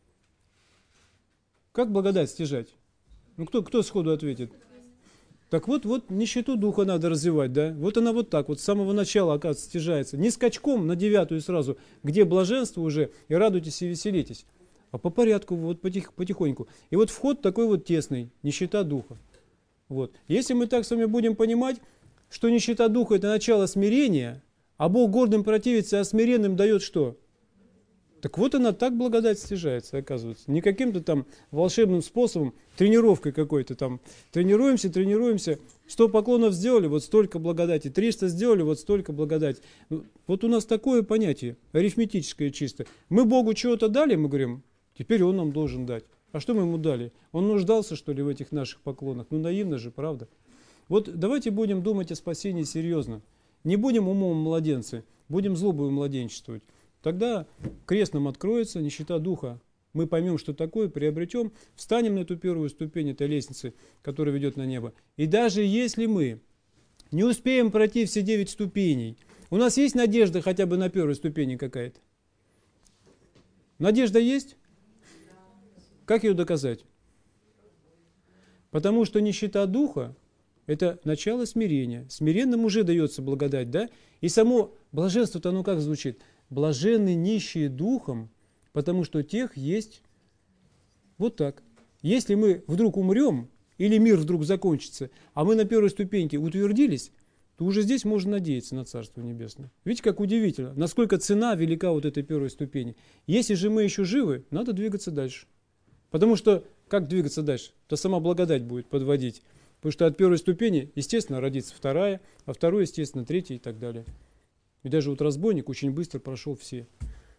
Как благодать стяжать? Ну кто, кто сходу ответит? Так вот, вот нищету духа надо развивать, да? Вот она вот так, вот с самого начала, оказывается, стяжается. Не скачком на девятую сразу, где блаженство уже, и радуйтесь и веселитесь. А по порядку, вот потих, потихоньку. И вот вход такой вот тесный, нищета духа. Вот. Если мы так с вами будем понимать, что нищета духа – это начало смирения, а Бог гордым противится, а смиренным дает что? Так вот она так благодать стяжается, оказывается. Не каким-то там волшебным способом, тренировкой какой-то там. Тренируемся, тренируемся. сто поклонов сделали, вот столько благодати. триста сделали, вот столько благодати. Вот у нас такое понятие, арифметическое чисто. Мы Богу чего-то дали, мы говорим, теперь Он нам должен дать. А что мы Ему дали? Он нуждался, что ли, в этих наших поклонах? Ну, наивно же, правда? Вот давайте будем думать о спасении серьезно. Не будем умом младенцы, будем злобою младенчествовать. Тогда крест нам откроется, нищета духа. Мы поймем, что такое, приобретем, встанем на эту первую ступень этой лестницы, которая ведет на небо. И даже если мы не успеем пройти все девять ступеней, у нас есть надежда хотя бы на первой ступени какая-то? Надежда есть? Как ее доказать? Потому что нищета духа – это начало смирения. Смиренным уже дается благодать, да? И само блаженство-то оно как звучит? Блаженны нищие духом, потому что тех есть вот так. Если мы вдруг умрем, или мир вдруг закончится, а мы на первой ступеньке утвердились, то уже здесь можно надеяться на Царство Небесное. Видите, как удивительно, насколько цена велика вот этой первой ступени. Если же мы еще живы, надо двигаться дальше. Потому что, как двигаться дальше? То сама благодать будет подводить. Потому что от первой ступени, естественно, родится вторая, а второй, естественно, третья и так далее. И даже вот разбойник очень быстро прошел все.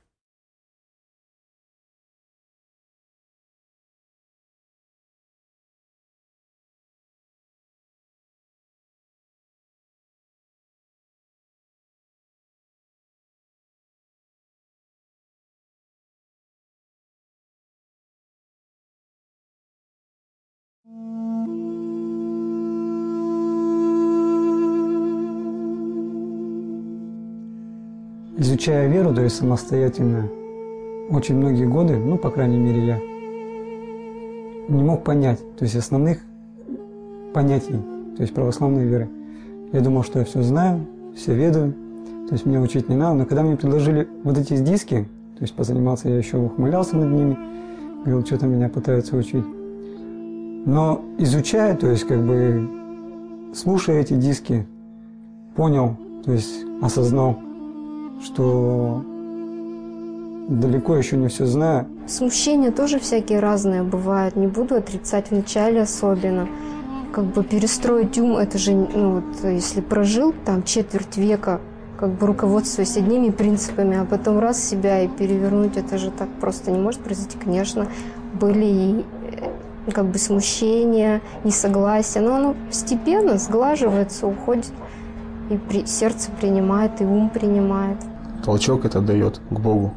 Изучая веру, то есть самостоятельно, очень многие годы, ну, по крайней мере, я не мог понять, то есть основных понятий, то есть православной веры. Я думал, что я все знаю, все ведаю, то есть мне учить не надо, но когда мне предложили вот эти диски, то есть позаниматься, я еще ухмылялся над ними, говорил, что-то меня пытаются учить. Но изучая, то есть как бы слушая эти диски, понял, то есть осознал, что далеко еще не все знаю. Смущения тоже всякие разные бывают, не буду отрицать, в начале особенно. Как бы перестроить ум, это же, ну вот, если прожил там четверть века, как бы руководствуясь одними принципами, а потом раз себя и перевернуть, это же так просто не может произойти. Конечно, были и как бы смущения, несогласия, но оно постепенно сглаживается, уходит. И при, сердце принимает, и ум принимает. Толчок это дает к Богу.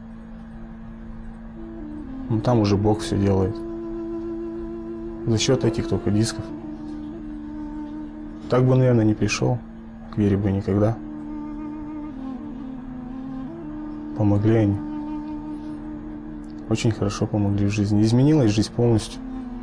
Ну, там уже Бог все делает. За счет этих только дисков. Так бы, наверное, не пришел. К вере бы никогда. Помогли они. Очень хорошо помогли в жизни. Изменилась жизнь полностью.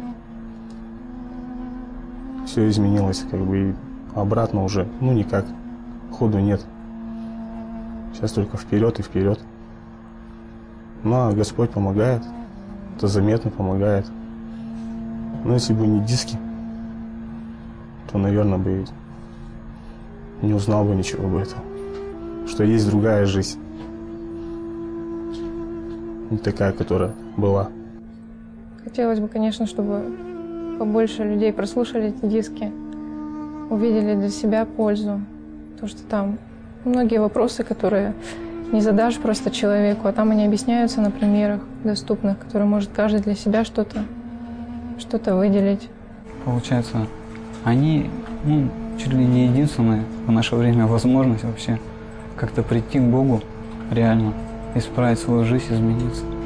Все изменилось, как бы, и обратно уже, ну, никак. Ходу нет. Сейчас только вперед и вперед. Ну, а Господь помогает. Это заметно помогает. Но если бы не диски, то, наверное, бы не узнал бы ничего об этом. Что есть другая жизнь. Не такая, которая была. Хотелось бы, конечно, чтобы побольше людей прослушали эти диски, увидели для себя пользу. То, что там многие вопросы, которые не задашь просто человеку, а там они объясняются на примерах доступных, которые может каждый для себя что-то что-то выделить. Получается, они ну, чуть ли не единственная в наше время возможность вообще как-то прийти к Богу реально, исправить свою жизнь, измениться.